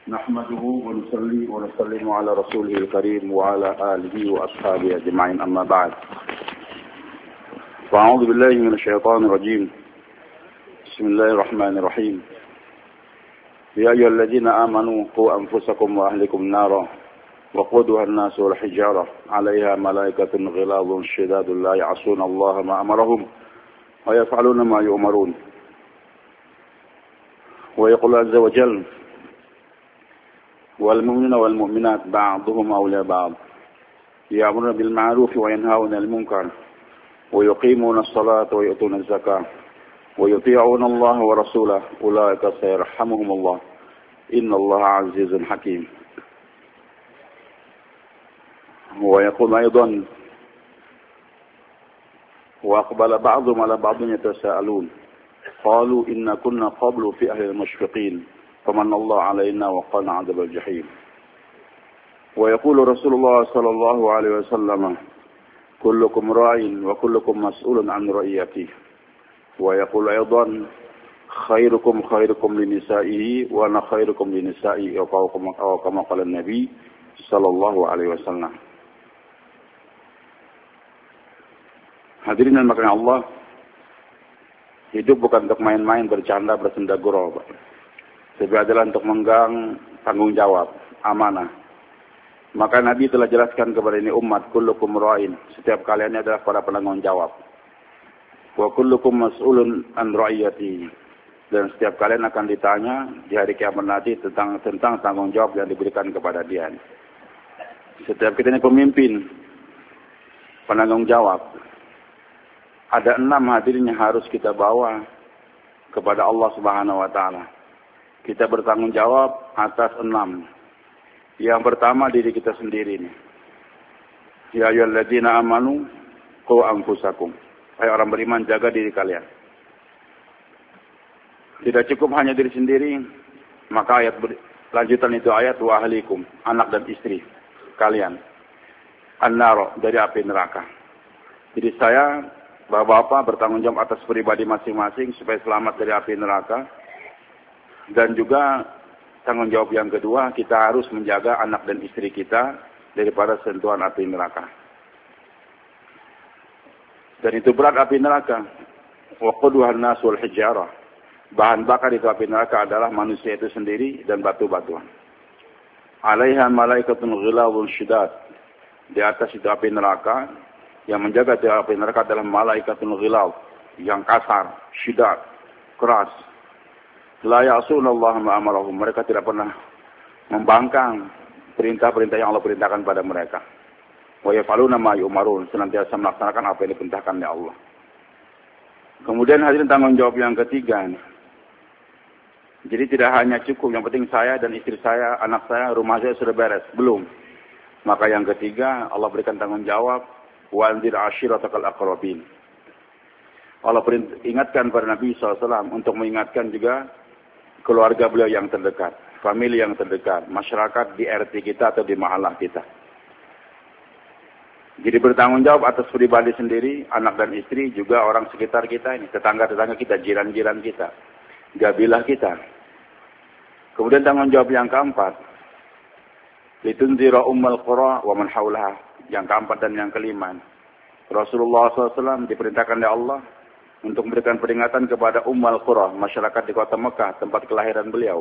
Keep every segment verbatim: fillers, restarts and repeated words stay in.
نحمده ونصلي ونسلم على رسوله الكريم وعلى آله وأصحابه أجمعين أما بعد فأعوذ بالله من الشيطان الرجيم بسم الله الرحمن الرحيم يا أيها الذين آمنوا قوا أنفسكم وأهلكم نارا وقودها الناس والحجارة عليها ملائكة غلاظ شداد لا يعصون الله ما أمرهم ويفعلون ما يؤمرون ويقول عز وجل والمؤمنون والمؤمنات بعضهم أولياء بعض يأمرون بالمعروف وينهون عن المنكر ويقيمون الصلاة ويؤتون الزكاة ويطيعون الله ورسوله أولئك سيرحمهم الله إن الله عزيز حكيم. ويقول أيضا وأقبل بعضهم على بعض يتساءلون قالوا إن كنا قبل في أهل المشفقين فمن الله علينا وقنا عذاب الجحيم. ويقول رسول الله صلى الله عليه وسلم كلكم راع وكلكم مسؤول عن رعيته. ويقول أيضا خيركم خيركم لنسائه وأنا خيركم لنسائي أو كما قال النبي صلى الله عليه وسلم. Hadirin dan makanya Allah, hidup bukan untuk main-main, bercanda, bersenda gurau, Pak. Tapi adalah untuk menggang tanggung jawab, amanah. Maka Nabi telah jelaskan kepada ini umat, kullukum ra'in, setiap kalian adalah para penanggung jawab. Wa kullukum mas'ulun an ra'iyati, dan setiap kalian akan ditanya di hari kiamat nanti tentang tentang tanggung jawab yang diberikan kepada dia. Setiap kita ini pemimpin, penanggung jawab. Ada enam hadirin yang harus kita bawa kepada Allah Subhanahu wa Ta'ala. Kita bertanggung jawab atas enam. Yang pertama diri kita sendiri ini. Ya ayyuhalladzina amanu qu anfusakum. Hai orang beriman, jaga diri kalian. Tidak cukup hanya diri sendiri, maka ayat ber... lanjutan itu ayat wa ahlikum, anak dan istri kalian. An-nar, dari api neraka. Jadi saya Bapak-bapak bertanggung jawab atas pribadi masing-masing supaya selamat dari api neraka. Dan juga tanggung jawab yang kedua, kita harus menjaga anak dan istri kita daripada sentuhan api neraka. Dan itu berat api neraka. Waquduha an-nas wal hijarah. Bahan bakar itu api neraka adalah manusia itu sendiri dan batu-batuan. Alaiha malaikatun ghilazun syidad. Di atas itu api neraka. Yang menjaga di api neraka adalah malaikatul ghilaz, yang kasar, syiddat, keras. La ya'sunallaha ma amarahum. Mereka tidak pernah membangkang perintah-perintah yang Allah perintahkan pada mereka. Wa yaf'aluna ma yu'marun, senantiasa melaksanakan apa yang diperintahkan oleh Allah. Kemudian hadirin tanggung jawab yang ketiga. Jadi tidak hanya cukup, yang penting saya dan istri saya, anak saya, rumah saya sudah beres. Belum. Maka yang ketiga, Allah berikan tanggung jawab. Wa anzir ashiratakal aqrabin. Allah ingatkan pada Nabi shallallahu alaihi wasallam untuk mengingatkan juga keluarga beliau yang terdekat, famili yang terdekat, masyarakat di R T kita atau di mahalah kita. Jadi bertanggung jawab atas pribadi sendiri, anak dan istri, juga orang sekitar kita ini, tetangga-tetangga kita, jiran-jiran kita, gabilah kita. Kemudian tanggung jawab yang keempat, litunzira ummal qura wa man haulaha. Yang keempat dan yang kelima, Rasulullah shallallahu alaihi wasallam diperintahkan oleh Allah untuk memberikan peringatan kepada Ummul Qura, masyarakat di kota Mekah, tempat kelahiran beliau.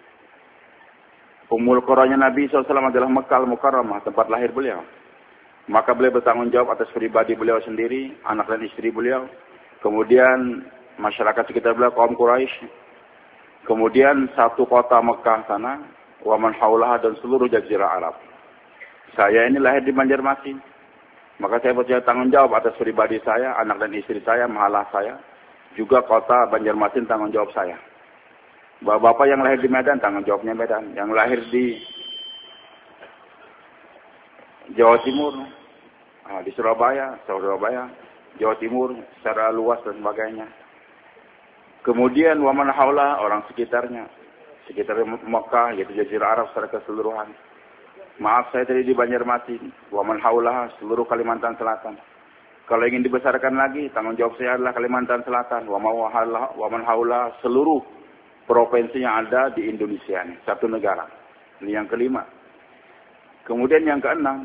Ummul Quranya Nabi shallallahu alaihi wasallam adalah Mekah Al-Mukarramah, tempat lahir beliau. Maka beliau bertanggung jawab atas pribadi beliau sendiri, anak dan istri beliau, kemudian masyarakat sekitar beliau, kaum Quraisy, kemudian satu kota Mekah sana, wa man haulaha, dan seluruh jazirah Arab. Saya ini lahir di Banjarmasin, maka saya percaya tanggung jawab atas pribadi saya, anak dan istri saya, mahalah saya, juga kota Banjarmasin tanggung jawab saya. Bapak-bapak yang lahir di Medan, tanggung jawabnya Medan. Yang lahir di Jawa Timur, di Surabaya, Surabaya, Jawa Timur, secara luas dan sebagainya. Kemudian waman haula, orang sekitarnya, sekitar Mekah, yaitu Jazirah Arab secara keseluruhan. Maaf, saya tadi di Banjarmasin, waman haulaha, seluruh Kalimantan Selatan. Kalau ingin dibesarkan lagi, tanggung jawab saya adalah Kalimantan Selatan, waman haulaha, seluruh provinsi yang ada di Indonesia, satu negara. Ini yang kelima. Kemudian yang keenam,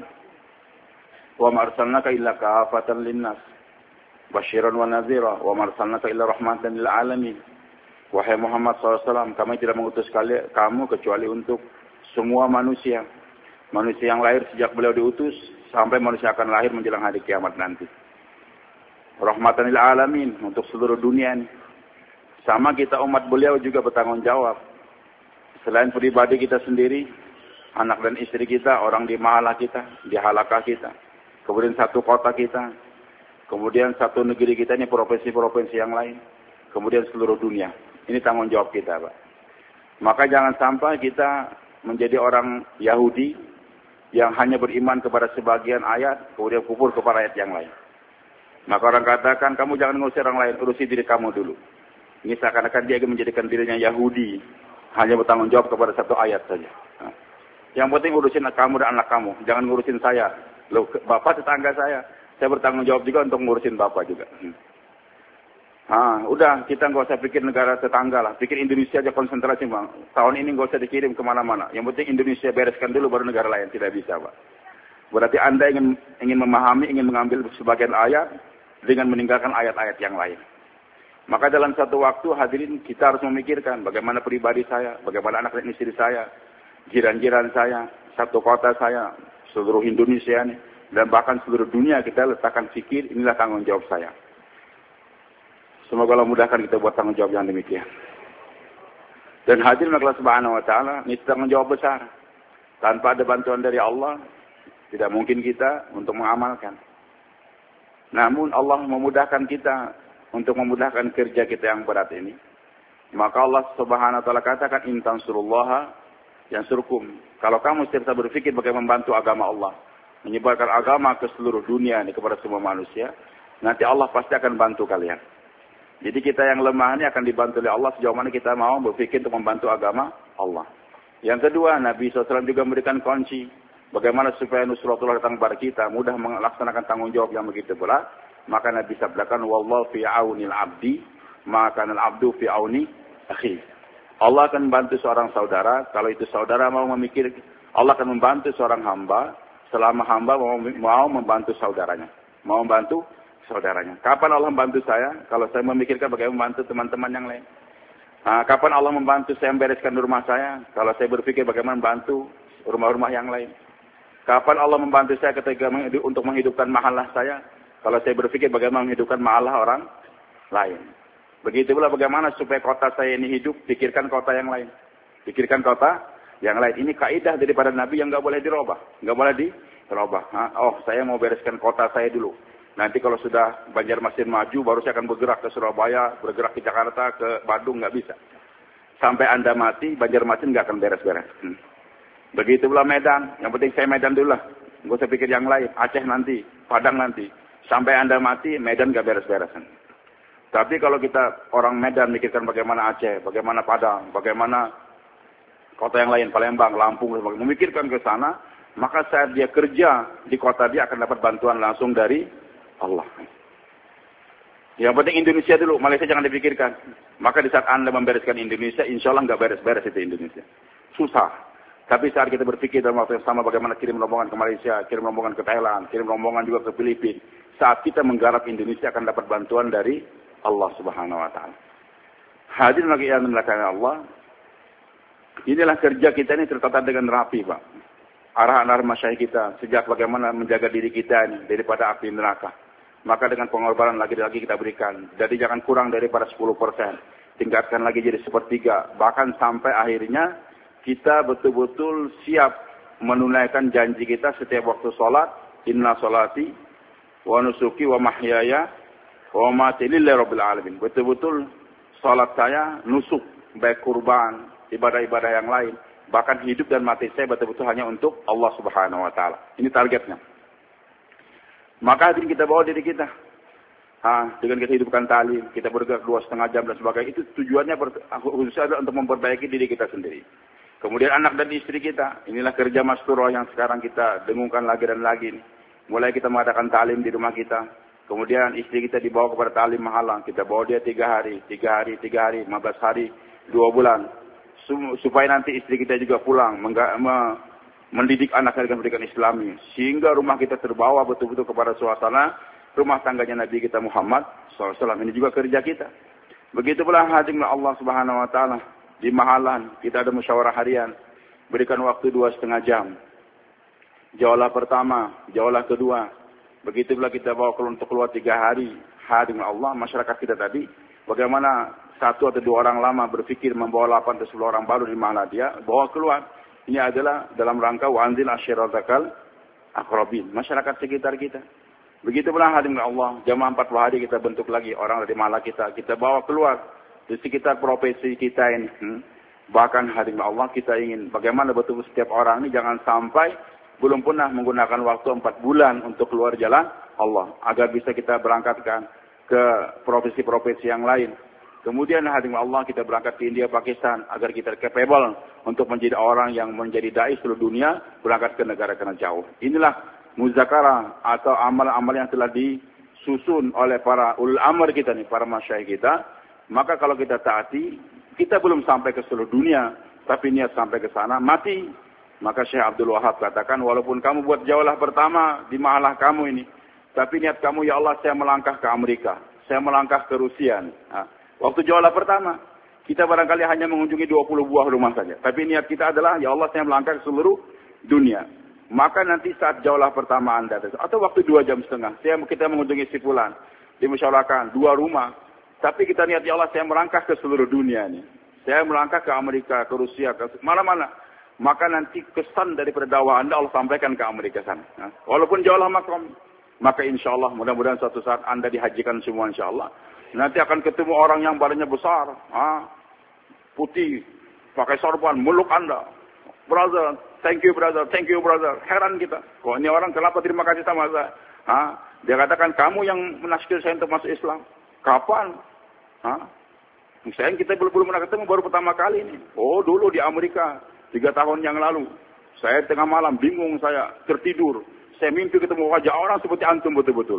wa ma arsalnaka illa kafatan linnas basyiran wa nadhira wa ma arsalnaka illa rahmatan lil alamin. Wahai Muhammad shallallahu alaihi wasallam, kami tidak mengutus kamu kecuali untuk semua manusia. Manusia yang lahir sejak beliau diutus sampai manusia akan lahir menjelang hari kiamat nanti. Rahmatan lil alamin, untuk seluruh dunia ini. Sama kita umat beliau juga bertanggung jawab. Selain pribadi kita sendiri, anak dan istri kita, orang di mahalah kita, di halakah kita, kemudian satu kota kita, kemudian satu negeri kita, ini provinsi-provinsi yang lain, kemudian seluruh dunia. Ini tanggung jawab kita, Pak. Maka jangan sampai kita menjadi orang Yahudi yang hanya beriman kepada sebagian ayat, kemudian kufur kepada ayat yang lain. Maka orang katakan, kamu jangan ngusir orang lain, urusi diri kamu dulu. Ini seakan-akan dia ingin menjadikan dirinya Yahudi, hanya bertanggung jawab kepada satu ayat saja. Nah, yang penting urusin kamu dan anak kamu, jangan ngurusin saya. Loh, bapak tetangga saya, saya bertanggung jawab juga untuk ngurusin bapak juga. Hmm. Ah, udah, kita nggak usah pikir negara tetangga lah. Pikir Indonesia aja konsentrasi, Bang. Tahun ini nggak usah dikirim kemana-mana. Yang penting Indonesia bereskan dulu, baru negara lain. Tidak bisa, Pak. Berarti Anda ingin ingin memahami, ingin mengambil sebagian ayat dengan meninggalkan ayat-ayat yang lain. Maka dalam satu waktu, hadirin, kita harus memikirkan bagaimana pribadi saya, bagaimana anak dan istri saya, jiran-jiran saya, satu kota saya, seluruh Indonesia ini, dan bahkan seluruh dunia kita letakkan fikir, inilah tanggung jawab saya. Semoga Allah mudahkan kita buat tanggung jawab yang demikian. Dan hadirin Allah Subhanahu wa taala, ini tanggung jawab besar. Tanpa ada bantuan dari Allah, tidak mungkin kita untuk mengamalkan. Namun Allah memudahkan kita untuk memudahkan kerja kita yang berat ini. Maka Allah Subhanahu wa taala katakan, in tansurullaha yansurkum. Kalau kamu setiap berpikir bagaimana membantu agama Allah, menyebarkan agama ke seluruh dunia ini kepada semua manusia, nanti Allah pasti akan bantu kalian. Jadi kita yang lemah ini akan dibantu oleh Allah sejauh mana kita mau berpikir untuk membantu agama Allah. Yang kedua, Nabi shallallahu alaihi wasallam juga memberikan kunci bagaimana supaya nusratullah datang kepada kita, mudah melaksanakan tanggung jawab yang begitu berat. Maka Nabi sabdakan, wallahu fi aunil abdi, maka al abdu fi auni akhi. Allah akan membantu seorang saudara kalau itu saudara mau memikir. Allah akan membantu seorang hamba selama hamba mau, mau membantu saudaranya, mau membantu saudaranya. Kapan Allah membantu saya? Kalau saya memikirkan bagaimana membantu teman-teman yang lain. Nah, kapan Allah membantu saya membereskan rumah saya? Kalau saya berpikir bagaimana membantu rumah-rumah yang lain. Kapan Allah membantu saya ketika untuk menghidupkan mahallah saya? Kalau saya berpikir bagaimana menghidupkan mahallah orang lain. Begitu pula bagaimana supaya kota saya ini hidup, pikirkan kota yang lain. Pikirkan kota yang lain. Ini kaidah daripada Nabi yang nggak boleh dirubah. Nggak boleh dirubah. Oh, saya mau bereskan kota saya dulu. Nanti kalau sudah Banjarmasin maju, baru saya akan bergerak ke Surabaya, bergerak ke Jakarta, ke Bandung, nggak bisa. Sampai Anda mati, Banjarmasin nggak akan beres-beres. Hmm. Begitu pula Medan, yang penting saya Medan dulu lah. Nggak usah pikir yang lain, Aceh nanti, Padang nanti. Sampai Anda mati, Medan nggak beres-beres. Tapi kalau kita orang Medan mikirkan bagaimana Aceh, bagaimana Padang, bagaimana kota yang lain, Palembang, Lampung, memikirkan ke sana, maka saat dia kerja di kota dia akan dapat bantuan langsung dari Allah. Yang penting Indonesia dulu, Malaysia jangan dipikirkan. Maka di saat Anda membereskan Indonesia, insya Allah nggak beres-beres itu Indonesia. Susah. Tapi saat kita berpikir dalam waktu yang sama bagaimana kirim rombongan ke Malaysia, kirim rombongan ke Thailand, kirim rombongan juga ke Filipina. Saat kita menggarap Indonesia akan dapat bantuan dari Allah Subhanahu wa taala. Hadirin lagi yang dimuliakan Allah. Inilah kerja kita ini tertata dengan rapi, Pak. Arahan-arahan masyayikh kita sejak bagaimana menjaga diri kita ini daripada api neraka. Maka dengan pengorbanan lagi-lagi kita berikan. Jadi jangan kurang daripada sepuluh persen. Tingkatkan lagi jadi sepertiga. Bahkan sampai akhirnya kita betul-betul siap menunaikan janji kita setiap waktu sholat. Inna sholati wa nusuki wa mahyaya wa mati lillahi rabbil alamin. Betul-betul sholat saya nusuk, baik kurban, ibadah-ibadah yang lain. Bahkan hidup dan mati saya betul-betul hanya untuk Allah Subhanahu wa taala. Ini targetnya. Maka hadirin kita bawa diri kita. Ha, dengan kita hidupkan tali, kita bergerak dua setengah jam dan sebagainya. Itu tujuannya khususnya adalah untuk memperbaiki diri kita sendiri. Kemudian anak dan istri kita. Inilah kerja Masturah yang sekarang kita dengungkan lagi dan lagi. Mulai kita mengadakan talim di rumah kita. Kemudian istri kita dibawa kepada talim mahalang. Kita bawa dia tiga hari, tiga hari, tiga hari, lima belas hari, dua bulan. supaya nanti istri kita juga pulang mendidik anaknya dengan pendidikan Islami, sehingga rumah kita terbawa betul-betul kepada suasana rumah tangganya Nabi kita Muhammad shallallahu alaihi wasallam. Ini juga kerja kita. Begitu pula hadirin Allah Subhanahu Wa Taala, di mahalan kita ada musyawarah harian, berikan waktu dua setengah jam. Jaulah pertama, jaulah kedua. Begitu pula kita bawa keluar untuk keluar tiga hari. Hadirin Allah, masyarakat kita tadi, bagaimana satu atau dua orang lama berpikir membawa delapan atau sepuluh orang baru di mahalan dia, bawa keluar. Ini adalah dalam rangka wa'anzil asyiratakal aqrabin, masyarakat sekitar kita. Begitu pula hadirin Allah, jamaah empat puluh hari kita bentuk lagi orang dari mahala kita, kita bawa keluar di sekitar profesi kita ini. Hmm. Bahkan hadirin Allah, kita ingin bagaimana betul setiap orang ini jangan sampai belum pernah menggunakan waktu empat bulan untuk keluar jalan Allah, agar bisa kita berangkatkan ke profesi-profesi yang lain. Kemudian hadirin Allah, kita berangkat ke India, Pakistan, agar kita capable untuk menjadi orang yang menjadi dai seluruh dunia, berangkat ke negara-negara jauh. Inilah muzakarah atau amal-amal yang telah disusun oleh para ulul amr kita nih, para masyayikh kita. Maka kalau kita taati, kita belum sampai ke seluruh dunia, tapi niat sampai ke sana, mati. Maka Syekh Abdul Wahab katakan, walaupun kamu buat jaulah pertama di mahalah kamu ini, tapi niat kamu, ya Allah, saya melangkah ke Amerika, saya melangkah ke Rusia. Nah, waktu jaulah pertama, kita barangkali hanya mengunjungi dua puluh buah rumah saja. Tapi niat kita adalah, ya Allah, saya melangkah ke seluruh dunia. Maka nanti saat jaulah pertama Anda, atau waktu dua jam setengah, saya kita mengunjungi si fulan, dimusyawarahkan dua rumah. Tapi kita niat, ya Allah, saya melangkah ke seluruh dunia ini. Saya melangkah ke Amerika, ke Rusia, ke mana-mana. Maka nanti kesan daripada dakwah Anda Allah sampaikan ke Amerika sana. Nah, walaupun jauhlah makom, maka insya Allah mudah-mudahan suatu saat Anda dihajikan semua insya Allah. Nanti akan ketemu orang yang badannya besar, ah, putih, pakai sorban, meluk Anda. Brother, thank you brother, thank you brother. Heran kita, kok ini orang kenapa terima kasih sama saya? Ah, dia katakan, kamu yang menasihati saya untuk masuk Islam. Kapan? Ah, misalnya kita belum belum pernah ketemu, baru pertama kali ini. Oh, dulu di Amerika, tiga tahun yang lalu. Saya tengah malam bingung, saya tertidur. Saya mimpi ketemu wajah orang seperti antum betul-betul.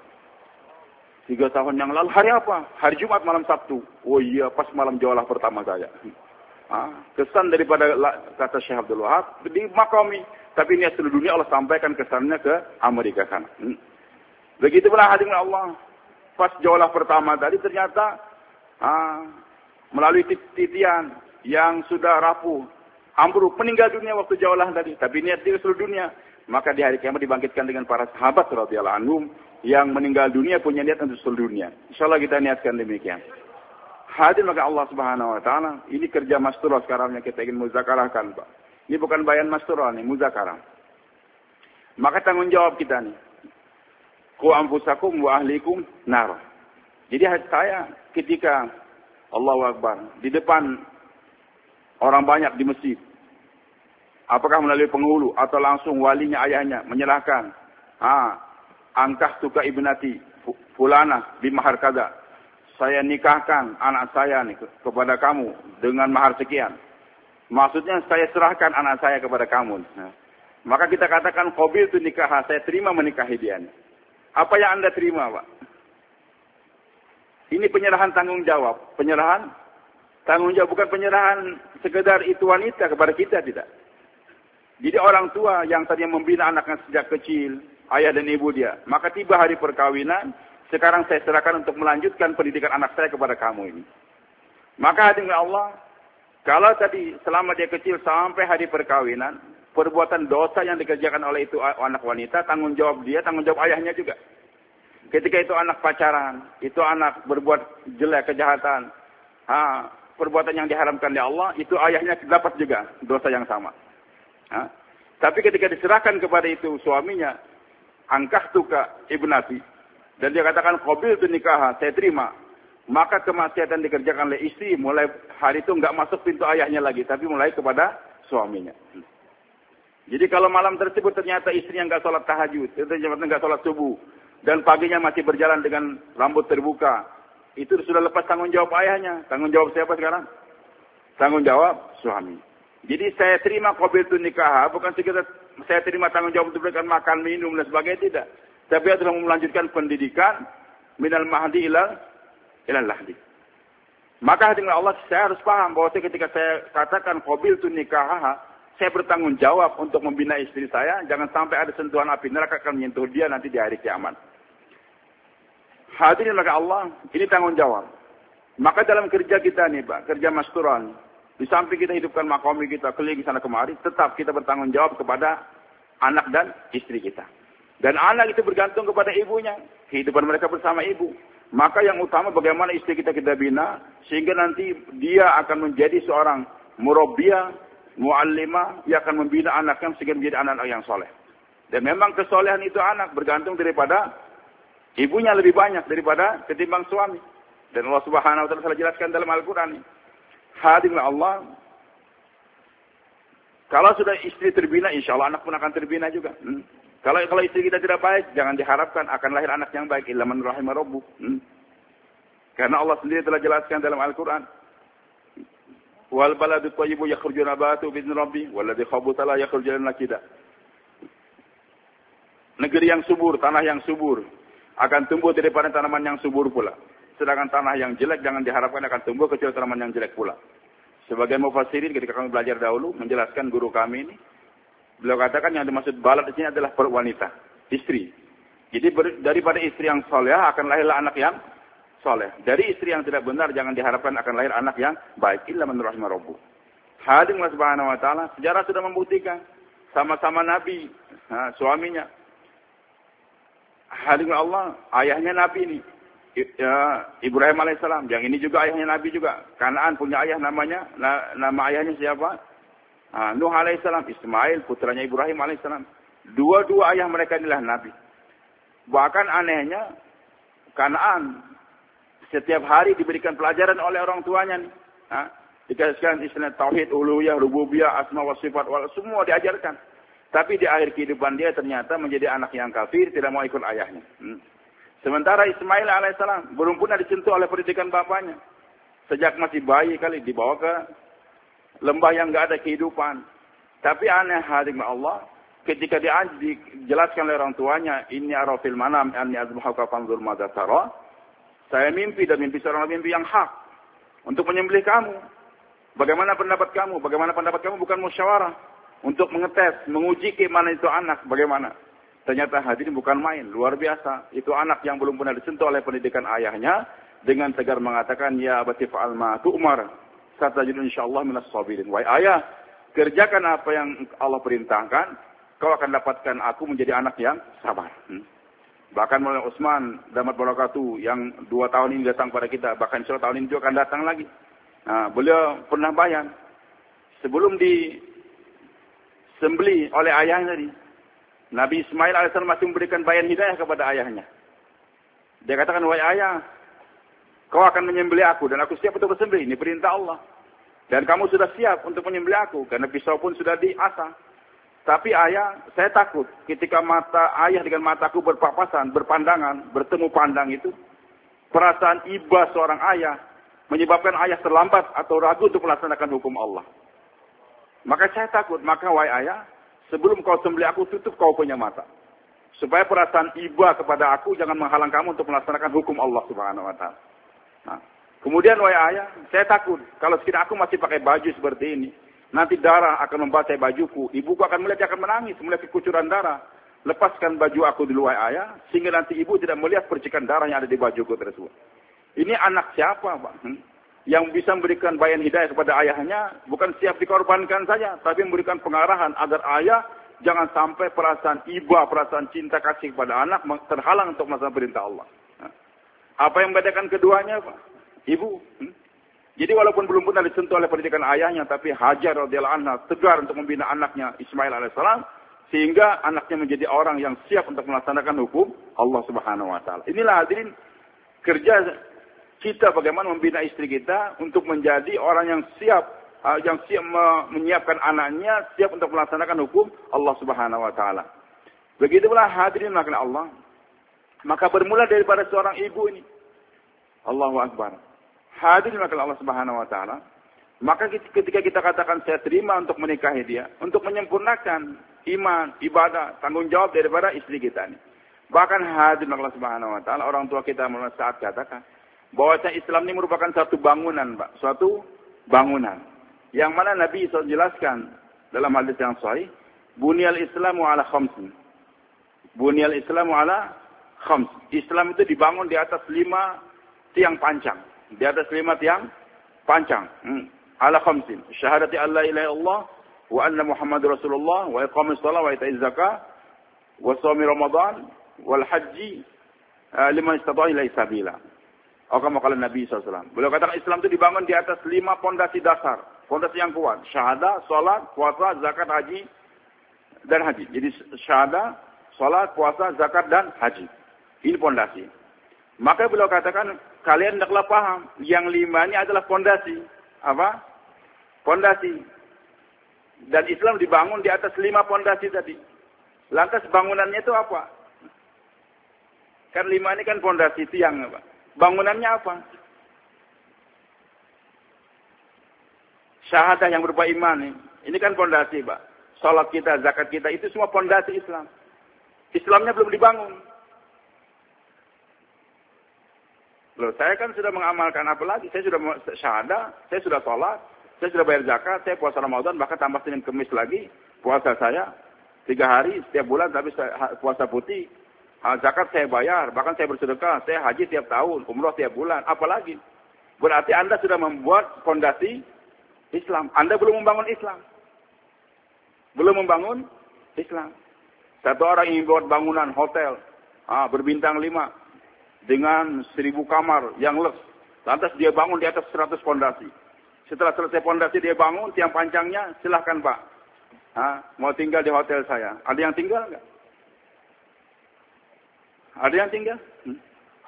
Tiga tahun yang lalu, hari apa? Hari Jumat malam Sabtu. Oh iya, pas malam jaulah pertama saya. Ah, kesan daripada kata Syekh Abdul Wahab, di Makami. Tapi niat seluruh dunia Allah sampaikan kesannya ke Amerika sana. Hmm. Begitu pula hadirin Allah. Pas jaulah pertama tadi ternyata ah, melalui titian yang sudah rapuh, ambruk, meninggal dunia waktu jaulah tadi. Tapi niat di seluruh dunia. Maka di hari kiamat dibangkitkan dengan para sahabat radhiyallahu anhum yang meninggal dunia punya niat untuk seluruh dunia. Insyaallah kita niatkan demikian. Hadir maka Allah Subhanahu Wa Taala, ini kerja masturah sekarang yang kita ingin muzakarahkan, Pak. Ini bukan bayan masturah nih, muzakarah. Maka tanggung jawab kita nih. Qu anfusakum wa ahlikum nar. Jadi saya ketika Allahu Akbar di depan orang banyak di masjid, apakah melalui penghulu atau langsung walinya ayahnya menyerahkan, ah, angkah tuka ibnati fulana bimahar kada, saya nikahkan anak saya nih kepada kamu dengan mahar sekian. Maksudnya saya serahkan anak saya kepada kamu. Nah, maka kita katakan qabil tu nikah, saya terima menikahi dia. Nih. Apa yang Anda terima, Pak? Ini penyerahan tanggung jawab, penyerahan tanggung jawab, bukan penyerahan sekedar itu wanita kepada kita, tidak. Jadi orang tua yang tadinya membina anaknya sejak kecil, ayah dan ibu dia, maka tiba hari perkawinan, sekarang saya serahkan untuk melanjutkan pendidikan anak saya kepada kamu ini. Maka hadirin Allah, kalau tadi selama dia kecil sampai hari perkawinan, perbuatan dosa yang dikerjakan oleh itu anak wanita, tanggung jawab dia, tanggung jawab ayahnya juga. Ketika itu anak pacaran, itu anak berbuat jelek, kejahatan, ha, perbuatan yang diharamkan oleh Allah, itu ayahnya dapat juga dosa yang sama. Ha? Tapi ketika diserahkan kepada itu suaminya, angkah tuka ibnati, dan dia katakan qabil tu nikah, saya terima, maka kemaksiatan dikerjakan oleh istri mulai hari itu enggak masuk pintu ayahnya lagi, tapi mulai kepada suaminya. Jadi kalau malam tersebut ternyata istrinya enggak sholat tahajud, ternyata enggak sholat subuh, dan paginya masih berjalan dengan rambut terbuka, itu sudah lepas tanggung jawab ayahnya. Tanggung jawab siapa sekarang? Tanggung jawab suami. Jadi saya terima qabil tu nikah, bukan sekedar saya terima tanggung jawab untuk berikan makan, minum dan sebagainya, tidak. Tapi adalah melanjutkan pendidikan minal mahdi ilal ilal lahdi. Maka hadirin Allah, saya harus paham bahwa ketika saya katakan qabiltu nikahaha, saya bertanggung jawab untuk membina istri saya, jangan sampai ada sentuhan api neraka akan menyentuh dia nanti di hari kiamat. Hadirin maka Allah, ini tanggung jawab. Maka dalam kerja kita nih Pak, kerja masturan, di samping kita hidupkan makomi kita, keliling sana kemari, tetap kita bertanggung jawab kepada anak dan istri kita. Dan anak itu bergantung kepada ibunya, kehidupan mereka bersama ibu. Maka yang utama bagaimana istri kita kita bina, sehingga nanti dia akan menjadi seorang murabbiyah, muallimah, yang akan membina anaknya sehingga menjadi anak-anak yang soleh. Dan memang kesolehan itu anak bergantung daripada ibunya lebih banyak daripada ketimbang suami. Dan Allah Subhanahu wa taala telah jelaskan dalam Al-Qur'an. Hadirin Allah, kalau sudah istri terbina, insya Allah anak pun akan terbina juga. Hmm. Kalau kalau istri kita tidak baik, jangan diharapkan akan lahir anak yang baik. Illa man rahima rabbuh. Hmm. Karena Allah sendiri telah jelaskan dalam Al-Quran. Wal baladu thayyibu yakhruju nabatu bi'izni rabbi, walladzi khabutha la yakhruju illa nakida. Negeri yang subur, tanah yang subur akan tumbuh daripada tanaman yang subur pula. Sedangkan tanah yang jelek jangan diharapkan akan tumbuh kecuali tanaman yang jelek pula. Sebagian mufassirin ketika kami belajar dahulu menjelaskan guru kami ini, beliau katakan yang dimaksud balad di sini adalah wanita, istri. Jadi ber, daripada istri yang soleh akan lahirlah anak yang soleh. Dari istri yang tidak benar jangan diharapkan akan lahir anak yang baik. Illa man rahima rabbuh. Hadirin Allah Subhanahu wa taala, sejarah sudah membuktikan sama-sama Nabi, nah, suaminya. Hadirin Allah, ayahnya Nabi ini. Ibrahim alaihissalam, yang ini juga ayahnya Nabi juga. Kanaan punya ayah namanya, na, nama ayahnya siapa? Nah, Nuh alaihissalam, Ismail, putranya Ibrahim alaihissalam. Dua-dua ayah mereka inilah Nabi. Bahkan anehnya, Kanaan setiap hari diberikan pelajaran oleh orang tuanya nih. Nah, dikasihkan istilah tauhid, uluhiyah, rububiyah, asma wa sifat, semua diajarkan. Tapi di akhir kehidupan dia ternyata menjadi anak yang kafir, tidak mau ikut ayahnya. Hmm. Sementara Ismail alaihissalam belum pernah disentuh oleh pendidikan bapaknya. Sejak masih bayi kali dibawa ke lembah yang enggak ada kehidupan. Tapi aneh hadirin Allah, ketika dia dijelaskan oleh orang tuanya, inni ara fil manam anni azbahuka fanzur madza tara. Saya mimpi dan mimpi seorang mimpi yang hak untuk menyembelih kamu. Bagaimana pendapat kamu? Bagaimana pendapat kamu bukan musyawarah untuk mengetes, menguji keimanan itu anak bagaimana? Ternyata hadirin bukan main, luar biasa. Itu anak yang belum pernah disentuh oleh pendidikan ayahnya dengan tegar mengatakan, ya abati fa'al ma tu'mar, satajidun insyaallah minas sabirin. Wahai ayah, kerjakan apa yang Allah perintahkan, kau akan dapatkan aku menjadi anak yang sabar. Hmm. Bahkan Maulana Utsman damat barakatuh yang dua tahun ini datang pada kita, bahkan insya Allah tahun ini juga akan datang lagi. Nah, beliau pernah bayan sebelum disembelih oleh ayahnya tadi. Nabi Ismail alaihissalam masih memberikan bayan hidayah kepada ayahnya. Dia katakan, wahai ayah, kau akan menyembelih aku dan aku siap untuk bersembelih. Ini perintah Allah. Dan kamu sudah siap untuk menyembelih aku karena pisau pun sudah diasah. Tapi ayah, saya takut ketika mata ayah dengan mataku berpapasan, berpandangan, bertemu pandang itu, perasaan iba seorang ayah menyebabkan ayah terlambat atau ragu untuk melaksanakan hukum Allah. Maka saya takut, maka wahai ayah, sebelum kau sembelih aku, tutup kau punya mata. Supaya perasaan iba kepada aku jangan menghalang kamu untuk melaksanakan hukum Allah Subhanahu wa taala. Nah, kemudian wahai ayah, saya takut kalau sekiranya aku masih pakai baju seperti ini, nanti darah akan membasahi bajuku. Ibuku akan melihat, dia akan menangis, melihat kekucuran darah. Lepaskan baju aku dulu wahai ayah, sehingga nanti ibu tidak melihat percikan darah yang ada di bajuku tersebut. Ini anak siapa, Pak? Hmm? Yang bisa memberikan bayan hidayah kepada ayahnya, bukan siap dikorbankan saja, tapi memberikan pengarahan agar ayah jangan sampai perasaan iba, perasaan cinta kasih kepada anak terhalang untuk melaksanakan perintah Allah. Nah, apa yang membedakan keduanya, Pak? Ibu. Hmm? Jadi walaupun belum pernah disentuh oleh pendidikan ayahnya, tapi Hajar radhiyallahu anha tegar untuk membina anaknya Ismail alaihissalam, sehingga anaknya menjadi orang yang siap untuk melaksanakan hukum Allah Subhanahu wa taala. Inilah hadirin kerja kita bagaimana membina istri kita untuk menjadi orang yang siap, uh, yang siap menyiapkan anaknya, siap untuk melaksanakan hukum Allah Subhanahu wa taala. Begitulah hadirin makna Allah. Maka bermula daripada seorang ibu ini. Allahu Akbar. Hadirin makna Allah Subhanahu wa taala. Maka ketika kita katakan saya terima untuk menikahi dia, untuk menyempurnakan iman, ibadah, tanggung jawab daripada istri kita ini. Bahkan hadirin Allah Subhanahu wa taala, orang tua kita mulai saat katakan, bahwasanya Islam ini merupakan satu bangunan, Pak. Suatu bangunan. Yang mana Nabi shallallahu alaihi wasallam jelaskan dalam hadis yang sahih, Bunyal Islamu ala khamsin. Bunyal Islamu ala khams. Islam itu dibangun di atas lima tiang pancang. Di atas lima tiang pancang. Hmm. Ala khamsin. Syahadati an la ilaha illallah wa anna Muhammadur Rasulullah wa iqamis shalah wa ita'iz zakah wa shaumi Ramadan wal haji uh, liman istata'a ilaihi sabila. Atau kama qala Nabi sallallahu alaihi wasallam. Beliau katakan Islam itu dibangun di atas lima pondasi dasar, pondasi yang kuat. Syahadah, salat, puasa, zakat, haji dan haji. Jadi syahadah, salat, puasa, zakat dan haji. Ini pondasi. Maka beliau katakan kalian hendaklah paham yang lima ini adalah pondasi. Apa? Pondasi. Dan Islam dibangun di atas lima pondasi tadi. Lantas bangunannya itu apa? Kan lima ini kan pondasi tiang, apa? Bangunannya apa? Syahadah yang berupa iman ini. Ini kan pondasi, Pak. Salat kita, zakat kita, itu semua pondasi Islam. Islamnya belum dibangun. Loh, saya kan sudah mengamalkan apa lagi? Saya sudah syahadah, saya sudah salat, saya sudah bayar zakat, saya puasa Ramadan, bahkan tambah Senin Kemis lagi, puasa saya tiga hari setiap bulan, tapi saya puasa putih. Zakat saya bayar, bahkan saya bersedekah, saya haji tiap tahun, umroh tiap bulan, apalagi. Berarti Anda sudah membuat fondasi Islam. Anda belum membangun Islam. Belum membangun Islam. Satu orang ingin buat bangunan hotel, ah, berbintang lima, dengan seribu kamar yang les. Lantas dia bangun di atas seratus fondasi. Setelah selesai fondasi dia bangun, tiang pancangnya, silahkan Pak. Ah, mau tinggal di hotel saya. Ada yang tinggal enggak? Ada yang tinggal? Hmm.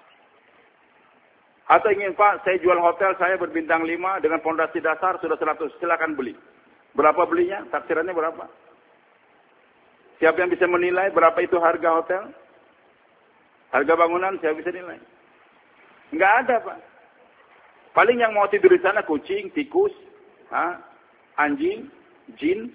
Atau ingin Pak, saya jual hotel saya berbintang lima dengan fondasi dasar sudah seratus, silakan beli. Berapa belinya? Taksirannya berapa? Siapa yang bisa menilai berapa itu harga hotel? Harga bangunan siapa bisa nilai? Enggak ada, Pak. Paling yang mau tidur di sana kucing, tikus, ha, anjing, jin,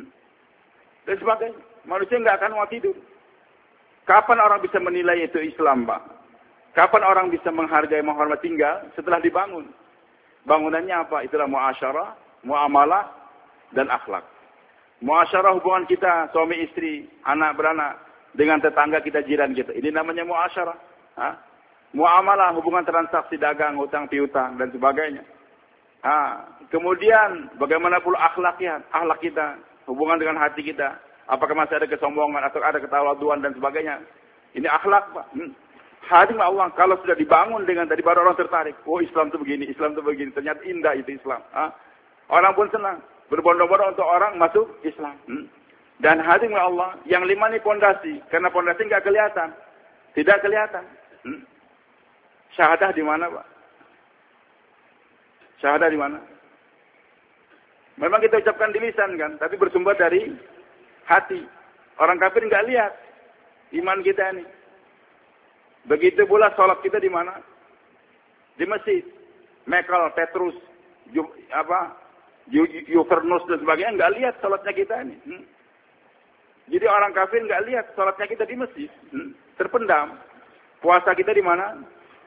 dan sebagainya. Manusia enggak akan mau tidur. Kapan orang bisa menilai itu Islam, Pak? Kapan orang bisa menghargai, menghormati tinggal? Setelah dibangun. Bangunannya apa? Itulah muasyarah, muamalah, dan akhlak. Muasyarah hubungan kita, suami istri, anak beranak, dengan tetangga kita, jiran kita. Ini namanya muasyarah. Ha? Muamalah, hubungan transaksi dagang, hutang piutang, dan sebagainya. Ha? Kemudian, bagaimana pula akhlaknya? Akhlak kita, hubungan dengan hati kita. Apakah masih ada kesombongan atau ada ketawaduan dan sebagainya. Ini akhlak, Pak. Hmm. Hadir Allah, kalau sudah dibangun dengan tadi baru orang tertarik. Oh, Islam itu begini, Islam itu begini. Ternyata indah itu Islam. Ha? Orang pun senang. Berbondong-bondong untuk orang masuk Islam. Hmm. Dan hadir Allah, yang lima ini pondasi. Karena pondasi nggak kelihatan. Tidak kelihatan. Hmm. Syahadah di mana, Pak? Syahadah di mana? Memang kita ucapkan di lisan kan, tapi bersumber dari hati. Orang kafir nggak lihat iman kita ini. Begitu pula sholat kita di mana? Di masjid. Mekal, Petrus, Ju, apa, Yuvernus dan sebagainya nggak lihat sholatnya kita ini. Hmm. Jadi orang kafir nggak lihat sholatnya kita di masjid. Hmm. Terpendam. Puasa kita di mana?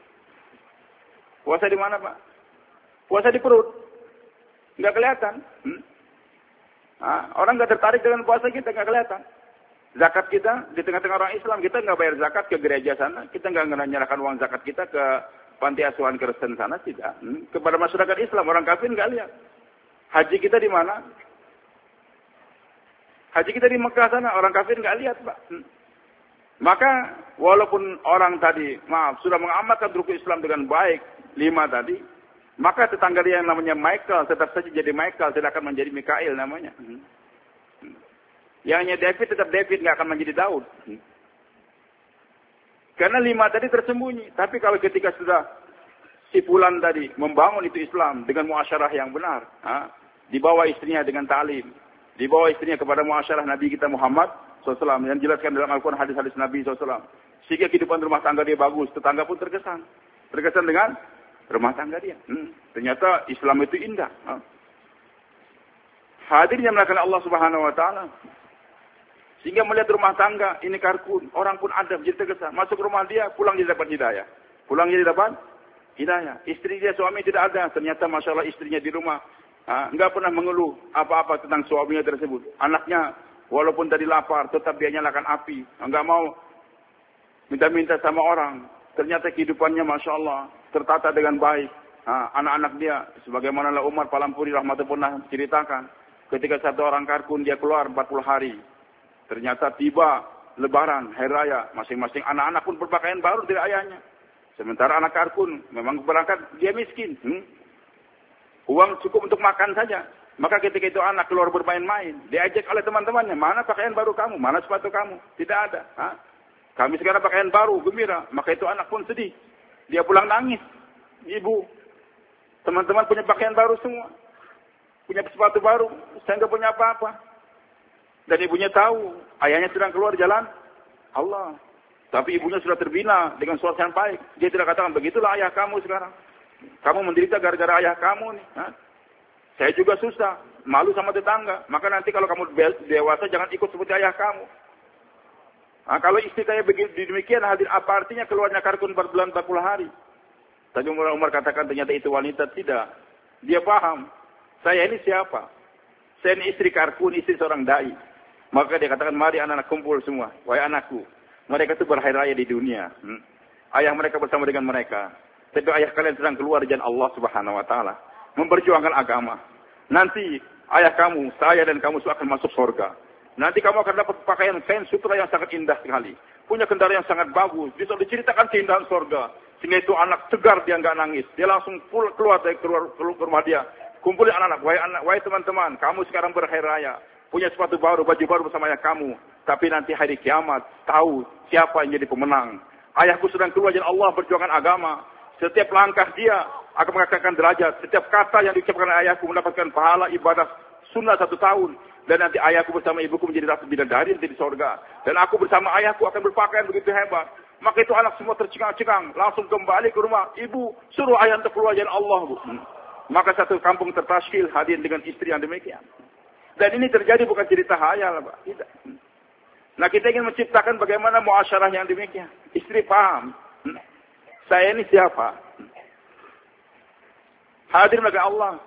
Puasa di mana, Pak? Puasa di perut. Nggak kelihatan. Hmm. Nah, orang nggak tertarik dengan puasa kita, nggak kelihatan. Zakat kita di tengah-tengah orang Islam, kita nggak bayar zakat ke gereja sana, kita nggak menyerahkan uang zakat kita ke panti asuhan Kristen sana, tidak. Hmm. Kepada masyarakat Islam, orang kafir nggak lihat. Haji kita di mana? Haji kita di Mekah sana, orang kafir nggak lihat, Pak. Hmm. Maka walaupun orang tadi, maaf, sudah mengamalkan rukun Islam dengan baik, lima tadi, maka tetangga dia yang namanya Michael tetap saja jadi Michael, tidak akan menjadi Mikail namanya. Hmm. Yang hanya David tetap David, nggak akan menjadi Daud. Hmm. Karena lima tadi tersembunyi. Tapi kalau ketika sudah si Fulan tadi membangun itu Islam dengan muasyarah yang benar, ha? Dibawa istrinya dengan ta'lim, dibawa istrinya kepada muasyarah Nabi kita Muhammad shallallahu alaihi wasallam yang dijelaskan dalam Al-Quran hadis-hadis Nabi shallallahu alaihi wasallam. Sehingga kehidupan rumah tangga dia bagus, tetangga pun terkesan. Terkesan dengan rumah tangga dia. Hmm. Ternyata Islam itu indah. Ha? Hadirnya melakukan Allah Subhanahu Wa Taala. Sehingga melihat rumah tangga, ini karkun, orang pun ada, jadi terkesan. Masuk rumah dia, pulang jadi dapat hidayah. Pulang jadi dapat hidayah. Istri dia, suami tidak ada. Ternyata Masya Allah istrinya di rumah. Ha, enggak pernah mengeluh apa-apa tentang suaminya tersebut. Anaknya, walaupun tadi lapar, tetap dia nyalakan api. Enggak mau minta-minta sama orang. Ternyata kehidupannya Masya Allah tertata dengan baik. Ha, anak-anak dia, sebagaimana Umar Palampuri rahmatullah pernah ceritakan. Ketika satu orang karkun dia keluar empat puluh hari. Ternyata tiba Lebaran, Hari Raya. Masing-masing anak-anak pun berpakaian baru dari ayahnya. Sementara anak karkun memang berangkat dia miskin. Hmm? Uang cukup untuk makan saja. Maka ketika itu anak keluar bermain-main, diajak oleh teman-temannya, mana pakaian baru kamu, mana sepatu kamu? Tidak ada. Ha? Kami sekarang pakaian baru, gembira. Maka itu anak pun sedih. Dia pulang nangis. Ibu, teman-teman punya pakaian baru semua. Punya sepatu baru, saya nggak punya apa-apa. Dan ibunya tahu, ayahnya sedang keluar jalan Allah. Tapi ibunya sudah terbina dengan suasana yang baik. Dia tidak katakan, begitulah ayah kamu sekarang. Kamu menderita gara-gara ayah kamu nih. Ha? Saya juga susah. Malu sama tetangga. Maka nanti kalau kamu dewasa, jangan ikut seperti ayah kamu. Nah, kalau istri saya demikian, hadir apa artinya keluarnya karkun empat bulan empat puluh hari? Tadi Umar, Umar katakan ternyata itu wanita. Tidak. Dia paham. Saya ini siapa? Saya ini istri karkun, istri seorang dai. Maka dia katakan, mari anak-anak kumpul semua. Wahai anakku. Mereka itu berhari raya di dunia. Hmm. Ayah mereka bersama dengan mereka. Tapi ayah kalian sedang keluar jalan Allah Subhanahu Wa Taala, memperjuangkan agama. Nanti ayah kamu, saya dan kamu akan masuk surga. Nanti kamu akan dapat pakaian kain sutra yang sangat indah sekali. Punya kendaraan yang sangat bagus. Bisa diceritakan keindahan surga. Sehingga itu anak tegar, dia nggak nangis. Dia langsung pull, keluar dari keluar, keluar ke rumah dia. Kumpulin anak-anak. Wahai anak, wahai teman-teman, kamu sekarang berhari raya. Punya sepatu baru, baju baru bersama ayah kamu. Tapi nanti hari kiamat, tahu siapa yang jadi pemenang. Ayahku sedang keluar jalan Allah berjuangkan agama. Setiap langkah dia akan mengatakan derajat. Setiap kata yang diucapkan oleh ayahku mendapatkan pahala ibadah sunnah satu tahun. Dan nanti ayahku bersama ibuku menjadi ratu bidadari di sorga. Dan aku bersama ayahku akan berpakaian begitu hebat. Maka itu anak semua tercengang-cengang. Langsung kembali ke rumah. Ibu, suruh ayah untuk keluar jalan Allah. Bu. Maka satu kampung tertaskil hadir dengan istri yang demikian. Dan ini terjadi bukan cerita hayal, Pak. Tidak. Nah, kita ingin menciptakan bagaimana muasyarah yang demikian. Istri paham. Saya ini siapa? Hadir bagi Allah.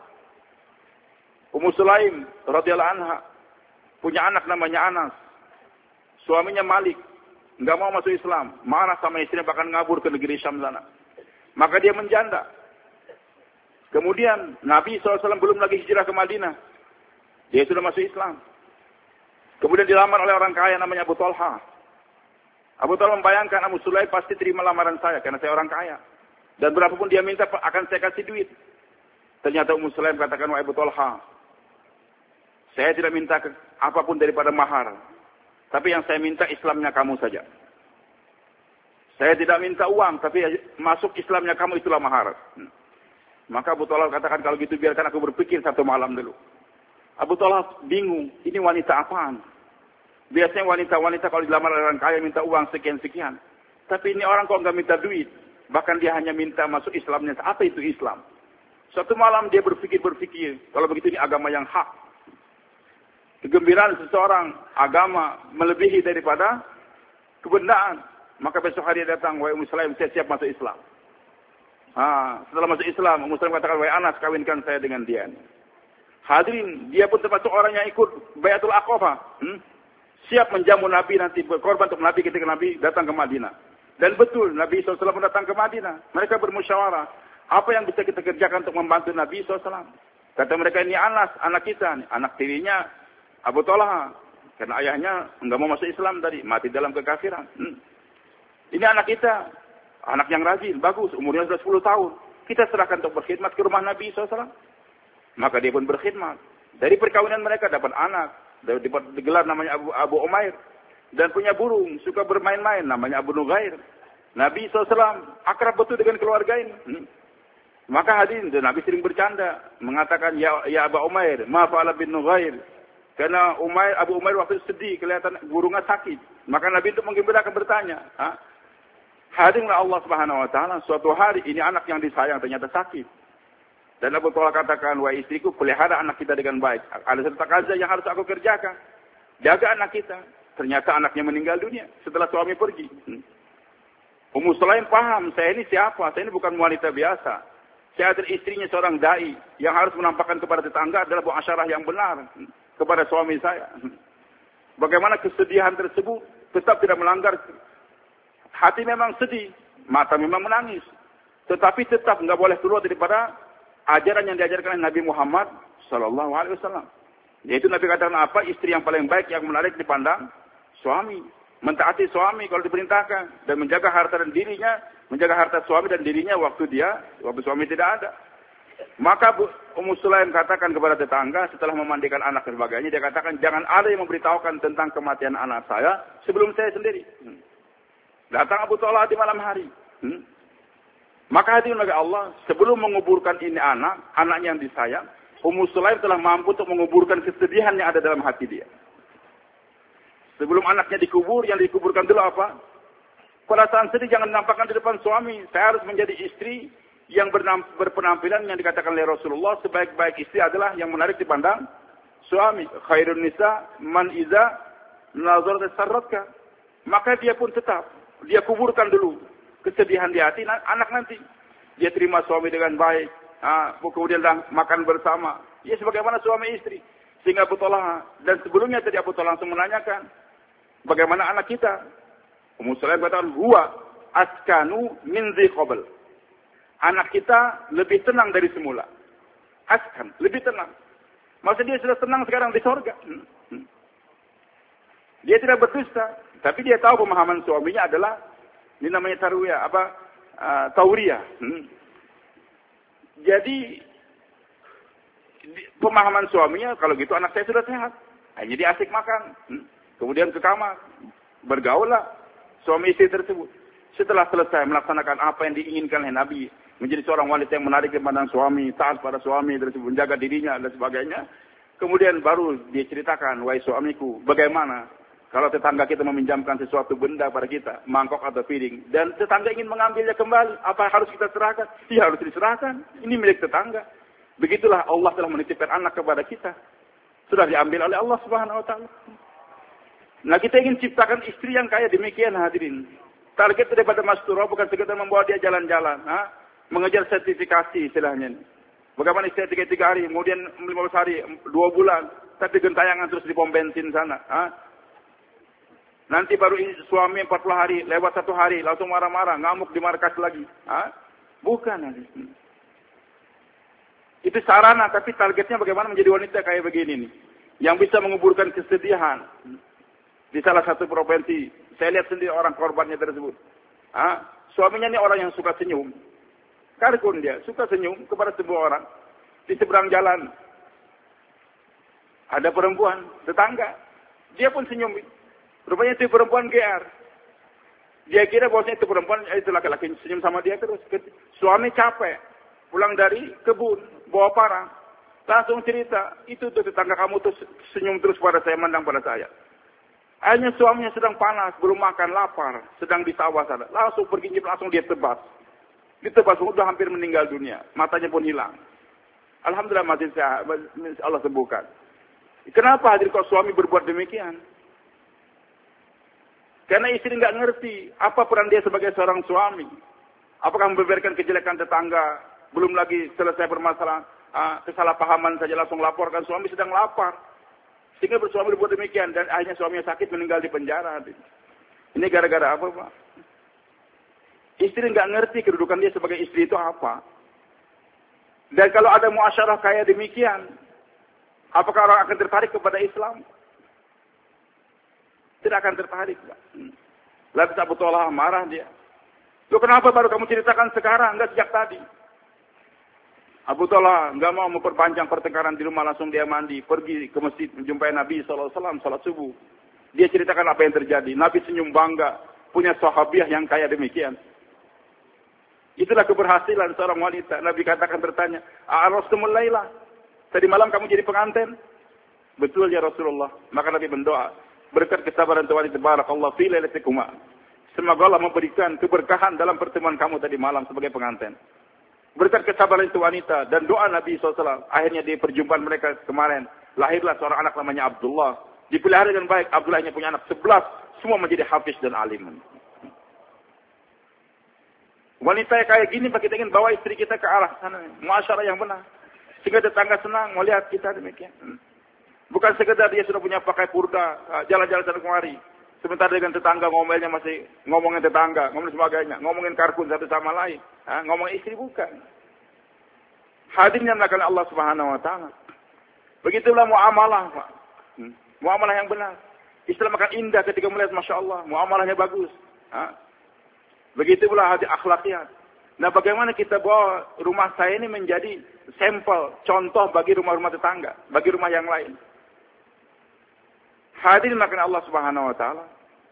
Ummu Sulaim radhiyallahu anha punya anak namanya Anas. Suaminya Malik, enggak mau masuk Islam, marah sama istrinya bahkan ngabur ke negeri Syam sana. Maka dia menjanda. Kemudian Nabi shallallahu alaihi wasallam belum lagi hijrah ke Madinah. Dia sudah masuk Islam. Kemudian dilamar oleh orang kaya namanya Abu Talha. Abu Talha membayangkan Ummu Sulaim pasti terima lamaran saya karena saya orang kaya. Dan berapapun dia minta akan saya kasih duit. Ternyata Ummu Sulaim katakan, wahai Abu Talha, saya tidak minta ke, apapun daripada mahar. Tapi yang saya minta Islamnya kamu saja. Saya tidak minta uang, tapi masuk Islamnya kamu itulah mahar. Hmm. Maka Abu Talha katakan, kalau gitu biarkan aku berpikir satu malam dulu. Abu Talha bingung, ini wanita apaan? Biasanya wanita-wanita kalau dilamar orang kaya minta uang sekian-sekian. Tapi ini orang kok nggak minta duit. Bahkan dia hanya minta masuk Islamnya. Apa itu Islam? Suatu malam dia berpikir-berpikir, kalau begitu ini agama yang hak. Kegembiraan seseorang agama melebihi daripada kebenaran. Maka besok hari dia datang, wahai Ummu Sulaim, saya siap masuk Islam. Ah, setelah masuk Islam, Ummu Sulaim katakan, wahai Anas, kawinkan saya dengan dia. Hadirin, dia pun termasuk orang yang ikut Bayatul Aqabah. Hmm? Siap menjamu Nabi nanti, berkorban untuk Nabi ketika Nabi datang ke Madinah. Dan betul, Nabi shallallahu alaihi wasallam datang ke Madinah. Mereka bermusyawarah. Apa yang bisa kita kerjakan untuk membantu Nabi shallallahu alaihi wasallam? Kata mereka, ini Anas, anak kita. Anak tirinya Abu Talha. Karena ayahnya enggak mau masuk Islam tadi. Mati dalam kekafiran. Hmm. Ini anak kita. Anak yang rajin, bagus. Umurnya sudah sepuluh tahun. Kita serahkan untuk berkhidmat ke rumah Nabi shallallahu alaihi wasallam. Maka dia pun berkhidmat. Dari perkawinan mereka dapat anak. Dapat digelar namanya Abu, Abu Umair. Dan punya burung. Suka bermain-main. Namanya Abu Nughair. Nabi shallallahu alaihi wasallam akrab betul dengan keluarga ini. Hmm. Maka hadirin, dan Nabi sering bercanda. Mengatakan, ya, ya Abu Umair, ma fa'ala bin Nughair. Karena Umair, Abu Umair waktu itu sedih. Kelihatan burungnya sakit. Maka Nabi itu menggembirakan bertanya. Ha? Hadirlah Allah Subhanahu Wa Taala. Suatu hari ini anak yang disayang ternyata sakit. Dan Abu Talha katakan, wahai istriku, pelihara anak kita dengan baik. Ada satu takazah yang harus aku kerjakan. Jaga anak kita. Ternyata anaknya meninggal dunia setelah suami pergi. Hmm. Ummu Sulaim paham, saya ini siapa? Saya ini bukan wanita biasa. Saya adalah istrinya seorang dai yang harus menampakkan kepada tetangga adalah muasyarah yang benar kepada suami saya. Bagaimana kesedihan tersebut tetap tidak melanggar. Hati memang sedih, mata memang menangis. Tetapi tetap nggak boleh keluar daripada ajaran yang diajarkan oleh Nabi Muhammad Sallallahu Alaihi Wasallam. Yaitu Nabi katakan apa? Istri yang paling baik yang menarik dipandang suami. Mentaati suami kalau diperintahkan. Dan menjaga harta dan dirinya. Menjaga harta suami dan dirinya waktu dia, waktu suami tidak ada. Maka Ummu Sulaim katakan kepada tetangga setelah memandikan anak dan sebagainya. Dia katakan jangan ada yang memberitahukan tentang kematian anak saya sebelum saya sendiri. Hmm. Datang Abu Talha di malam hari. Hmm. Maka hadirin oleh Allah, sebelum menguburkan ini anak, anaknya yang disayang, Ummu Sulaim telah mampu untuk menguburkan kesedihan yang ada dalam hati dia. Sebelum anaknya dikubur, yang dikuburkan dulu apa? Perasaan sedih jangan dinampakkan di depan suami. Saya harus menjadi istri yang berpenampilan yang dikatakan oleh Rasulullah, sebaik-baik istri adalah yang menarik dipandang suami. Khairun nisa man iza nazarat sarratka. Maka dia pun tetap, dia kuburkan dulu kesedihan di hati anak nanti. Dia terima suami dengan baik. Nah, kemudian makan bersama. Ya sebagaimana suami istri. Sehingga Abu Talha, dan sebelumnya tadi Abu Talha langsung menanyakan, bagaimana anak kita? Ummu Sulaim katakan, huwa askanu min zi qabl. Anak kita lebih tenang dari semula. Askan, lebih tenang. Maksudnya dia sudah tenang sekarang di surga. Hmm. Hmm. Dia tidak berdusta, tapi dia tahu pemahaman suaminya adalah ini namanya tarwiyah, apa? Uh, tauriyah. Hmm. Jadi pemahaman suaminya, kalau gitu anak saya sudah sehat. Hanya dia asik makan. Hmm. Kemudian ke kamar. Bergaul lah suami istri tersebut. Setelah selesai melaksanakan apa yang diinginkan oleh Nabi. Menjadi seorang wanita yang menarik di pandang suami. Taat pada suami tersebut. Menjaga dirinya dan sebagainya. Kemudian baru dia ceritakan, wahai suamiku, bagaimana kalau tetangga kita meminjamkan sesuatu benda pada kita. Mangkok atau piring. Dan tetangga ingin mengambilnya kembali. Apa harus kita serahkan? Ya harus diserahkan. Ini milik tetangga. Begitulah Allah telah menitipkan anak kepada kita. Sudah diambil oleh Allah Subhanahu Wa Taala. Nah kita ingin ciptakan istri yang kaya demikian hadirin. Target daripada Masturah bukan sekedar membawa dia jalan-jalan. Ha? Mengejar sertifikasi istilahnya. Bagaimana istri tiga, tiga hari, kemudian lima belas hari, dua bulan. Tapi gentayangan terus di pom bensin sana. Ha? Nanti baru suami empat puluh hari, lewat satu hari, langsung marah-marah, ngamuk di markas lagi. Ha? Bukan hadirin. Itu sarana, tapi targetnya bagaimana menjadi wanita kayak begini nih. Yang bisa menguburkan kesedihan. Di salah satu provinsi, saya lihat sendiri orang korbannya tersebut. Ah, suaminya ini orang yang suka senyum. Karkun dia, suka senyum kepada sebuah orang. Di seberang jalan, ada perempuan, tetangga. Dia pun senyum. Rupanya itu perempuan G R. Dia kira bahwasanya itu perempuan, itu laki-laki senyum sama dia terus. Suami capek, pulang dari kebun, bawa parang. Langsung cerita, itu tuh tetangga kamu tuh senyum terus pada saya, mandang pada saya. Akhirnya suaminya sedang panas, belum makan, lapar, sedang di sawah sana. Langsung pergi, langsung dia tebas. Ditebas, sudah hampir meninggal dunia. Matanya pun hilang. Alhamdulillah masih Allah sembuhkan. Kenapa hadir kok suami berbuat demikian? Karena istri nggak ngerti apa peran dia sebagai seorang suami. Apakah membeberkan kejelekan tetangga, belum lagi selesai permasalahan, uh, kesalahpahaman saja langsung laporkan suami sedang lapar. Sehingga bersuami berbuat demikian dan akhirnya suaminya sakit meninggal di penjara. Ini gara-gara apa, Pak? Istri nggak ngerti kedudukan dia sebagai istri itu apa. Dan kalau ada muasyarah kayak demikian, apakah orang akan tertarik kepada Islam? Tidak akan tertarik, Pak. Lalu Abu Talha marah dia. Loh kenapa baru kamu ceritakan sekarang, enggak sejak tadi? Abu Talha nggak mau memperpanjang pertengkaran di rumah, langsung dia mandi, pergi ke masjid menjumpai Nabi shallallahu alaihi wasallam salat subuh. Dia ceritakan apa yang terjadi. Nabi senyum bangga, punya sahabiah yang kaya demikian. Itulah keberhasilan seorang wanita. Nabi katakan bertanya, "A'arastumul laila?" Tadi malam kamu jadi pengantin? Betul ya Rasulullah. Maka Nabi berdoa, berkat kesabaran Tuhan barakallahu fi lailatikuma. Semoga Allah memberikan keberkahan dalam pertemuan kamu tadi malam sebagai pengantin. Berkat kesabaran itu wanita dan doa Nabi shallallahu alaihi wasallam. Akhirnya di perjumpaan mereka kemarin, lahirlah seorang anak namanya Abdullah. Dipelihara dengan baik. Abdullah hanya punya anak sebelas. Semua menjadi hafiz dan alim. Wanita yang kayak gini, kita ingin bawa istri kita ke arah sana. Muasyarah yang benar. Sehingga tetangga senang melihat kita demikian. Bukan sekedar dia sudah punya pakai purda, jalan-jalan sana kemari. Sementara dengan tetangga ngomelnya masih ngomongin tetangga, ngomongin sebagainya. Ngomongin karbon satu sama lain. Ngomongin istri bukan. Hadirnya melakukan Allah Subhanahu Wa Taala. Begitulah muamalah, Pak. Hmm. Muamalah yang benar. Islam akan indah ketika melihat, Masya Allah, muamalahnya bagus. Ha? Begitu pula hati akhlakiyat. Nah, bagaimana kita bawa rumah saya ini menjadi sampel, contoh bagi rumah-rumah tetangga, bagi rumah yang lain. Hadirin makan Allah Subhanahu Wa Taala.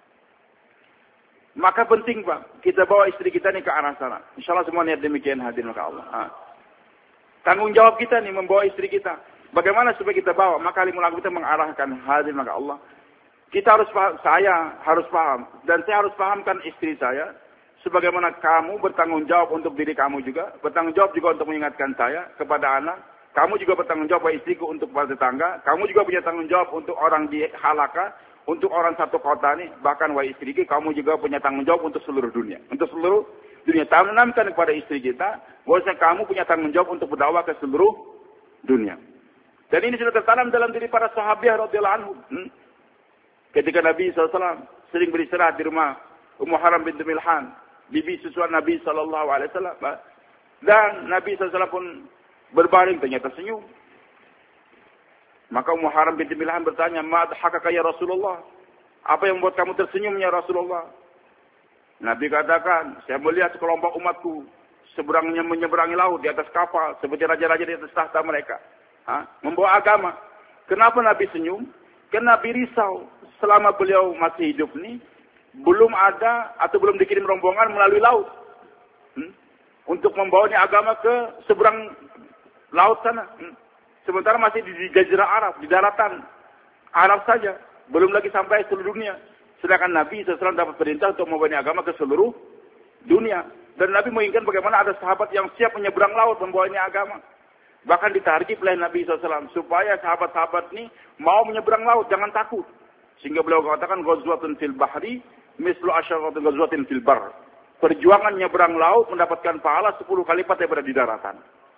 Maka penting, Pak, kita bawa istri kita ini ke arah sana. Insya Allah semua niat demikian, hadirin maka Allah. Ha? Tanggung jawab kita nih membawa istri kita. Bagaimana supaya kita bawa? Maka alimul kita mengarahkan, hadirin maka Allah. Kita harus paham, saya harus paham. Dan saya harus pahamkan istri saya. Sebagaimana kamu bertanggung jawab untuk diri kamu juga. Bertanggung jawab juga untuk mengingatkan saya kepada anak. Kamu juga bertanggung jawab istriku untuk para tetangga. Kamu juga punya tanggung jawab untuk orang di halaka. Untuk orang satu kota ini. Bahkan wahai istriku, kamu juga punya tanggung jawab untuk seluruh dunia. Untuk seluruh dunia. Tanamkan kepada istri kita. Bahwa kamu punya tanggung jawab untuk berdakwah ke seluruh dunia. Dan ini sudah tertanam dalam diri para sahabat radhiyallahu anhum. Hmm? Ketika Nabi shallallahu alaihi wasallam sering beristirahat di rumah Ummu Haram binti Milhan, bibi susuan Nabi sallallahu alaihi wasallam, dan Nabi shallallahu alaihi wasallam pun berbaring ternyata senyum. Maka Ummu Haram binti Milhan bertanya, "Ma adhakaka ya Rasulullah?" Apa yang membuat kamu tersenyum ya Rasulullah? Nabi katakan, "Saya melihat sekelompok umatku seberangnya menyeberangi laut di atas kapal seperti raja-raja di atas tahta mereka." Ha? Membawa agama. Kenapa Nabi senyum? Karena Nabi risau selama beliau masih hidup ini belum ada atau belum dikirim rombongan melalui laut hmm? untuk membawa agama ke seberang laut sana. Hmm? Sementara masih di, di Jazirah Arab, di daratan Arab saja, belum lagi sampai seluruh dunia. Sedangkan Nabi shallallahu alaihi wasallam dapat perintah untuk membawa agama ke seluruh dunia. Dan Nabi menginginkan bagaimana ada sahabat yang siap menyeberang laut membawa agama. Bahkan ditarikh oleh Nabi shallallahu alaihi wasallam supaya sahabat-sahabat ini mau menyeberang laut, jangan takut. Sehingga beliau katakan, ghazwatun fil bahri mislu asyaratin ghazwatin fil bar. Perjuangan nyeberang laut mendapatkan pahala sepuluh kali lipat daripada di daratan.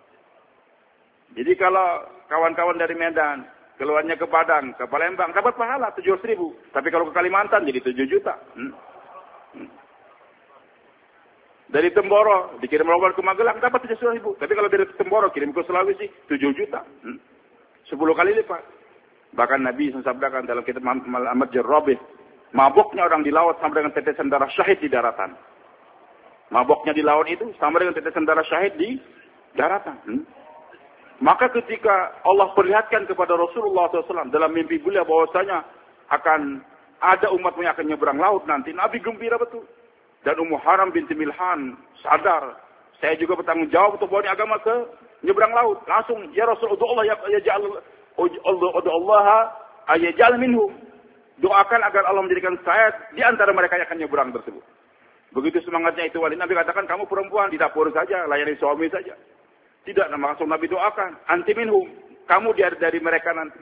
Jadi kalau kawan-kawan dari Medan keluarnya ke Padang, ke Palembang dapat pahala tujuh ratus ribu. Tapi kalau ke Kalimantan jadi tujuh juta. Hmm. Hmm. Dari Temboro dikirim rombongan ke Magelang dapat tujuh ratus ribu. Tapi kalau dari Temboro kirim ke Sulawesi tujuh juta. Hmm. sepuluh kali lipat. Bahkan Nabi mensabdakan dalam kitab Ahmad Jarrabih, mabuknya orang di laut sama dengan tetesan darah syahid di daratan. Mabuknya di laut itu sama dengan tetesan darah syahid di daratan. Hmm. Maka ketika Allah perlihatkan kepada Rasulullah shallallahu alaihi wasallam dalam mimpi beliau bahwasanya akan ada umat yang akan nyebrang laut nanti, Nabi gembira betul. Dan Ummu Haram binti Milhan sadar, saya juga bertanggung jawab untuk bawa agama ke nyebrang laut. Langsung, ya Rasulullah, ya yaj'al Allah ayaj'al minhum. Doakan agar Allah menjadikan saya di antara mereka yang akan nyebrang tersebut. Begitu semangatnya itu wali Nabi katakan, kamu perempuan di dapur saja, layani suami saja. Tidak, langsung Nabi doakan, anti minhum, kamu dari, dari mereka nanti.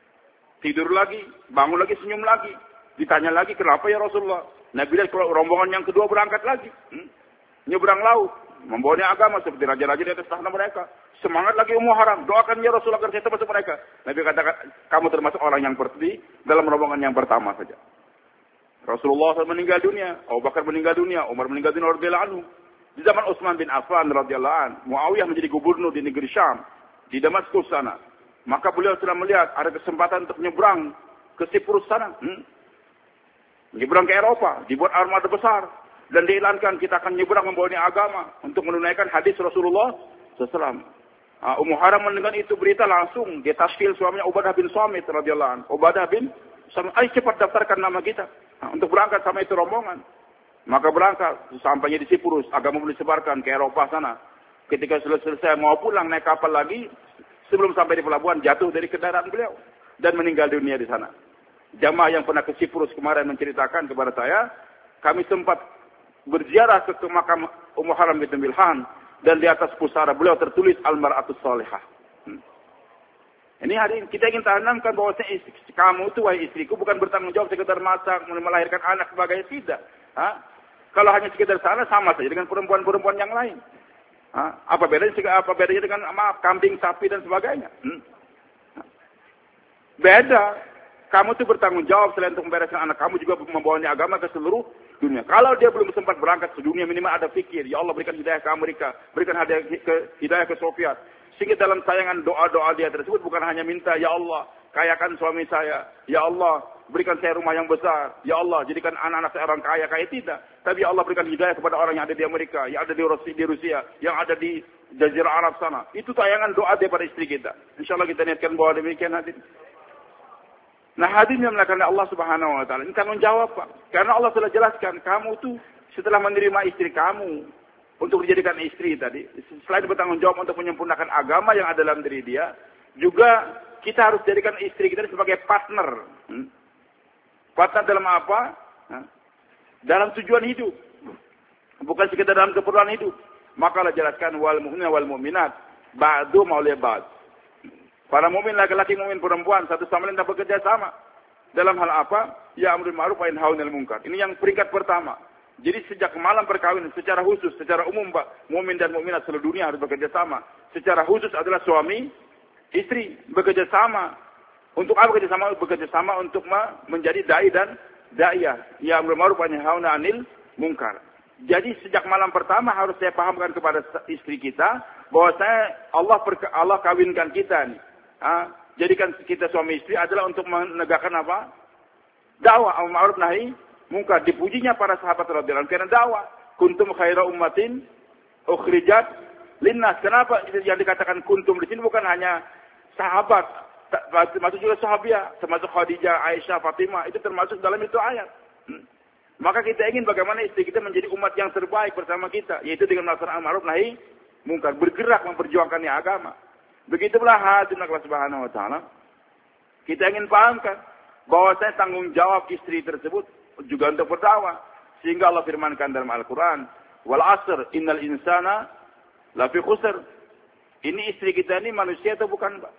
Tidur lagi, bangun lagi, senyum lagi. Ditanya lagi, kenapa ya Rasulullah? Nabi lihat kalau rombongan yang kedua berangkat lagi. Hmm? Nyebrang laut. Membawanya agama seperti raja-raja di atas tahta mereka. Semangat lagi Ummu Haram. Doakan ya Rasulullah agar saya termasuk mereka. Nabi katakan, kamu termasuk orang yang seperti dalam rombongan yang pertama saja. Rasulullah meninggal dunia. Abu Bakar meninggal dunia. Umar meninggal dunia radhiyallahu anhu. Di zaman Utsman bin Affan radhiyallahu anhu. Muawiyah menjadi gubernur di negeri Syam. Di Damaskus sana. Maka beliau sudah melihat ada kesempatan untuk menyeberang ke Siprus sana. Hmm? Nyebrang ke Eropa, dibuat armada besar. Dan diiklankan kita akan nyebrang membawa agama untuk menunaikan hadis Rasulullah shallallahu alaihi wasallam. Uh, Ummu Haram mendengar itu berita langsung dia tasfil suaminya Ubadah bin Samit radhiyallahu anhu. Ubadah bin Samit, ayo cepat daftarkan nama kita uh, untuk berangkat sama itu rombongan. Maka berangkat sampainya di Siprus, agama boleh disebarkan ke Eropa sana. Ketika selesai mau pulang naik kapal lagi, sebelum sampai di pelabuhan jatuh dari kendaraan beliau dan meninggal dunia di sana. Jamaah yang pernah ke Siprus kemarin menceritakan kepada saya, kami sempat berziarah ke, ke makam Ummu Haram binti Milhan dan di atas pusara beliau tertulis Al-Mar'atus Salihah. Hmm. Ini hari ini kita ingin tanamkan bahwa kamu itu wahai istriku bukan bertanggung jawab sekedar masak, melahirkan anak sebagainya, tidak. Ha? Kalau hanya sekedar sana, sama saja dengan perempuan-perempuan yang lain. Hah? Apa bedanya? Apa bedanya dengan maaf, kambing, sapi dan sebagainya? Hmm? Beda. Kamu tuh bertanggung jawab selain untuk membereskan anak kamu juga membawanya agama ke seluruh dunia. Kalau dia belum sempat berangkat ke dunia, minimal ada fikir. Ya Allah, berikan hidayah ke Amerika, berikan hidayah ke, hidayah ke Soviet. Sehingga dalam sayangan doa-doa dia tersebut bukan hanya minta, ya Allah, kayakan suami saya. Ya Allah, berikan saya rumah yang besar. Ya Allah, jadikan anak-anak saya orang kaya. Kaya tidak. Tapi ya Allah berikan hidayah kepada orang yang ada di Amerika, yang ada di Rusia, di Rusia yang ada di Jazirah Arab sana. Itu tayangan doa daripada istri kita. Insya Allah kita niatkan bahwa demikian hadirin. Nah, hadirin yang melakukan Allah Subhanahu Wa Taala ini tanggung jawab, Pak. Karena Allah sudah jelaskan, kamu tuh setelah menerima istri kamu untuk dijadikan istri tadi, selain bertanggung jawab untuk menyempurnakan agama yang ada dalam diri dia, juga kita harus jadikan istri kita sebagai partner. Hmm? Partner dalam apa? Nah, dalam tujuan hidup, bukan sekedar dalam keperluan hidup. Maka Allah jelaskan wal mu'minina wal mu'minat ba'du ma'ul ba'd. Para mukmin laki-laki, mukmin perempuan satu sama lain tak bekerja sama. Dalam hal apa? Ya amrul ma'ruf wa nahy 'anil munkar. Ini yang peringkat pertama. Jadi sejak malam perkawinan secara khusus, secara umum, Pak, mukmin dan mukminat seluruh dunia harus bekerja sama. Secara khusus adalah suami, istri bekerja sama. Untuk apa bekerja sama? Bekerja sama untuk menjadi dai dan daiyah. Ya amrul ma'ruf wa nahy 'anil munkar. Jadi sejak malam pertama harus saya pahamkan kepada istri kita bahwa saya Allah perka, Allah kawinkan kita nih. Ha? Jadikan kita suami istri adalah untuk menegakkan apa? Dakwah amar ma'ruf nahi munkar. Dipujinya para sahabat radhiyallahu anhum karena dakwah. Kuntum khaira ummatin ukhrijat linnas. Kenapa yang dikatakan kuntum di sini bukan hanya sahabat, termasuk juga sahabiah, termasuk Khadijah, Aisyah, Fatimah, itu termasuk dalam itu ayat. Hmm. Maka kita ingin bagaimana istri kita menjadi umat yang terbaik bersama kita, yaitu dengan melaksanakan amar ma'ruf nahi munkar, bergerak memperjuangkan agama. Begitulah hadirin Allah Subhanahu Wa Taala. Kita ingin pahamkan bahwa saya tanggung jawab istri tersebut juga untuk berdakwah. Sehingga Allah firmankan dalam Al-Quran, wal asr innal insana lafi khusr. Ini istri kita ini manusia atau bukan, Pak?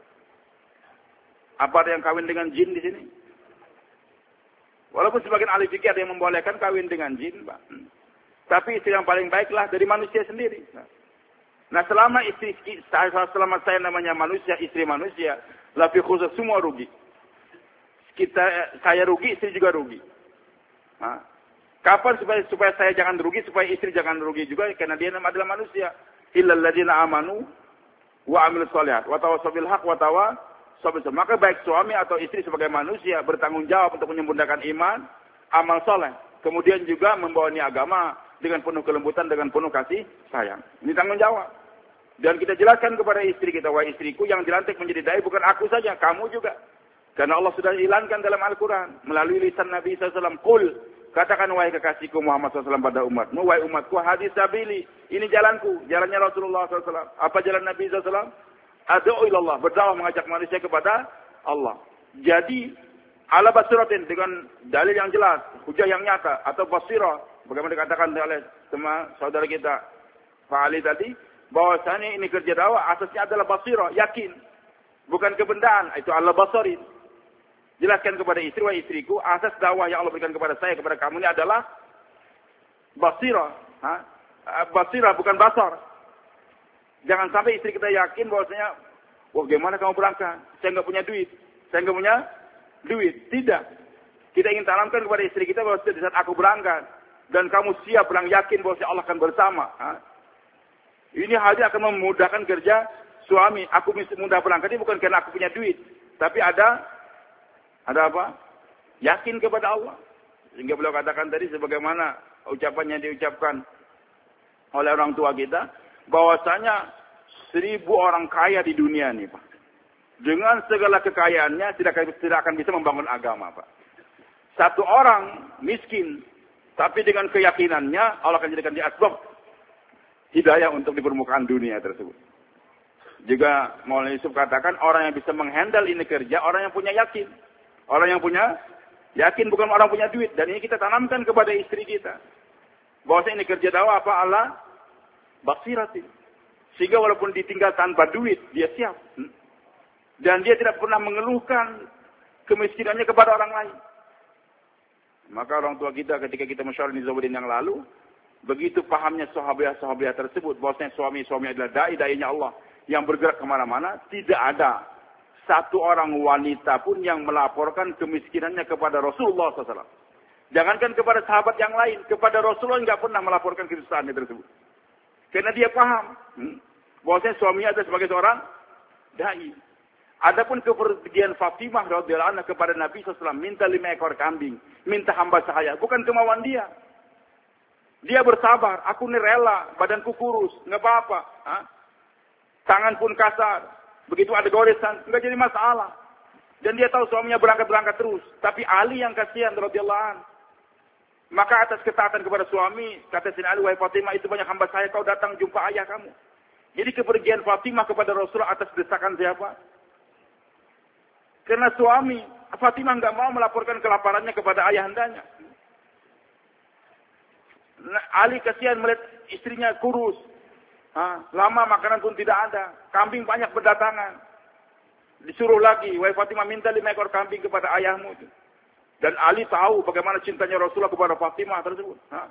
Apa ada yang kawin dengan jin di sini? Walaupun sebagian ahli fikih ada yang membolehkan kawin dengan jin, Pak. Tapi istri yang paling baiklah dari manusia sendiri. Nah, selama istri selama saya namanya manusia, istri manusia, lafi khusus semua rugi. Kita saya rugi, istri juga rugi. Nah, kapan supaya supaya saya jangan rugi, supaya istri jangan rugi juga karena dia adalah manusia. Illal ladzina amanu wa amilus shalihat wa tawassaw bil haqq wa tawassaw bis sabr. Maka baik suami atau istri sebagai manusia bertanggung jawab untuk menyempurnakan iman, amal soleh, kemudian juga membawa agama dengan penuh kelembutan, dengan penuh kasih sayang. Ini tanggung jawab. Dan kita jelaskan kepada istri kita, wahai istriku yang dilantik menjadi dai bukan aku saja, kamu juga. Karena Allah sudah ilangkan dalam Al-Quran melalui lisan Nabi sallallahu alaihi wasallam, Qul, katakan wahai kekasihku Muhammad sallallahu alaihi wasallam pada umatmu, wahai umatku, hadis sabili, ini jalanku, jalannya Rasulullah sallallahu alaihi wasallam. Apa jalan Nabi sallallahu alaihi wasallam? Ad'u ilallah, berdakwah mengajak manusia kepada Allah. Jadi, ala basiratin dengan dalil yang jelas, hujah yang nyata, atau basirah, bagaimana dikatakan oleh sama saudara kita, Pak Ali tadi, bahwasanya ini kerja dakwah asasnya adalah basirah, yakin, bukan kebendaan, itu Allah basarin. Jelaskan kepada istri, wahai istriku, asas dakwah yang Allah berikan kepada saya, kepada kamu ini adalah basirah. Ha? Basirah, bukan basar. Jangan sampai istri kita yakin bahwasanya, wah gimana kamu berangkat? Saya nggak punya duit. Saya nggak punya duit. Tidak. Kita ingin tanamkan kepada istri kita bahwa di saat aku berangkat, dan kamu siap berang yakin bahwa Allah akan bersama. Ha? Ini halnya akan memudahkan kerja suami. Aku mudah berangkat ini bukan karena aku punya duit. Tapi ada, ada apa? Yakin kepada Allah. Sehingga beliau katakan tadi sebagaimana ucapan yang diucapkan oleh orang tua kita. Bahwasanya seribu orang kaya di dunia ini, Pak. Dengan segala kekayaannya tidak, tidak akan bisa membangun agama, Pak. Satu orang miskin. Tapi dengan keyakinannya Allah akan jadikan dia asbab hidayah untuk di permukaan dunia tersebut. Juga Maulana Yusuf katakan orang yang bisa menghandle ini kerja, orang yang punya yakin. Orang yang punya yakin, bukan orang punya duit. Dan ini kita tanamkan kepada istri kita. Bahwasanya ini kerja dakwah apa Allah? Basiratin. Sehingga walaupun ditinggal tanpa duit, dia siap. Dan dia tidak pernah mengeluhkan kemiskinannya kepada orang lain. Maka orang tua kita ketika kita masyarakat Nizamuddin yang lalu, begitu pahamnya sahabiah-sahabiah tersebut, bahwasanya suami-suami adalah dai-dainya Allah yang bergerak kemana-mana, tidak ada satu orang wanita pun yang melaporkan kemiskinannya kepada Rasulullah shallallahu alaihi wasallam. Jangankan kepada sahabat yang lain, kepada Rasulullah nggak pernah melaporkan kesusahannya tersebut. Karena dia paham, hmm, bahwasanya suaminya ada sebagai seorang dai. Adapun kepergian Fatimah radhiyallahu anha kepada Nabi shallallahu alaihi wasallam, minta lima ekor kambing, minta hamba sahaya, bukan kemauan dia. Dia bersabar, aku ini rela, badanku kurus, nggak apa-apa. Ha? Tangan pun kasar, begitu ada goresan, nggak jadi masalah. Dan dia tahu suaminya berangkat-berangkat terus. Tapi Ali yang kasihan radhiyallahu anhu. Maka atas ketaatan kepada suami, kata Sayyidina Ali, wahai Fatimah, itu banyak hamba saya, kau datang jumpa ayah kamu. Jadi kepergian Fatimah kepada Rasulullah atas desakan siapa? Karena suami, Fatimah nggak mau melaporkan kelaparannya kepada ayahandanya. Ali kasihan melihat istrinya kurus. Ha, lama makanan pun tidak ada. Kambing banyak berdatangan. Disuruh lagi, wahai Fatimah, minta lima ekor kambing kepada ayahmu. Dan Ali tahu bagaimana cintanya Rasulullah kepada Fatimah tersebut. Ha?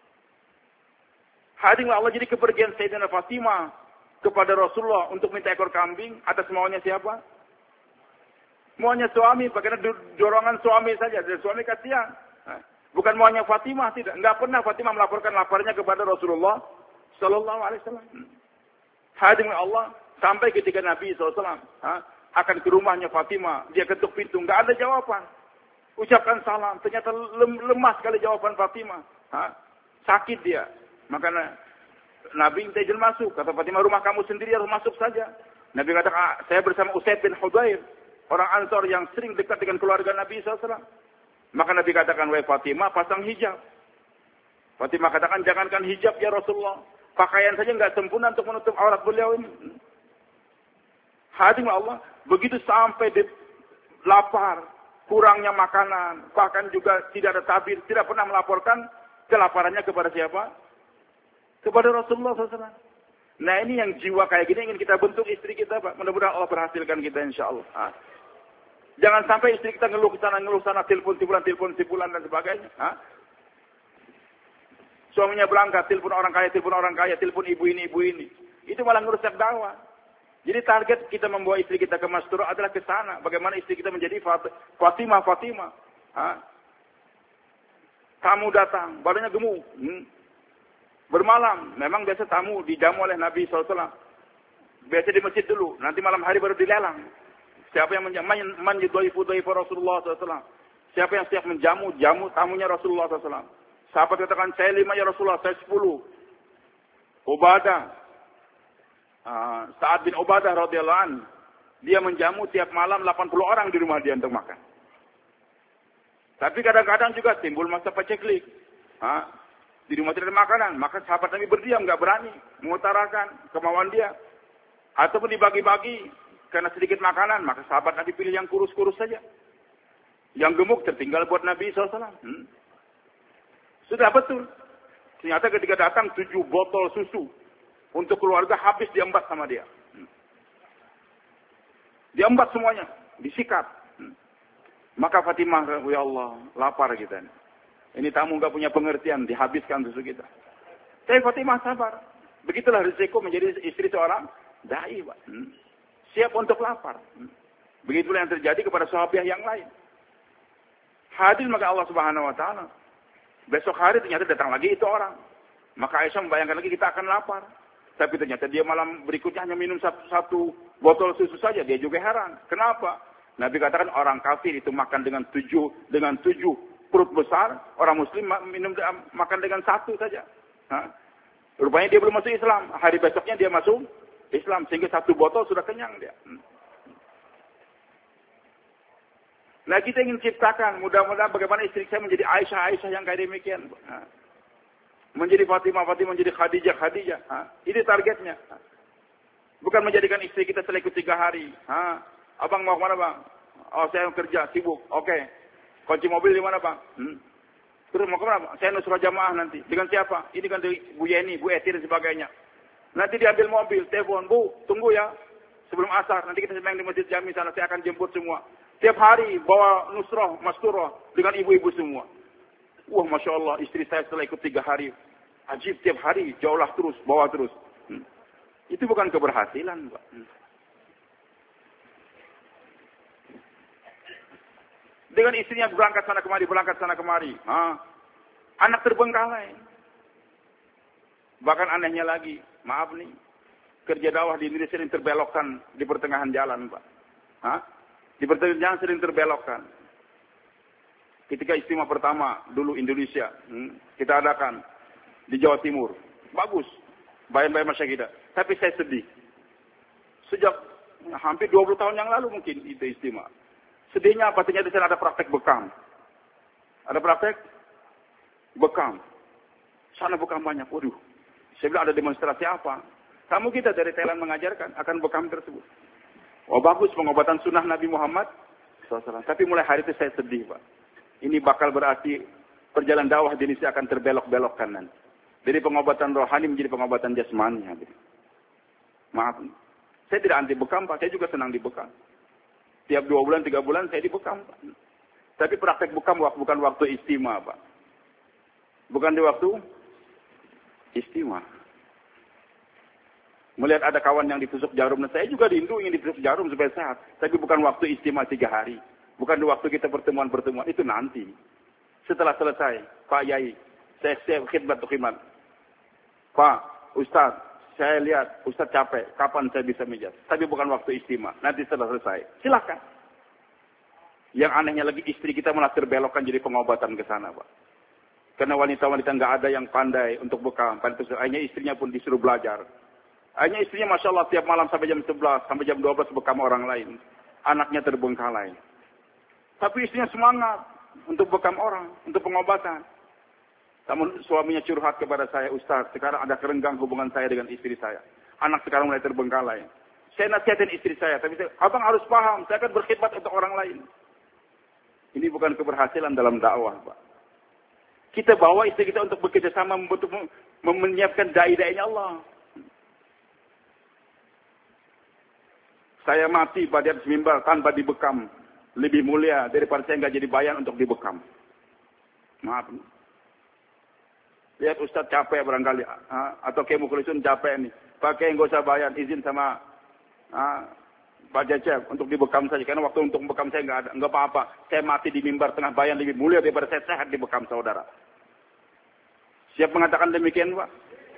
Hadirin Allah, jadi kepergian Sayyidina Fatimah kepada Rasulullah untuk minta ekor kambing atas maunya siapa? Maunya suami, bagaimana dorongan suami saja. Dan suami kasihan. Bukan maunya Fatimah, tidak. Enggak pernah Fatimah melaporkan laparnya kepada Rasulullah Sallallahu Alaihi Wasallam. Hadirin Allah, sampai ketika Nabi Sallallahu Alaihi Wasallam ha, akan ke rumahnya Fatimah, dia ketuk pintu, enggak ada jawaban. Ucapkan salam, ternyata lem, lemah sekali jawaban Fatimah. Ha, sakit dia. Maka Nabi minta izin masuk. Kata Fatimah, rumah kamu sendiri harus masuk saja. Nabi kata, ah, saya bersama Usaid bin Hudayr, orang Ansor yang sering dekat dengan keluarga Nabi Sallallahu Alaihi Wasallam. Maka Nabi katakan, wahai Fatimah, pasang hijab. Fatimah katakan, jangankan hijab ya Rasulullah. Pakaian saja nggak sempurna untuk menutup aurat beliau ini. Hadirin Allah, begitu sampai di lapar, kurangnya makanan, bahkan juga tidak ada tabir, tidak pernah melaporkan kelaparannya kepada siapa? Kepada Rasulullah shallallahu alaihi wasallam. Nah ini yang jiwa kayak gini ingin kita bentuk istri kita, Pak. Mudah-mudahan Allah berhasilkan kita insya Allah. Ha? Jangan sampai istri kita ngeluh sana, ngeluh sana, telepon tipulan, telepon tipulan dan sebagainya. Ha? Suaminya berangkat, telepon orang kaya, telepon orang kaya, telepon ibu ini, ibu ini. Itu malah ngerusak dakwah. Jadi target kita membawa istri kita ke Masturah adalah ke sana. Bagaimana istri kita menjadi Fatimah, Fatimah. Ha? Tamu datang, badannya gemuk. Hmm. Bermalam, memang biasa tamu dijamu oleh Nabi shallallahu alaihi wasallam. Biasa di masjid dulu, nanti malam hari baru dilelang. Siapa yang menjamu, manjidaifu daifu Rasulullah shallallahu alaihi wasallam. Siapa yang siap menjamu, jamu tamunya Rasulullah shallallahu alaihi wasallam. Sahabat katakan, saya lima ya Rasulullah, saya sepuluh. Ubadah, uh, Sa'ad bin Ubadah radhiyallahu anhu, dia menjamu tiap malam delapan puluh orang di rumah dia untuk makan. Tapi kadang-kadang juga timbul masa paceklik. Ha? Di rumah tidak ada makanan, maka sahabat Nabi berdiam, nggak berani mengutarakan kemauan dia. Ataupun dibagi-bagi karena sedikit makanan, maka sahabat Nabi pilih yang kurus-kurus saja. Yang gemuk tertinggal buat Nabi shallallahu alaihi wasallam. Hmm. Sudah betul. Ternyata ketika datang tujuh botol susu untuk keluarga habis diembat sama dia. Hmm. Diembat semuanya, disikat. Hmm. Maka Fatimah, ya Allah, lapar kita ini. Ini tamu nggak punya pengertian, dihabiskan susu kita. Tapi Fatimah sabar. Begitulah risiko menjadi istri seorang dai, Pak. Hmm. Siap untuk lapar. Hmm. Begitulah yang terjadi kepada sahabiah yang lain. Hadir maka Allah Subhanahu Wa Taala. Besok hari ternyata datang lagi itu orang. Maka Aisyah membayangkan lagi kita akan lapar. Tapi ternyata dia malam berikutnya hanya minum satu, satu botol susu saja. Dia juga heran. Kenapa? Nabi katakan orang kafir itu makan dengan tujuh dengan tujuh perut besar, orang muslim minum makan dengan satu saja. Ha? Rupanya dia belum masuk Islam. Hari besoknya dia masuk Islam sehingga satu botol sudah kenyang dia. Hmm. Nah kita ingin ciptakan mudah-mudahan bagaimana istri saya menjadi Aisyah Aisyah yang kayak demikian. Ha? Menjadi Fatimah Fatimah, menjadi Khadijah Khadijah. Ha? Ini targetnya. Ha? Bukan menjadikan istri kita selekut tiga hari. Ha? Abang mau kemana bang? Oh saya kerja sibuk. Oke. Okay. Kunci mobil di mana, Bang? Hmm. Terus mau kemana, Bang? Saya nusrah jamaah nanti. Dengan siapa? Ini kan dari Bu Yeni, Bu Eti dan sebagainya. Nanti diambil mobil, telepon, Bu, tunggu ya. Sebelum asar, nanti kita sedang di Masjid Jami sana, saya akan jemput semua. Tiap hari bawa nusrah, masturah dengan ibu-ibu semua. Wah, Masya Allah, istri saya setelah ikut tiga hari. Ajib, tiap hari, jauhlah terus, bawa terus. Hmm. Itu bukan keberhasilan, Pak. Hmm. Dengan istrinya berangkat sana kemari, berangkat sana kemari. Ha? Anak terbengkalai. Bahkan anehnya lagi, maaf nih, kerja dakwah di Indonesia sering terbelokkan di pertengahan jalan, Pak. Ha? Di pertengahan jalan sering terbelokkan. Ketika istimewa pertama dulu Indonesia, hmm, kita adakan di Jawa Timur. Bagus. Bayan-bayan masyarakat kita. Tapi saya sedih. Sejak hampir dua puluh tahun yang lalu mungkin itu istimewa. Sedihnya apa? Ternyata di sana ada praktek bekam. Ada praktek bekam. Sana bekam banyak. Waduh. Saya bilang ada demonstrasi apa? Kamu kita dari Thailand mengajarkan akan bekam tersebut. Oh bagus pengobatan sunnah Nabi Muhammad shallallahu alaihi wasallam. Tapi mulai hari itu saya sedih, Pak. Ini bakal berarti perjalanan dakwah di Indonesia akan terbelok-belokkan nanti. Dari pengobatan rohani menjadi pengobatan jasmani. Maaf. Saya tidak anti bekam, Pak. Saya juga senang dibekam. Tiap dua bulan, tiga bulan saya dibekam, Pak. Tapi praktek bekam bukan waktu istimewa, Pak. Bukan di waktu istimewa. Melihat ada kawan yang ditusuk jarum. Nah, saya juga rindu ingin ditusuk jarum supaya sehat. Tapi bukan waktu istimewa tiga hari. Bukan di waktu kita pertemuan-pertemuan. Itu nanti. Setelah selesai. Pak Yai. Saya siap khidmat untuk khidmat. Pak, Ustaz. Saya lihat Ustaz capek. Kapan saya bisa mijat? Tapi bukan waktu istimewa. Nanti setelah selesai. Silakan. Yang anehnya lagi istri kita malah terbelokkan jadi pengobatan ke sana, Pak. Karena wanita-wanita nggak ada yang pandai untuk bekam. Akhirnya istrinya pun disuruh belajar. Akhirnya istrinya Masya Allah tiap malam sampai jam sebelas, sampai jam dua belas bekam orang lain. Anaknya terbengkalai. Tapi istrinya semangat untuk bekam orang, untuk pengobatan. Namun suaminya curhat kepada saya, Ustaz, sekarang ada kerenggang hubungan saya dengan istri saya. Anak sekarang mulai terbengkalai. Saya nasihatin istri saya, tapi saya, abang harus paham, saya akan berkhidmat untuk orang lain. Ini bukan keberhasilan dalam dakwah, Pak. Kita bawa istri kita untuk bekerja sama, untuk menyiapkan dai-dainya Allah. Saya mati pada atas mimbar tanpa dibekam. Lebih mulia daripada saya nggak jadi bayan untuk dibekam. Maaf. Lihat Ustaz capek barangkali. Atau Kemukulisun capek nih. Pakai nggak usah bayan. Izin sama ha, Pak Jajab untuk dibekam saja. Karena waktu untuk bekam saya nggak ada. Nggak apa-apa. Saya mati di mimbar tengah bayan lebih mulia daripada saya sehat dibekam saudara. Siap mengatakan demikian, Pak?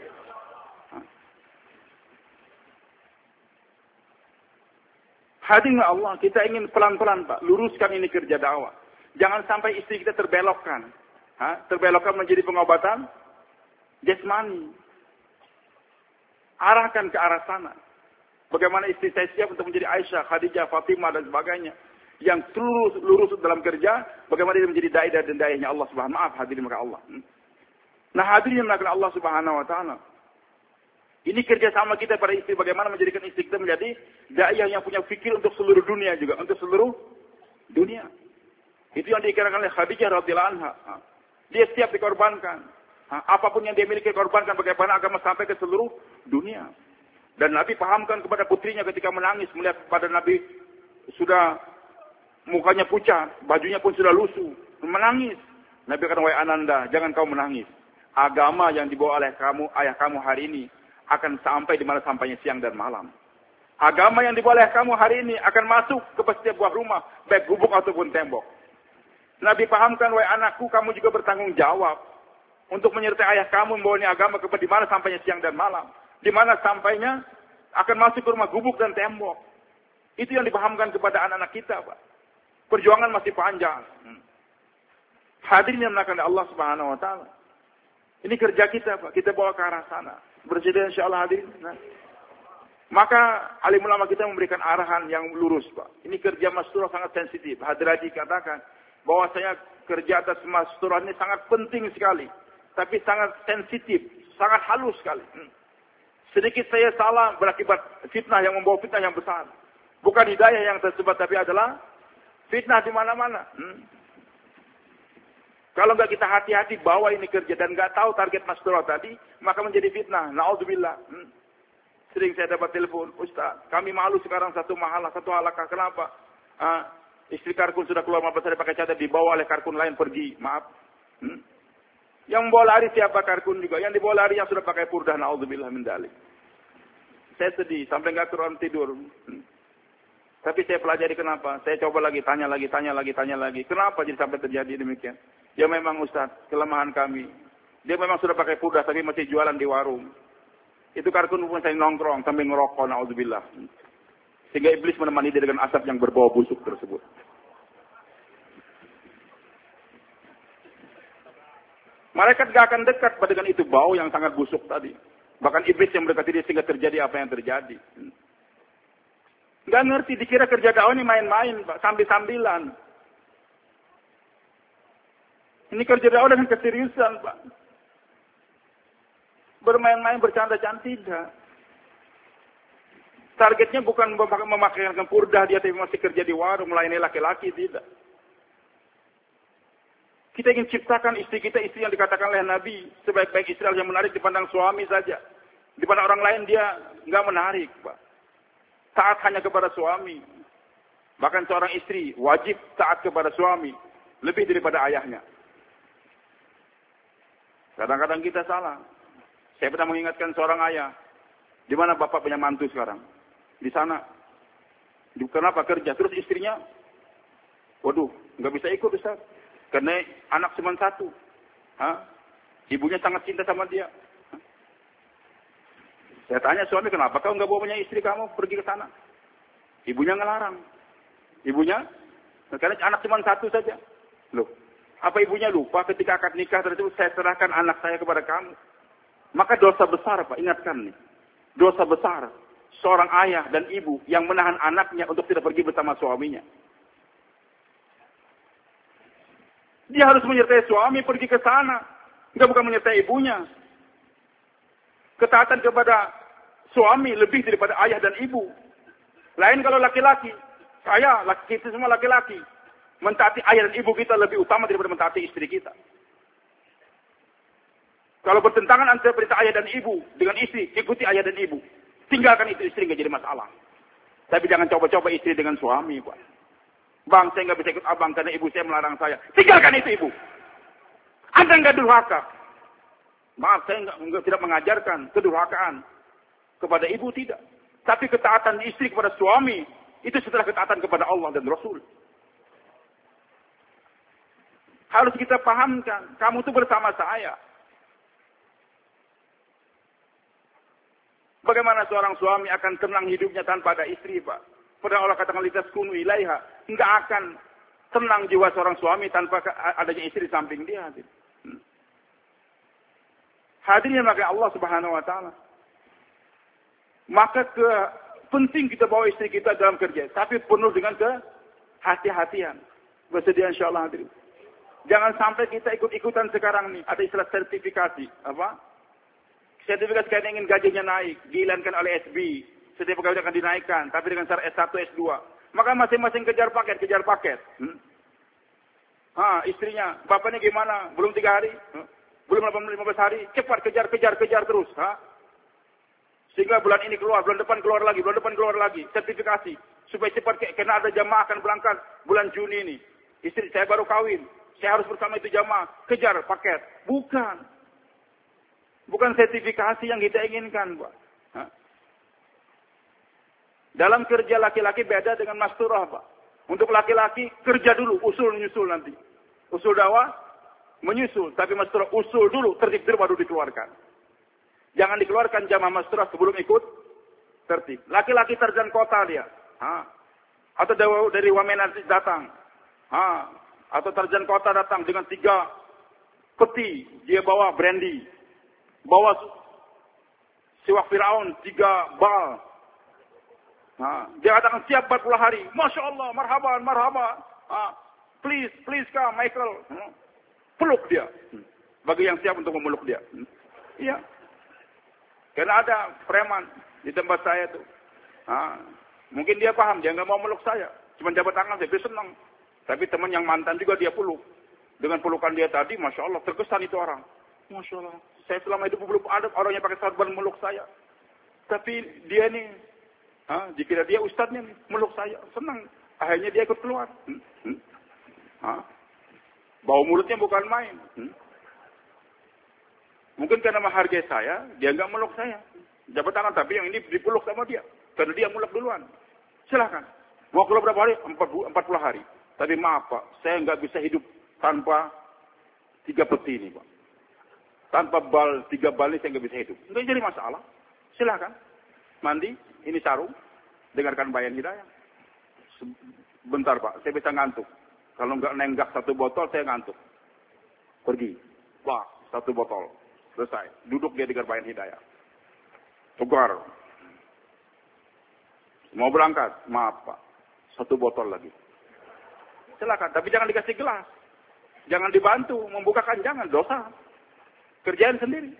Hadirin Allah, kita ingin pelan-pelan, Pak, luruskan ini kerja dakwah. Jangan sampai istri kita terbelokkan. Ha? Terbelokkan menjadi pengobatan jasmani. Arahkan ke arah sana. Bagaimana istri saya siap untuk menjadi Aisyah, Khadijah, Fatimah, dan sebagainya. Yang lurus, lurus dalam kerja, bagaimana dia menjadi dai dan dainya Allah Subhanahu wa Ta'ala. Maaf, hadirin maka Allah. Nah, hadirin maka Allah Subhanahu wa Ta'ala. Ini kerjasama kita pada istri, bagaimana menjadikan istri kita menjadi dai yang punya fikir untuk seluruh dunia juga, untuk seluruh dunia. Itu yang dikirakan oleh Khadijah radhiyallahu anha. Dia siap dikorbankan. Apapun yang dia miliki korbankan, bagaimana agama sampai ke seluruh dunia. Dan Nabi pahamkan kepada putrinya ketika menangis melihat pada Nabi sudah mukanya pucat, bajunya pun sudah lusuh, menangis. Nabi kata, wahai Ananda, jangan kau menangis. Agama yang dibawa oleh kamu, ayah kamu hari ini akan sampai di mana sampainya siang dan malam. Agama yang dibawa oleh kamu hari ini akan masuk ke setiap buah rumah, baik gubuk ataupun tembok. Nabi pahamkan, wahai anakku, kamu juga bertanggung jawab untuk menyertai ayah kamu membawa ini agama ke di mana sampainya siang dan malam. Di mana sampainya akan masuk ke rumah gubuk dan tembok. Itu yang dipahamkan kepada anak-anak kita, Pak. Perjuangan masih panjang. Hmm. Hadirin yang menakan Allah Subhanahu wa Ta'ala. Ini kerja kita, Pak. Kita bawa ke arah sana. Bersedia insyaallah hadirin. Nah. Maka alim ulama kita memberikan arahan yang lurus, Pak. Ini kerja masturah sangat sensitif. Hadrati katakan bahwasanya kerja atas masturah ini sangat penting sekali. Tapi sangat sensitif, sangat halus sekali. Hmm. Sedikit saya salah berakibat fitnah yang membawa fitnah yang besar. Bukan hidayah yang tersebar, tapi adalah fitnah di mana-mana. Hmm. Kalau nggak kita hati-hati bawa ini kerja dan nggak tahu target masturah tadi, maka menjadi fitnah. Na'udzubillah. Hmm. Sering saya dapat telepon, Ustaz, kami malu sekarang satu mahalah, satu halakah. Kenapa? Ah, istri karkun sudah keluar maaf saya pakai cadar, dibawa oleh karkun lain pergi. Maaf. Hmm. Yang membawa lari siapa Karkun juga. Yang dibawa lari yang sudah pakai purdah. Na'udzubillah min dzalik. Saya sedih. Sampai nggak turun tidur. Hmm. Tapi saya pelajari kenapa. Saya coba lagi, tanya lagi, tanya lagi, tanya lagi. Kenapa jadi sampai terjadi demikian? Ya memang Ustaz, kelemahan kami. Dia memang sudah pakai purdah tapi masih jualan di warung. Itu Karkun pun saya nongkrong sambil ngerokok. Na'udzubillah. Sehingga iblis menemani dia dengan asap yang berbau busuk tersebut. Malaikat gak akan dekat dengan itu bau yang sangat busuk tadi. Bahkan iblis yang mendekati dia sehingga terjadi apa yang terjadi. Gak ngerti, dikira kerja dakwah ini main-main, Pak, sambil-sambilan. Ini kerja dakwah dengan keseriusan, Pak. Bermain-main, bercanda-canda, tidak. Targetnya bukan memakaikan purdah dia tapi masih kerja di warung, melayani laki-laki, tidak. Kita ingin ciptakan istri kita, istri yang dikatakan oleh Nabi, sebaik-baik istri yang menarik dipandang suami saja. Dipandang orang lain dia nggak menarik, Pak. Taat hanya kepada suami. Bahkan seorang istri wajib taat kepada suami, lebih daripada ayahnya. Kadang-kadang kita salah. Saya pernah mengingatkan seorang ayah, di mana bapak punya mantu sekarang? Di sana. Kenapa kerja? Terus istrinya, waduh, nggak bisa ikut, Ustaz. Karena anak cuma satu. Hah? Ibunya sangat cinta sama dia. Hah? Saya tanya suami, kenapa kau nggak bawa punya istri kamu pergi ke sana? Ibunya ngelarang. Ibunya, karena anak cuma satu saja. Loh, apa ibunya lupa ketika akad nikah tersebut saya serahkan anak saya kepada kamu? Maka dosa besar, Pak, ingatkan nih. Dosa besar. Seorang ayah dan ibu yang menahan anaknya untuk tidak pergi bersama suaminya. Dia harus menyertai suami pergi ke sana. Dia bukan menyertai ibunya. Ketaatan kepada suami lebih daripada ayah dan ibu. Lain kalau laki-laki. Saya, laki, kita semua laki-laki. Mentaati ayah dan ibu kita lebih utama daripada mentaati istri kita. Kalau bertentangan antara perintah ayah dan ibu dengan istri, ikuti ayah dan ibu. Tinggalkan itu istri, nggak jadi masalah. Tapi jangan coba-coba istri dengan suami, Pak. Bang, saya nggak bisa ikut abang karena ibu saya melarang saya. Tinggalkan itu ibu. Anda nggak durhaka. Maaf, saya nggak, nggak tidak mengajarkan kedurhakaan kepada ibu, tidak. Tapi ketaatan istri kepada suami itu setelah ketaatan kepada Allah dan Rasul. Harus kita pahamkan. Kamu itu bersama saya. Bagaimana seorang suami akan tenang hidupnya tanpa ada istri, Pak? Padahal Allah katakan litaskunu ilaiha, enggak akan tenang jiwa seorang suami tanpa adanya istri di samping dia. Hmm. Hadirin maka Allah Subhanahu wa taala. Maka ke penting kita bawa istri kita dalam kerja, tapi penuh dengan kehati-hatian. Bersedia insyaallah hadirin. Jangan sampai kita ikut-ikutan sekarang nih, ada istilah sertifikasi, apa? Sertifikasi karena ingin gajinya naik, diilankan oleh S B. Setiap pegawai akan dinaikkan, tapi dengan cara S satu, S dua. Maka masing-masing kejar paket, kejar paket. Hmm? Ha, istrinya, bapaknya gimana? Belum tiga hari? Hmm? Belum lima belas hari? Cepat, kejar, kejar, kejar terus. Ha? Sehingga bulan ini keluar, bulan depan keluar lagi, bulan depan keluar lagi. Sertifikasi. Supaya cepat, karena ada jamaah akan berangkat bulan Juni ini. Istri saya baru kawin. Saya harus bersama itu jamaah. Kejar paket. Bukan. Bukan sertifikasi yang kita inginkan, Pak. Ha? Dalam kerja laki-laki beda dengan masturah, Pak. Untuk laki-laki kerja dulu, usul menyusul nanti. Usul dakwah menyusul, tapi masturah usul dulu, tertib dulu baru dikeluarkan. Jangan dikeluarkan jamaah masturah sebelum ikut tertib. Laki-laki terjun kota dia, ha. Atau dari Wamena datang, ha. Atau terjun kota datang dengan tiga peti, dia bawa brandy, bawa siwak Firaun tiga bal. Nah, dia katakan siap empat puluh hari. Masya Allah, marhaban, marhaban. Ah, please, please come, Michael. Hmm. Peluk dia. Hmm. Bagi yang siap untuk memeluk dia. Hmm. Iya. Karena ada preman di tempat saya tuh. Ah, mungkin dia paham, dia nggak mau meluk saya. Cuma jabat tangan, saya dia senang. Tapi teman yang mantan juga dia peluk. Dengan pelukan dia tadi, Masya Allah, terkesan itu orang. Masya Allah, saya selama hidup belum ada orang yang pakai sarban meluk saya. Tapi dia ini, ha, jika dia ustadznya nih, meluk saya, senang. Akhirnya dia ikut keluar. Hmm? Hmm? Ha? Bau mulutnya bukan main. Hmm? Mungkin karena menghargai saya, dia nggak meluk saya. Jabat tangan, tapi yang ini dipeluk sama dia. Karena dia meluk duluan. Silahkan. Mau keluar berapa hari? empat puluh hari. Tapi maaf Pak, saya nggak bisa hidup tanpa tiga peti ini Pak. Tanpa bal, tiga bal ini saya nggak bisa hidup. Nggak jadi masalah. Silahkan. Mandi, ini sarung. Dengarkan bayan hidayah. Bentar Pak, saya bisa ngantuk. Kalau nggak nenggak satu botol, saya ngantuk. Pergi. Wah, satu botol. Selesai. Duduk dia dengar bayan hidayah. Tegar. Mau berangkat? Maaf Pak. Satu botol lagi. Silakan. Tapi jangan dikasih gelas. Jangan dibantu. Membukakan jangan. Dosa. Kerjain sendiri.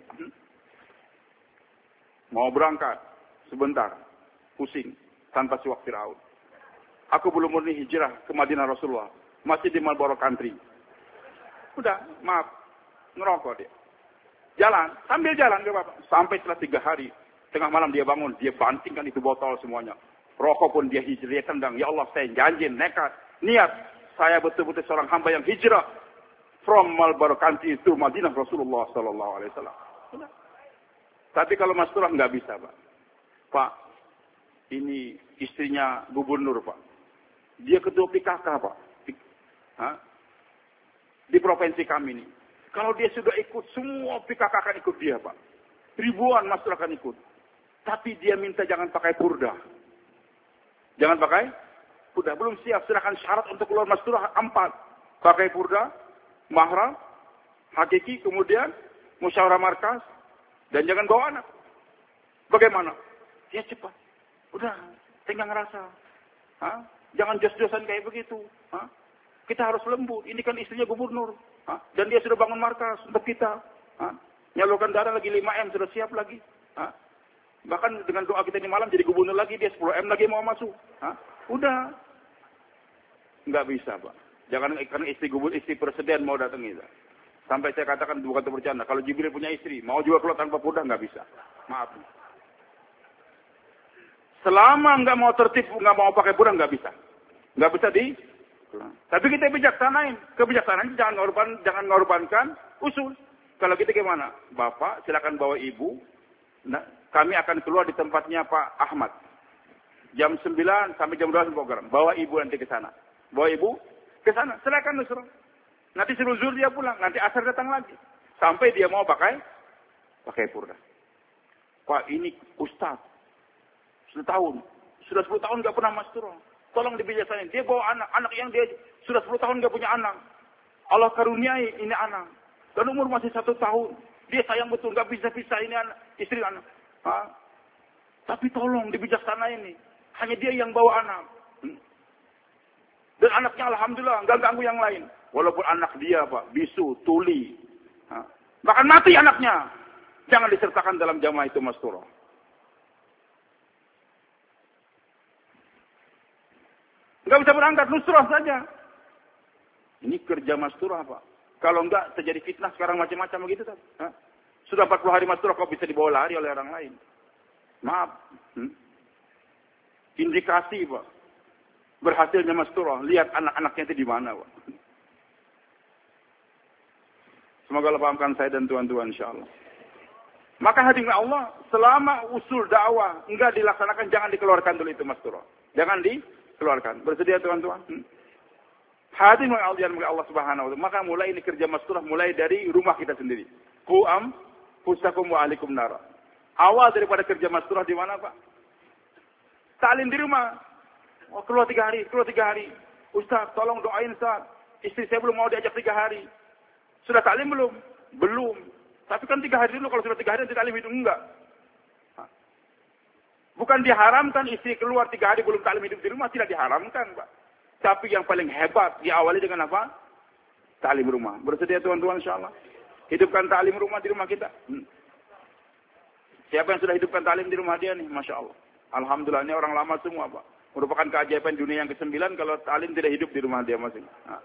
Mau berangkat. Sebentar. Pusing. Tanpa siwak Firaun. Aku belum murni hijrah ke Madinah Rasulullah. Masih di Marlboro Country. Udah. Maaf. Ngerokok dia. Jalan. Sambil jalan. Sampai setelah tiga hari. Tengah malam dia bangun. Dia bantingkan itu botol semuanya. Rokok pun dia hijrah, dia tendang. Ya Allah, saya janji, nekat, niat. Saya betul-betul seorang hamba yang hijrah. From Marlboro Country to Madinah Rasulullah Sallallahu Alaihi Wasallam. Tapi kalau Mas Turah nggak bisa, Pak. Pak, ini istrinya gubernur, Pak. Dia ketua P K K, Pak. Hah? Di provinsi kami ini. Kalau dia sudah ikut, semua P K K akan ikut dia, Pak. Ribuan Mas Turah akan ikut. Tapi dia minta jangan pakai purda. Jangan pakai purda. Belum siap. Serahkan syarat untuk keluar Mas Turah empat. Pakai purda, mahram, hakiki, kemudian musyawarah markas, dan jangan bawa anak. Bagaimana? Ya cepat. Udah, tinggal ngerasa. Hah? Jangan jos-josan kayak begitu. Hah? Kita harus lembut. Ini kan istrinya gubernur. Hah? Dan dia sudah bangun markas untuk kita. Hah? Nyalurkan darah lagi lima M, sudah siap lagi. Hah? Bahkan dengan doa kita di malam jadi gubernur lagi, dia sepuluh M lagi mau masuk. Hah? Udah. Nggak bisa, Pak. Jangan karena istri gubernur, istri presiden mau datang itu. Sampai saya katakan bukan itu bercanda. Kalau Jibril punya istri, mau juga keluar tanpa purda, nggak bisa. Maaf. Selama nggak mau tertib, nggak mau pakai purda, nggak bisa. Nggak bisa di. Tapi kita bijaksanain. Kebijaksanaan jangan ngorban, jangan ngorbankan usul. Kalau kita gimana? Bapak, silakan bawa ibu. Nah, kami akan keluar di tempatnya Pak Ahmad. Jam sembilan sampai jam dua belas program. Bawa ibu nanti ke sana. Bawa ibu ke sana. Silakan suruh. Nanti suruh zuhur dia pulang. Nanti asar datang lagi. Sampai dia mau pakai pakai purda. Pak, ini ustaz. Sudah tahun. Sudah sepuluh tahun nggak pernah Mas Turah. Tolong dibijaksanain. Dia bawa anak. Anak yang dia sudah sepuluh tahun nggak punya anak. Allah karuniai ini anak. Dan umur masih satu tahun. Dia sayang betul, nggak bisa-bisa ini anak, istri anak. Ha? Tapi tolong dibijaksana ini. Hanya dia yang bawa anak. Hmm. Dan anaknya alhamdulillah nggak ganggu yang lain. Walaupun anak dia Pak, bisu, tuli. Ha? Bahkan mati anaknya. Jangan disertakan dalam jamaah itu Mas Turah. Nggak bisa berangkat, nusrah saja. Ini kerja Mas Turah Pak. Kalau enggak, terjadi fitnah sekarang macam-macam begitu. Hah? Sudah empat puluh hari Mas Turah, kok bisa dibawa lari oleh orang lain? Maaf. Hmm? Indikasi, Pak. Berhasilnya Mas Turah. Lihat anak-anaknya itu di mana, Pak. Semoga Allah pahamkan saya dan tuan-tuan, insyaAllah. Maka hadirin Allah, selama usul dakwah enggak dilaksanakan, jangan dikeluarkan dulu itu Mas Turah. Jangan dikeluarkan. Bersedia, tuan-tuan? Hmm? Hadirin wa Allah Allah Subhanahu wa taala. Maka mulai ini kerja Mas Turah mulai dari rumah kita sendiri. Qum fusakum wa alikum nara. Awal daripada kerja Mas Turah di mana, Pak? Taklim di rumah. Oh, keluar tiga hari, keluar tiga hari. Ustaz, tolong doain Ustaz. Istri saya belum mau diajak tiga hari. Sudah taklim belum? Belum. Tapi kan tiga hari dulu, kalau sudah tiga hari nanti taklim itu enggak. Bukan diharamkan istri keluar tiga hari belum taklim hidup di rumah, tidak diharamkan, Pak. Tapi yang paling hebat diawali dengan apa? Ta'lim rumah. Bersedia tuan-tuan insyaAllah? Hidupkan ta'lim rumah di rumah kita. Hmm. Siapa yang sudah hidupkan ta'lim di rumah dia nih? Masya Allah. Alhamdulillah ini orang lama semua Pak. Merupakan keajaiban dunia yang kesembilan kalau ta'lim tidak hidup di rumah dia masing. Nah.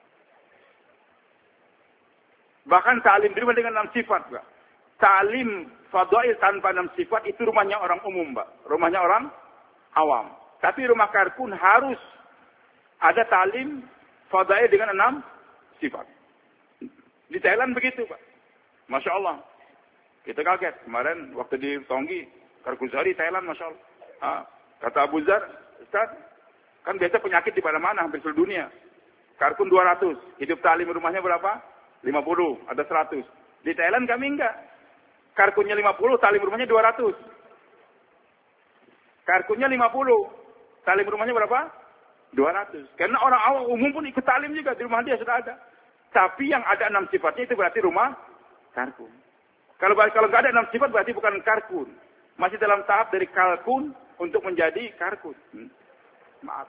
Bahkan ta'lim di rumah dengan enam sifat Pak. Ta'lim fadhail tanpa enam sifat itu rumahnya orang umum Pak. Rumahnya orang awam. Tapi rumah Karkun harus ada ta'lim fadhail dengan enam sifat. Di Thailand begitu Pak. Masya Allah. Kita kaget. Kemarin waktu di Tonggi, Karkuzari, Thailand, Masya Allah. Ha? Kata Abu Zar, Ustaz, kan biasa penyakit di mana-mana, hampir seluruh dunia. Karkun dua ratus. Hidup ta'lim rumahnya berapa? lima puluh. Ada seratus. Di Thailand kami enggak. Karkunnya lima puluh, ta'lim rumahnya dua ratus. Karkunnya lima puluh. Ta'lim rumahnya berapa? dua ratus. Karena orang awam umum pun ikut ta'lim juga. Di rumah dia sudah ada. Tapi yang ada enam sifatnya itu berarti rumah karkun. Kalau kalau nggak ada enam sifat berarti bukan karkun. Masih dalam tahap dari kalkun untuk menjadi karkun. Hmm. Maaf.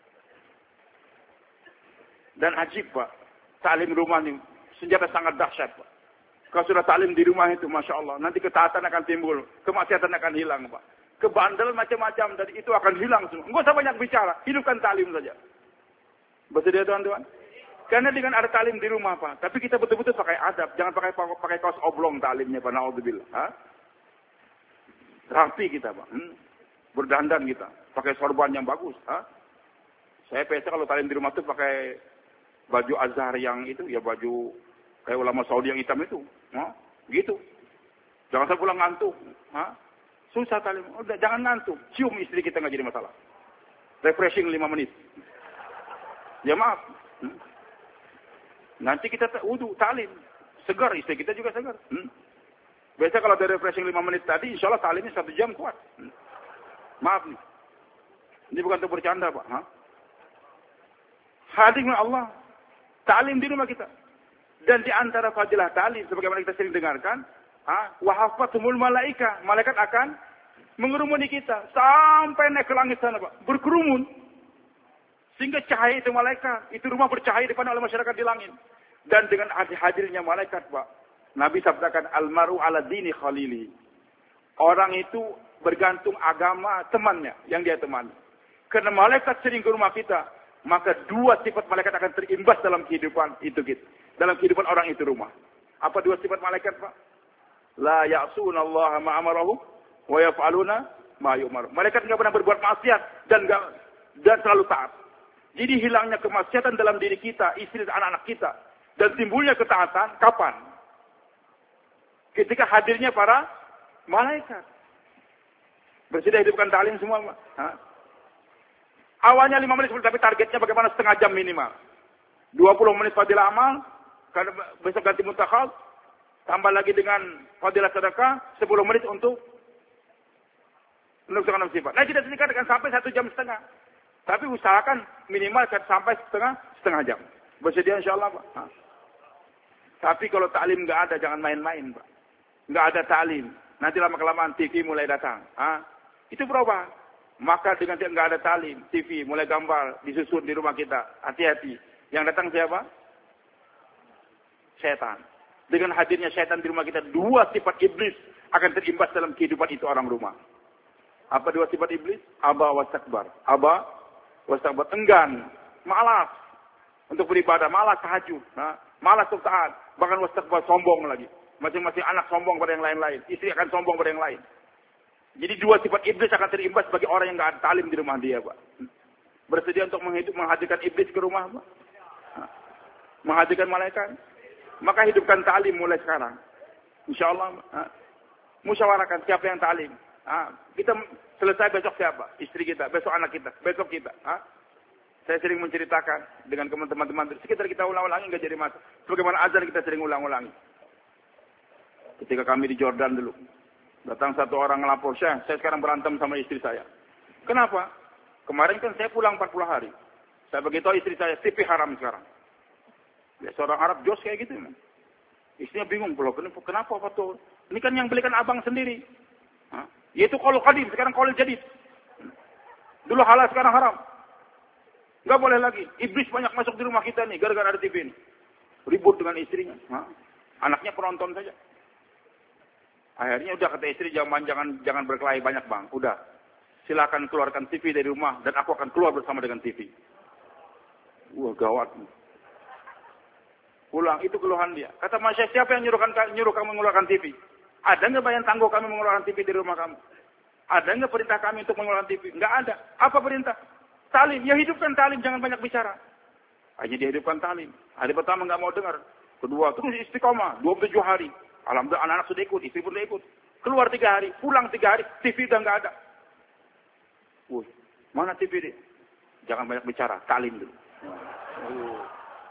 Dan ajib Pak. Ta'lim rumah ini senjata sangat dahsyat Pak. Kalau sudah ta'lim di rumah itu Masya Allah. Nanti ketaatan akan timbul. Kemaksiatan akan hilang Pak. Kebandelan macam-macam dari itu akan hilang semua. Enggak usah banyak bicara, hidupkan ta'lim saja. Bersedia tuan-tuan? Karena dengan ada ta'lim di rumah Pak, tapi kita betul-betul pakai adab, jangan pakai pakai kaos oblong ta'limnya Pak, naudzubillah. Ha? Rapi kita Pak, hmm? Berdandan kita, pakai sorban yang bagus. Ha? Saya biasa kalau ta'lim di rumah tuh pakai baju azhar yang itu, ya baju kayak ulama Saudi yang hitam itu, ha? Gitu. Jangan sampai pulang ngantuk. Ha? Susah ta'lim. Udah, jangan ngantuk. Cium istri kita nggak jadi masalah. Refreshing lima menit. Ya maaf. Hmm? Nanti kita wudu, ta'lim. Segar, istri kita juga segar. Hmm? Biasa kalau ada refreshing lima menit tadi, insya Allah ta'limnya satu jam kuat. Hmm? Maaf nih. Ini bukan untuk bercanda Pak. Ha? Hadir Allah. Ta'lim di rumah kita. Dan di antara fadilah ta'lim, sebagaimana kita sering dengarkan, wahafatumul malaika, malaikat akan mengerumuni kita sampai naik ke langit sana Pak, berkerumun sehingga cahaya itu malaikat, itu rumah bercahaya dipandang oleh masyarakat di langit. Dan dengan hadirnya malaikat Pak, Nabi sabdakan almaru ala dini khalili, orang itu bergantung agama temannya yang dia temani. Karena malaikat sering ke rumah kita, maka dua sifat malaikat akan terimbas dalam kehidupan itu gitu, dalam kehidupan orang itu rumah. Apa dua sifat malaikat Pak? La ya'suna Allah ma amarahu wa yaf'aluna ma yu'mar. Malaikat enggak pernah berbuat maksiat dan enggak dan selalu taat. Jadi hilangnya kemaksiatan dalam diri kita, istri dan anak-anak kita, dan timbulnya ketaatan kapan? Ketika hadirnya para malaikat. Bersedia hidupkan ta'lim semua, Pak. Ha? Awalnya lima menit, tapi targetnya bagaimana setengah jam minimal. dua puluh menit fadilah amal, karena besok ganti muntakhab. Tambah lagi dengan fadilah sedekah, sepuluh menit untuk menunjukkan enam sifat. Nah, kita tingkatkan sampai satu jam setengah. Tapi usahakan minimal sampai setengah setengah jam. Bersedia insya Allah Pak. Ha. Tapi kalau ta'lim nggak ada, jangan main-main Pak. Nggak ada ta'lim. Nanti lama-kelamaan T V mulai datang. Ha. Itu berubah. Maka dengan nggak ada ta'lim, T V mulai gambar, disusun di rumah kita. Hati-hati. Yang datang siapa? Setan. Dengan hadirnya syaitan di rumah kita, dua sifat iblis akan terimbas dalam kehidupan itu orang rumah. Apa dua sifat iblis? Aba wastakbar. Aba wastakbar. Enggan. Malas. Untuk beribadah. Malas tahajud. Nah, malas untuk taat. Bahkan wastakbar sombong lagi. Masing-masing anak sombong pada yang lain-lain. Istri akan sombong pada yang lain. Jadi dua sifat iblis akan terimbas bagi orang yang nggak ada ta'lim di rumah dia, Pak. Bersedia untuk menghidup, menghadirkan iblis ke rumah, Pak? Menghadirkan malaikat? Maka hidupkan ta'lim mulai sekarang. Insya Allah. Ha? Musyawarahkan siapa yang ta'lim. Ha? Kita selesai besok siapa? Istri kita, besok anak kita, besok kita. Ha? Saya sering menceritakan dengan teman-teman. Sekitar kita ulang-ulangi nggak jadi masalah. Sebagaimana azan kita sering ulang-ulangi. Ketika kami di Jordan dulu. Datang satu orang ngelapor, saya, saya sekarang berantem sama istri saya. Kenapa? Kemarin kan saya pulang empat puluh hari. Saya beritahu istri saya, T V haram sekarang. Ya, seorang Arab jos kayak gitu. Man. Istrinya bingung, kenapa, kenapa foto? Ini kan yang belikan abang sendiri. Hah? Yaitu qaul qadim, sekarang qaul jadid. Dulu halal, sekarang haram. Nggak boleh lagi. Iblis banyak masuk di rumah kita nih, gara-gara ada T V ini. Ribut dengan istrinya. Hah? Anaknya penonton saja. Akhirnya udah kata istri, jangan jangan jangan berkelahi banyak bang. Udah, silakan keluarkan T V dari rumah dan aku akan keluar bersama dengan T V. Wah gawat. Pulang, itu keluhan dia. Kata Masya, siapa yang nyuruhkan, nyuruh kamu mengeluarkan T V? Ada nggak bayang tangguh kami mengeluarkan T V di rumah kamu? Ada nggak perintah kami untuk mengeluarkan T V? Nggak ada. Apa perintah? Talim. Ya hidupkan talim, jangan banyak bicara. Hanya dihidupkan talim. Hari pertama nggak mau dengar. Kedua, terus istiqomah. dua puluh tujuh hari. Alhamdulillah anak-anak sudah ikut, istri pun sudah ikut. Keluar tiga hari, pulang tiga hari, T V udah nggak ada. Wuh, mana T V dia? Jangan banyak bicara, talim dulu. Uh.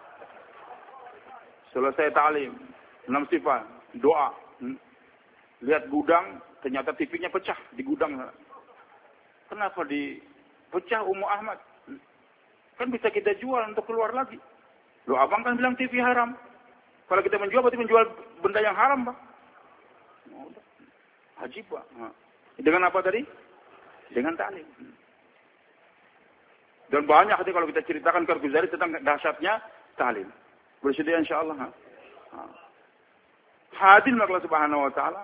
Selesai talim, enam sifat, doa. Hmm. Lihat gudang, ternyata T V-nya pecah di gudang. Kenapa dipecah Ummu Ahmad? Hmm. Kan bisa kita jual untuk keluar lagi. Loh, abang kan bilang T V haram. Kalau kita menjual, berarti menjual benda yang haram, Pak. Oh, ajib, Pak. Nah. Dengan apa tadi? Dengan talim. Dan banyak nanti kalau kita ceritakan ke Ghazali tentang dahsyatnya talim. Bersedia insya Allah. Nah. Hadir Allah Subhanahu Wa Taala.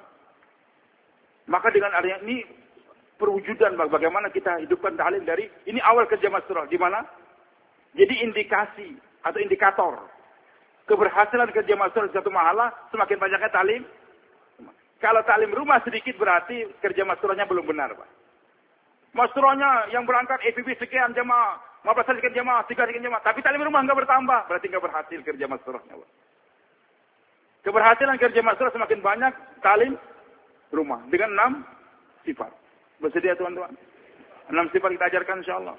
Maka dengan adanya ini perwujudan bagaimana kita hidupkan talim dari ini awal kerja Masturah di mana? Jadi indikasi atau indikator keberhasilan kerja Masturah di satu mahalah semakin banyaknya talim. Kalau talim rumah sedikit berarti kerja Masturahnya belum benar, Pak. Masturahnya yang berangkat E P B sekian jemaah, lima belas sekian jemaah, tiga sekian jemaah, tapi talim rumah nggak bertambah, berarti nggak berhasil kerja Masturahnya, Pak. Keberhasilan kerja Masturah semakin banyak talim rumah dengan enam sifat. Bersedia teman-teman? Enam sifat kita ajarkan insyaallah.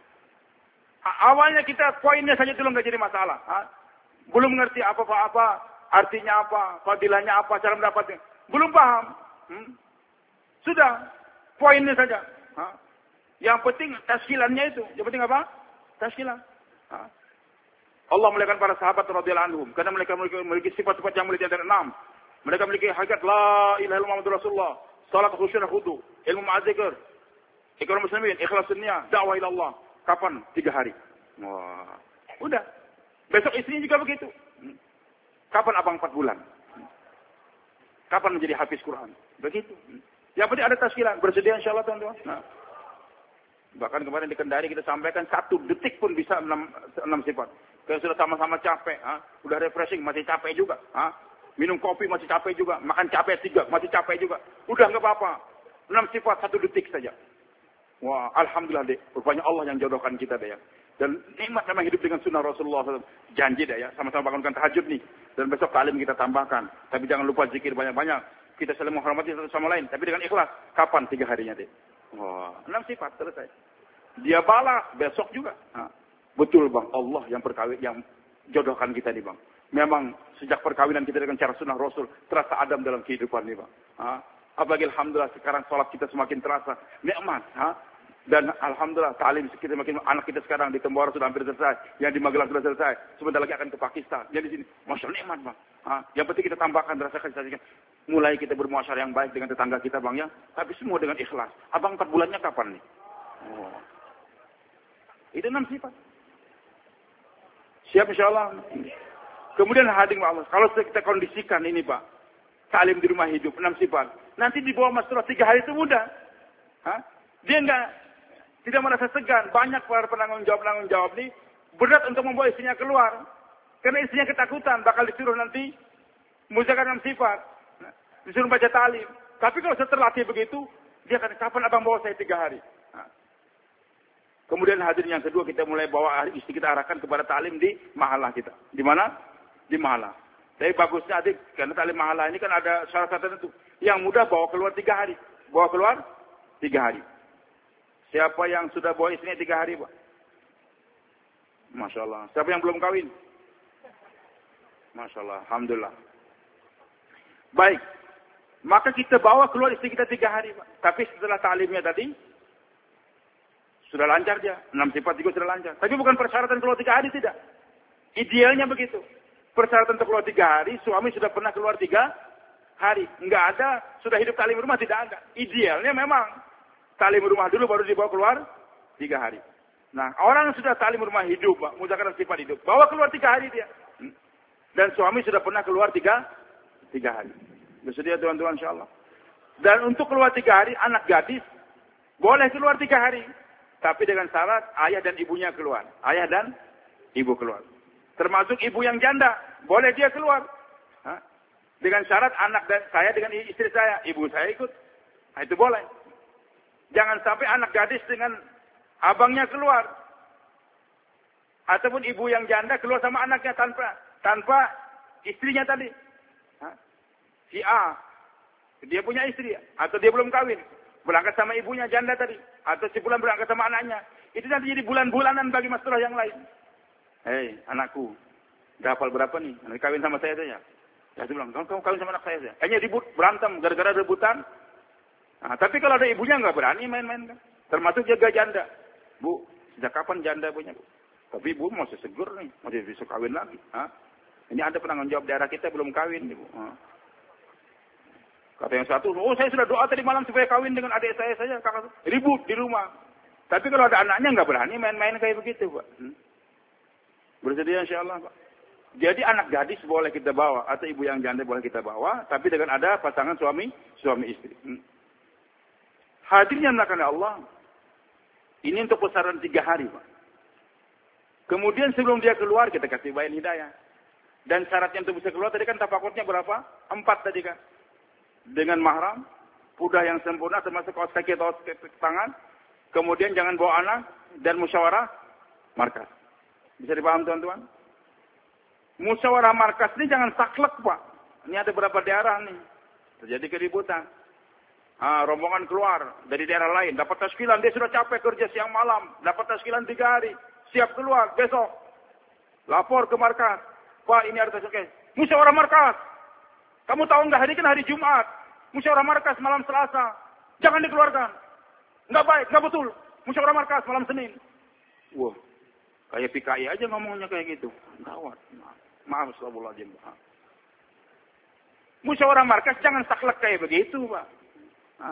Awalnya kita poinnya saja dulu nggak jadi masalah. Ha? Belum ngerti apa-apa, artinya apa, fadilahnya apa, cara mendapatnya. Belum paham. Hmm? Sudah, poinnya saja. Ha? Yang penting taskilannya itu. Yang penting apa? Taskilan. Ha? Allah muliakan para sahabat radhiyallahu anhum karena mereka memiliki, memiliki sifat-sifat yang mulia dari enam. Mereka memiliki hakikat la ilaha illallah Muhammadur Rasulullah, salat khusyuk khudu, ilmu ma'adzikr, ikrar muslimin, ikhlas dunia, dakwah ila Allah. Kapan? Tiga hari. Wah, udah. Besok istrinya juga begitu. Kapan abang empat bulan? Kapan menjadi hafiz Quran? Begitu. Yang penting ada taskilan. Bersedia insya Allah teman-teman. Nah. Bahkan kemarin di Kendari kita sampaikan satu detik pun bisa enam, enam sifat. Kalau sudah sama-sama capek, ha? Udah refreshing masih capek juga. Ha? Minum kopi masih capek juga. Makan capek tiga masih capek juga. Udah nggak apa-apa. Enam sifat satu detik saja. Wah, alhamdulillah deh. Rupanya Allah yang jodohkan kita deh ya. Dan nikmat memang hidup dengan sunnah Rasulullah shallallahu alaihi wasallam. Janji deh ya. Sama-sama bangunkan tahajud nih. Dan besok talim kita tambahkan. Tapi jangan lupa zikir banyak-banyak. Kita saling menghormati satu sama lain. Tapi dengan ikhlas. Kapan? Tiga harinya deh. Wah, enam sifat selesai. Dia balas besok juga. Nah, betul bang. Allah yang perkawin, yang jodohkan kita nih bang. Memang sejak perkawinan kita dengan cara sunnah Rasul. Terasa adam dalam kehidupan nih bang. Nah, apalagi alhamdulillah sekarang sholat kita semakin terasa. Nikmat. Ha? Dan alhamdulillah ta'lim kita makin, anak kita sekarang di Tembora sudah hampir selesai, yang di Magelang sudah selesai, sebentar lagi akan ke Pakistan. Jadi di sini, masya Allah nikmat bang. Ha? Yang penting kita tambahkan rasa kasih sayang. Mulai kita bermuasyarah yang baik dengan tetangga kita bang ya, tapi semua dengan ikhlas. Abang empat bulannya kapan nih? Oh. Itu enam sifat. Siap insya Allah. Kemudian hadir Allah. Kalau kita kondisikan ini pak, ta'lim di rumah hidup enam sifat. Nanti di bawah Masturah tiga hari itu mudah. Hah? Dia enggak tidak merasa segan. Banyak para penanggung jawab-penanggung jawab ini berat untuk membawa istrinya keluar. Karena istrinya ketakutan. Bakal disuruh nanti mengucapkan enam sifat. Disuruh baca talim. Tapi kalau saya terlatih begitu, dia akan, kapan abang bawa saya tiga hari? Nah. Kemudian hadirin yang kedua, kita mulai bawa istri kita arahkan kepada talim di mahalah kita. Di mana? Di mahalah. Tapi bagusnya adik, karena talim mahalah ini kan ada syarat tertentu. Yang mudah bawa keluar tiga hari. Bawa keluar tiga hari. Siapa yang sudah bawa istrinya tiga hari, Pak? Masya Allah. Siapa yang belum kawin? Masya Allah. Alhamdulillah. Baik. Maka kita bawa keluar istri kita tiga hari, Pak. Tapi setelah ta'limnya tadi, sudah lancar dia. Enam sifat juga sudah lancar. Tapi bukan persyaratan keluar tiga hari, tidak. Idealnya begitu. Persyaratan untuk keluar tiga hari, suami sudah pernah keluar tiga hari. Enggak ada, sudah hidup ta'lim rumah, tidak ada. Idealnya memang ta'lim rumah dulu baru dibawa keluar tiga hari. Nah, orang yang sudah ta'lim rumah hidup, Pak, muzakarah sifat hidup, bawa keluar tiga hari dia. Dan suami sudah pernah keluar tiga, tiga hari. Bersedia tuan-tuan insyaallah. Dan untuk keluar tiga hari, anak gadis boleh keluar tiga hari. Tapi dengan syarat ayah dan ibunya keluar. Ayah dan ibu keluar. Termasuk ibu yang janda, boleh dia keluar. Hah? Dengan syarat anak dan saya dengan istri saya, ibu saya ikut. Nah, itu boleh. Jangan sampai anak gadis dengan abangnya keluar. Ataupun ibu yang janda keluar sama anaknya tanpa tanpa istrinya tadi. Hah? Si A, dia punya istri, atau dia belum kawin, berangkat sama ibunya janda tadi, atau si bulan berangkat sama anaknya. Itu nanti jadi bulan-bulanan bagi masalah yang lain. Hei, anakku, udah hafal berapa nih? Nanti kawin sama saya saja. Ya, dia bilang, kamu kawin sama anak saya saja. Hanya ribut, berantem, gara-gara rebutan. Nah, tapi kalau ada ibunya nggak berani main-main kan. Termasuk jaga janda. Bu, sejak kapan janda punya, Bu? Tapi ibu masih seger nih, masih bisa kawin lagi. Hah? Ini ada penanggung jawab daerah kita belum kawin, Ibu. Hah? Kata yang satu, oh saya sudah doa tadi malam supaya kawin dengan adik saya saja. Kakak ribut di rumah. Tapi kalau ada anaknya nggak berani main-main kayak begitu, Pak. Hmm? Bersedia insya Allah, Pak. Jadi anak gadis boleh kita bawa, atau ibu yang janda boleh kita bawa, tapi dengan ada pasangan suami, suami istri. Hmm? Hadirnya melakukan Allah, ini untuk besaran tiga hari, Pak. Kemudian sebelum dia keluar, kita kasih bayan hidayah. Dan syaratnya untuk bisa keluar, tadi kan tafakurnya berapa? Empat tadi kan. Dengan mahram, pudah yang sempurna termasuk kaos kaki atau tangan, kemudian jangan bawa anak, dan musyawarah markas. Bisa dipaham teman-teman? Musyawarah markas ini jangan saklek, Pak. Ini ada beberapa daerah nih, terjadi keributan. Ah, rombongan keluar dari daerah lain, dapat taskilan, dia sudah capek kerja siang malam, dapat taskilan tiga hari, siap keluar, besok lapor ke markas. Pak, ini ada taskilan. Musyawarah markas. Kamu tahu nggak, hari kan hari Jumat. Musyawarah markas malam Selasa. Jangan dikeluarkan. Nggak baik, nggak betul. Musyawarah markas malam Senin. Wah, kayak P K I aja ngomongnya kayak gitu. Gawat. Maaf, astagfirullahaladzim. Musyawarah markas jangan saklek kayak begitu, Pak. Hah?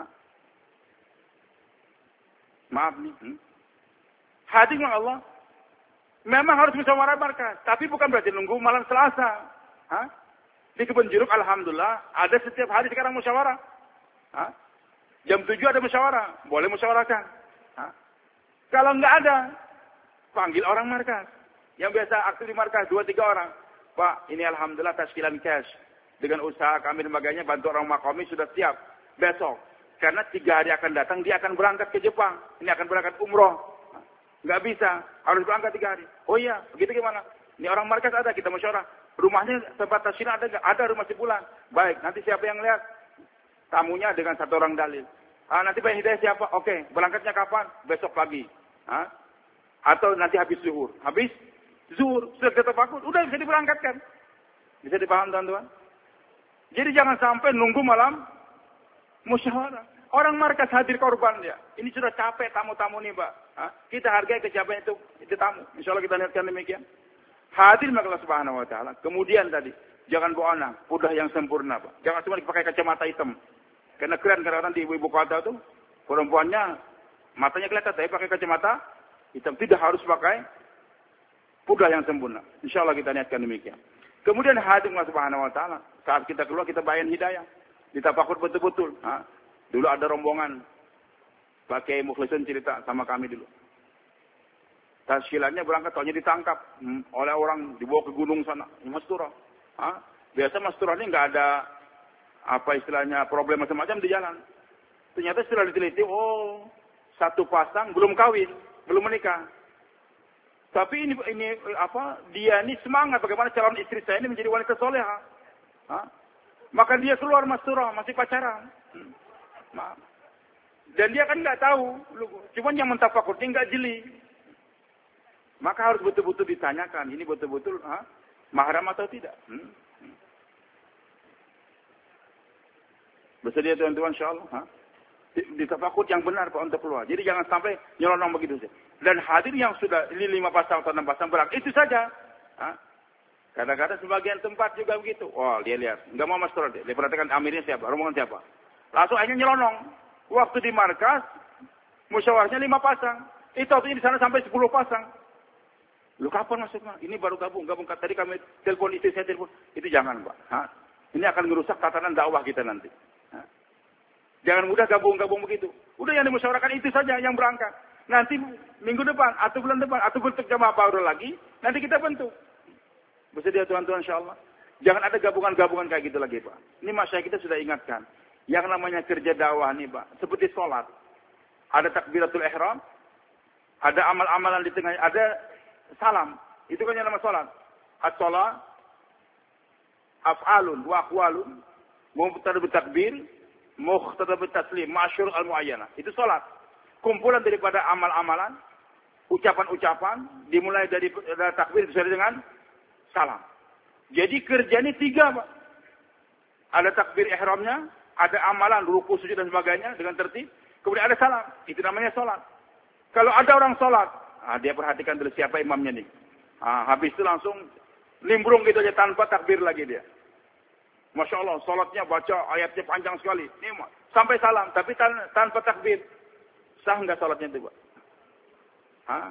Maaf nih. Hmm? Hadir Allah. Memang harus musyawarah markas. Tapi bukan berarti nunggu malam Selasa. Hah? Di Kebun Jeruk, alhamdulillah, ada setiap hari sekarang musyawarah. Hah? Jam tujuh ada musyawarah. Boleh musyawarahkan. Hah? Kalau nggak ada, panggil orang markas. Yang biasa aktif di markas, dua tiga orang. Pak, ini alhamdulillah taskilan cash. Dengan usaha kami lemaganya, bantu orang makomi sudah siap. Besok. Karena tiga hari akan datang, dia akan berangkat ke Jepang. Ini akan berangkat umroh. Nggak bisa. Harus berangkat tiga hari. Oh iya, begitu gimana? Ini orang markas ada, kita musyawarah. Rumahnya tempat taskilan ada nggak? Ada rumah sebulan. Baik, nanti siapa yang lihat? Tamunya dengan satu orang dalil. Ah, nanti Pak Hidayah siapa? Oke, berangkatnya kapan? Besok pagi. Hah? Atau nanti habis zuhur. Habis zuhur, sudah kita takut, udah bisa diberangkatkan. Bisa dipaham teman-teman? Jadi jangan sampai nunggu malam musyawarah. Orang markas hadir korban dia. Ini sudah capek tamu-tamu nih, Pak. Hah? Kita hargai kecapean itu, itu tamu. Insya Allah kita niatkan demikian. Hadir maka Allah Subhanahu wa taala. Kemudian tadi, jangan bawa anak, pudah yang sempurna, Pak. Jangan cuma dipakai kacamata hitam. Karena keren kadang-kadang di ibu-ibu kota itu, perempuannya matanya kelihatan, tapi pakai kacamata hitam. Tidak harus pakai pudah yang sempurna. Insya Allah kita niatkan demikian. Kemudian hadir Allah Subhanahu wa taala. Saat kita keluar kita bayan hidayah. Ditafakur betul-betul. Ha? Dulu ada rombongan pakai Mukhlisin cerita sama kami dulu. Taskilannya berangkat, taunya ditangkap hmm, oleh orang, dibawa ke gunung sana, Masturah. Hah? Biasa Masturah ini nggak ada apa istilahnya problem macam-macam di jalan. Ternyata setelah diteliti, oh satu pasang belum kawin, belum menikah. Tapi ini ini apa? Dia ini semangat bagaimana calon istri saya ini menjadi wanita soleha. Hah? Maka dia keluar Masturah, masih pacaran. Hmm. Maaf. Dan dia kan nggak tahu, cuman yang mentafakur dia nggak jeli. Maka harus betul-betul ditanyakan, ini betul-betul ha, mahram atau tidak. Hmm? Bersedia tuan-tuan insyaAllah. Ha? Ditafakut yang benar Pak untuk keluar. Jadi jangan sampai nyelonong begitu saja. Dan hadir yang sudah ini lima pasang atau enam pasang berang, itu saja. Ha? Kadang-kadang sebagian tempat juga begitu. Oh dia lihat, nggak mau masuk dia. Dia perhatikan amirnya siapa, rombongan siapa. Langsung akhirnya nyelonong. Waktu di markas, musyawarahnya lima pasang. Itu waktunya di sana sampai sepuluh pasang. Lu kapan masuknya? Ini baru gabung, gabung. Tadi kami telepon istri saya telepon. Itu jangan, Pak. Ha? Ini akan merusak tatanan dakwah kita nanti. Ha? Jangan mudah gabung-gabung begitu. Udah yang dimusyawarahkan itu saja yang berangkat. Nanti minggu depan, atau bulan depan, atau bentuk jamaah baru lagi, nanti kita bentuk. Bersedia tuan-tuan insyaAllah. Jangan ada gabungan-gabungan kayak gitu lagi, Pak. Ini masyarakat kita sudah ingatkan. Yang namanya kerja dakwah nih, Pak. Seperti sholat. Ada takbiratul ihram. Ada amal-amalan di tengahnya. Ada salam, itu kan yang nama salat. As-salat af'alun wa aqwalun Mubtada bertakbir, mukhtada bertaslim, masyhur al-muayyana. Itu salat. Kumpulan daripada amal-amalan, ucapan-ucapan, dimulai dari, dari takbir disertai dengan salam. Jadi kerja ini tiga, Pak. Ada takbir ihramnya, ada amalan, ruku, sujud dan sebagainya dengan tertib. Kemudian ada salam. Itu namanya salat. Kalau ada orang salat, ah, dia perhatikan dulu siapa imamnya nih. Ah, habis itu langsung nimbrung gitu aja tanpa takbir lagi dia. Masya Allah, salatnya baca ayatnya panjang sekali. Ini sampai salam, tapi tan tanpa takbir. Sah nggak salatnya itu, Pak? Hah?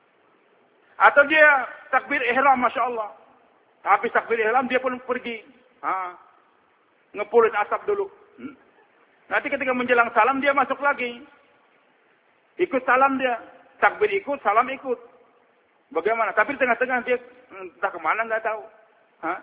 Atau dia takbir ihram, Masya Allah. Habis takbir ihram, dia pun pergi. Hah? Ngepulin asap dulu. Hmm. Nanti ketika menjelang salam, dia masuk lagi. Ikut salam dia. Takbir ikut, salam ikut. Bagaimana? Tapi di tengah-tengah dia entah kemana, nggak tahu. Hah?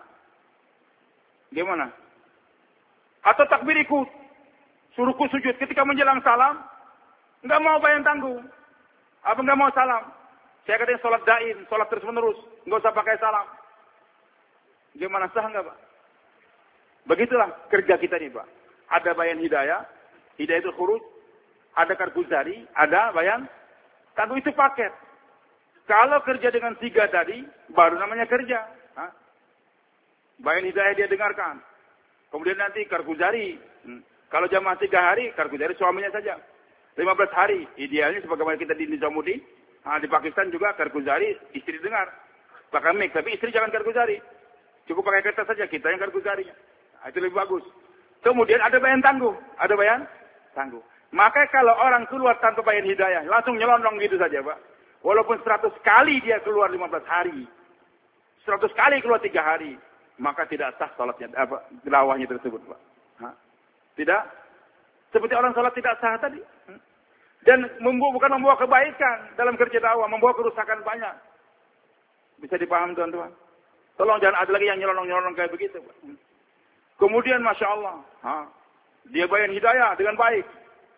Gimana? Atau takbir ikut. Suruhku sujud. Ketika menjelang salam, nggak mau bayar tangguh. Apa nggak mau salam? Saya katanya sholat daim, sholat terus menerus, nggak usah pakai salam. Gimana, sah nggak, Pak? Begitulah kerja kita nih, Pak. Ada bayan hidayah, hidayah itu khuruj, ada karguzari, ada bayan tangguh, itu paket. Kalau kerja dengan tiga tadi, baru namanya kerja. Hah? Bayan hidayah dia dengarkan. Kemudian nanti karguzari. Hmm. Kalau jamaah tiga hari, karguzari suaminya saja. lima belas hari, idealnya sebagaimana kita di Nizamuddin, nah, di Pakistan juga karguzari, istri dengar. Pakai mic, tapi istri jangan karguzari. Cukup pakai kertas saja, kita yang karguzari. Nah, itu lebih bagus. Kemudian ada bayan tangguh. Ada bayan tangguh. Maka kalau orang keluar tanpa bayan hidayah, langsung nyelonong gitu saja, Pak. Walaupun seratus kali dia keluar lima belas hari. seratus kali keluar tiga hari. Maka tidak sah salatnya, apa, dakwahnya tersebut, Pak. Hah? Tidak? Seperti orang salat tidak sah tadi. Dan membawa, bukan membawa kebaikan dalam kerja dakwah, membawa kerusakan banyak. Bisa dipaham, teman-teman? Tolong jangan ada lagi yang nyelonong-nyelonong kayak begitu, Pak. Kemudian, Masya Allah, ha, dia bayan hidayah dengan baik.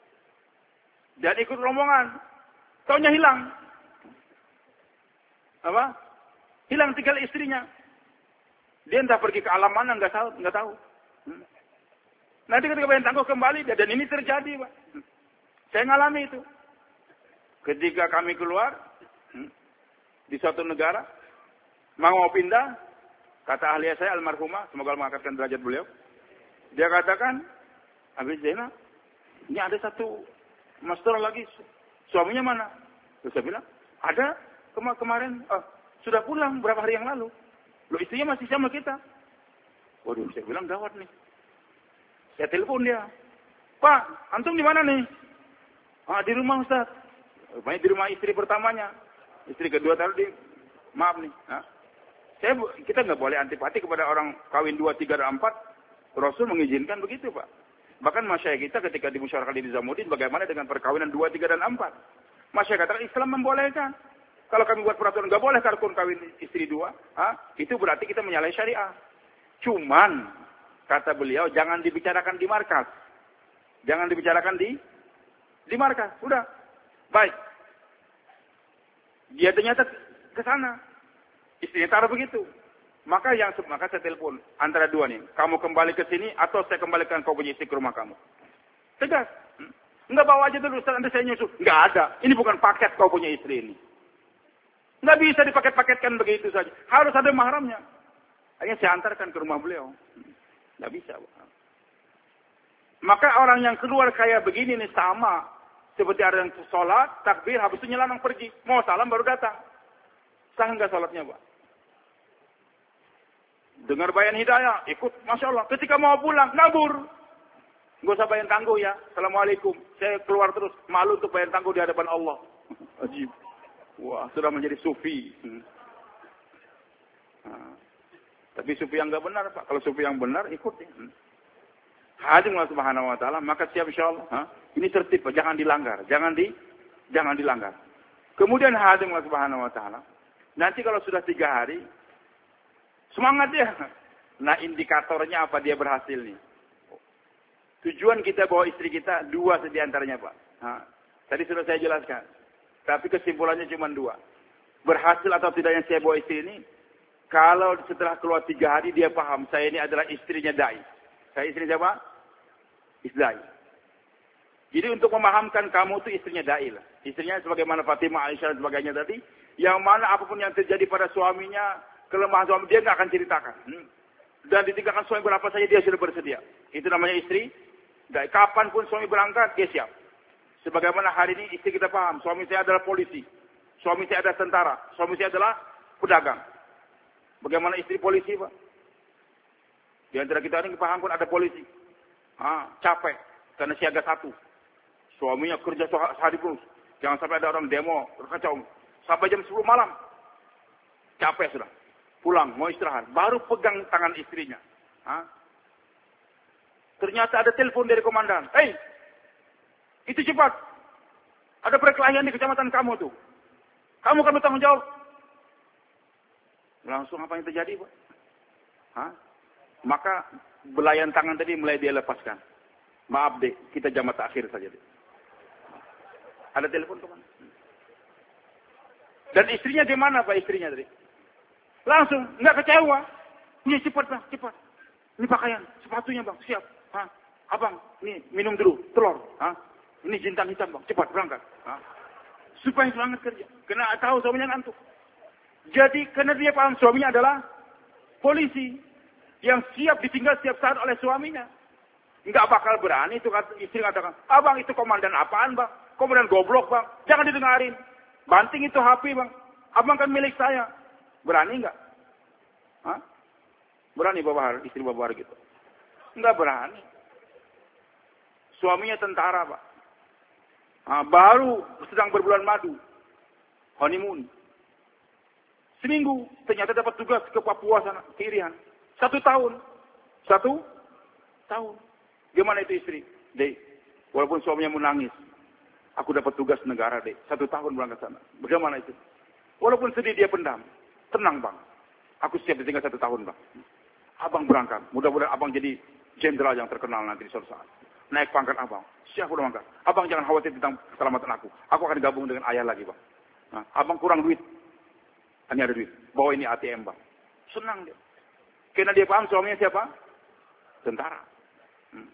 Dan ikut rombongan. Taunya hilang. Apa? Hilang tinggal istrinya. Dia entah pergi ke alam mana, nggak tahu. Nggak tahu. Hmm. Nanti ketika bayan tangguh kembali, dan ini terjadi, Pak. Hmm. Saya ngalami itu. Ketika kami keluar hmm, di suatu negara, mau pindah, kata ahli saya almarhumah, semoga Allah mengangkatkan derajat beliau. Dia katakan, Habis Zainal, ini ada satu master lagi, suaminya mana? Terus saya bilang, ada kema kemarin, oh, sudah pulang berapa hari yang lalu. Loh, istrinya masih sama kita. Waduh, saya bilang gawat nih. Saya telepon dia, Pak, antum di mana nih? Ah, di rumah Ustaz. Rupanya di rumah istri pertamanya. Istri kedua tadi, maaf nih. Nah, saya, kita nggak boleh antipati kepada orang kawin dua, tiga, dan empat. Rasul mengizinkan begitu, Pak. Bahkan masyarakat kita ketika dimusyawarahkan di Nizamuddin, bagaimana dengan perkawinan dua, tiga, dan empat. Masyarakat Islam membolehkan. Kalau kami buat peraturan nggak boleh karkun kawin istri dua, ah, itu berarti kita menyalahi syariah. Cuman, kata beliau, jangan dibicarakan di markas. Jangan dibicarakan di di markas. Udah. Baik. Dia ternyata ke sana. Istrinya taruh begitu. Maka yang maka saya telepon antara dua nih. Kamu kembali ke sini atau saya kembalikan kau punya istri ke rumah kamu. Tegas. Hmm? Enggak bawa aja dulu, nanti saya nyusul. Enggak ada. Ini bukan paket kau punya istri ini. Enggak bisa dipaket-paketkan begitu saja. Harus ada mahramnya. Akhirnya saya antarkan ke rumah beliau. Enggak bisa. Maka orang yang keluar kayak begini nih sama. Seperti ada yang sholat, takbir, habis itu nyelanang pergi. Mau salam baru datang. Sah enggak sholatnya, Pak? Dengar bayan hidayah, ikut, Masya Allah. Ketika mau pulang, nabur. Nggak usah bayan tangguh ya. Assalamualaikum. Saya keluar terus. Malu untuk bayan tangguh di hadapan Allah. Ajib. Wah, sudah menjadi sufi. Hmm. Nah, tapi sufi yang nggak benar, Pak. Kalau sufi yang benar, ikut ya. Hmm. Hadim Allah Subhanahu Wa Taala, maka siap Insya Allah. Ha? Ini tertib, jangan dilanggar, jangan di, jangan dilanggar. Kemudian hadim Allah Subhanahu Wa Taala. Nanti kalau sudah tiga hari, semangat dia. Nah, indikatornya apa dia berhasil nih? Tujuan kita bawa istri kita dua di antaranya, Pak. Ha? Tadi sudah saya jelaskan. Tapi kesimpulannya cuma dua. Berhasil atau tidaknya saya bawa istri ini, kalau setelah keluar tiga hari dia paham saya ini adalah istrinya dai. Saya istri siapa? Istri dai. Jadi untuk memahamkan kamu itu istrinya dai lah. Istrinya sebagaimana Fatimah, Aisyah dan sebagainya tadi. Yang mana apapun yang terjadi pada suaminya, kelemahan suami dia nggak akan ceritakan. Hmm. Dan ditinggalkan suami berapa saja dia sudah bersedia. Itu namanya istri dai. Kapanpun suami berangkat, dia siap. Sebagaimana hari ini istri kita paham, suami saya adalah polisi. Suami saya adalah tentara. Suami saya adalah pedagang. Bagaimana istri polisi, Pak? Di antara kita ini paham pun ada polisi. Ah, capek. Karena siaga satu. Suaminya kerja sehari pun. Jangan sampai ada orang demo, kacau. Sampai jam sepuluh malam. Capek sudah. Pulang, mau istirahat. Baru pegang tangan istrinya. Ah. Ternyata ada telepon dari komandan. Hei, itu cepat. Ada perkelahian di kecamatan kamu tuh. Kamu kami tanggung jawab. Langsung apa yang terjadi, Pak? Hah? Maka belayan tangan tadi mulai dia lepaskan. Maaf deh, kita jamak akhir saja deh. Ada telepon teman. Dan istrinya di mana, Pak, istrinya tadi? Langsung, nggak kecewa. Ini cepat, Bang, cepat. Ini pakaian, sepatunya, Bang, siap. Hah? Abang, ini minum dulu, telur. Hah? Ini jintan hitam, Bang, cepat berangkat. Hah? Supaya semangat kerja. Karena tahu suaminya ngantuk. Jadi karena dia paham suaminya adalah polisi yang siap ditinggal setiap saat oleh suaminya. Enggak bakal berani itu istri katakan, "Abang itu komandan apaan, Bang? Komandan goblok, Bang. Jangan didengarin. Banting itu H P, Bang. Abang kan milik saya." Berani enggak? Hah? Berani bawa istri bawa gitu. Enggak berani. Suaminya tentara, Pak. Nah, baru sedang berbulan madu. Honeymoon. Seminggu, ternyata dapat tugas ke Papua sana, ke Irian. Satu tahun. Satu tahun. Gimana itu istri? Dek, walaupun suaminya menangis. Aku dapat tugas negara, Dek. Satu tahun berangkat sana. Bagaimana itu? Walaupun sedih dia pendam. Tenang, Bang. Aku siap ditinggal satu tahun, Bang. Abang berangkat. Mudah-mudahan abang jadi jenderal yang terkenal nanti di suatu saat. Naik pangkat abang. Siap udah mangkat. Abang jangan khawatir tentang keselamatan aku. Aku akan gabung dengan ayah lagi, Bang. Nah, abang kurang duit. Hanya ada duit. Bawa ini A T M, Bang. Senang dia. Karena dia paham suaminya siapa? Tentara. Hmm.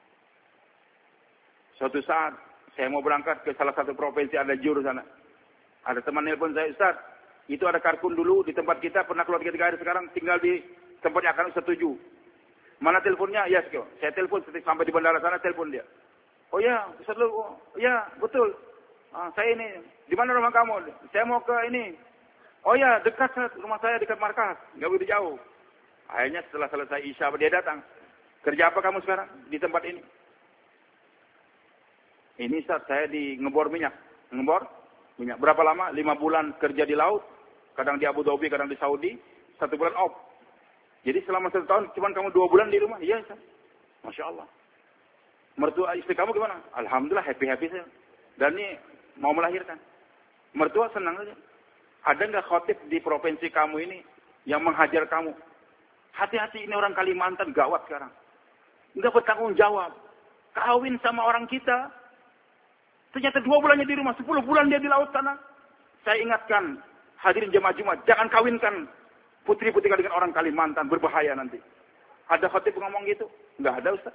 Suatu saat, saya mau berangkat ke salah satu provinsi, ada juru sana. Ada teman nelpon saya, Ustaz, itu ada karkun dulu di tempat kita, pernah keluar tiga hari, sekarang tinggal di tempatnya akan setuju. Mana teleponnya? Ya, yes, saya telepon sampai di bandara sana, telepon dia. Oh ya, Ustaz lu, oh, ya, betul. Ah, saya ini, di mana rumah kamu? Saya mau ke ini. Oh ya, dekat rumah saya, dekat markas, nggak begitu jauh. Akhirnya setelah selesai Isya, dia datang. Kerja apa kamu sekarang di tempat ini? Ini Ustaz, saya di ngebor minyak. Ngebor minyak. Berapa lama? Lima bulan kerja di laut. Kadang di Abu Dhabi, kadang di Saudi. Satu bulan off. Jadi selama satu tahun, cuma kamu dua bulan di rumah? Iya, Ustaz. Masya Allah. Mertua istri kamu gimana? Alhamdulillah, happy-happy saya. Dan ini mau melahirkan. Mertua senang saja. Ada nggak khotib di provinsi kamu ini yang menghajar kamu? Hati-hati, ini orang Kalimantan gawat sekarang. Nggak bertanggung jawab. Kawin sama orang kita. Ternyata dua bulannya di rumah, sepuluh bulan dia di laut sana. Saya ingatkan, hadirin jemaah Jumat, jangan kawinkan putri-putri dengan orang Kalimantan, berbahaya nanti. Ada khotib ngomong gitu? Nggak ada, Ustaz.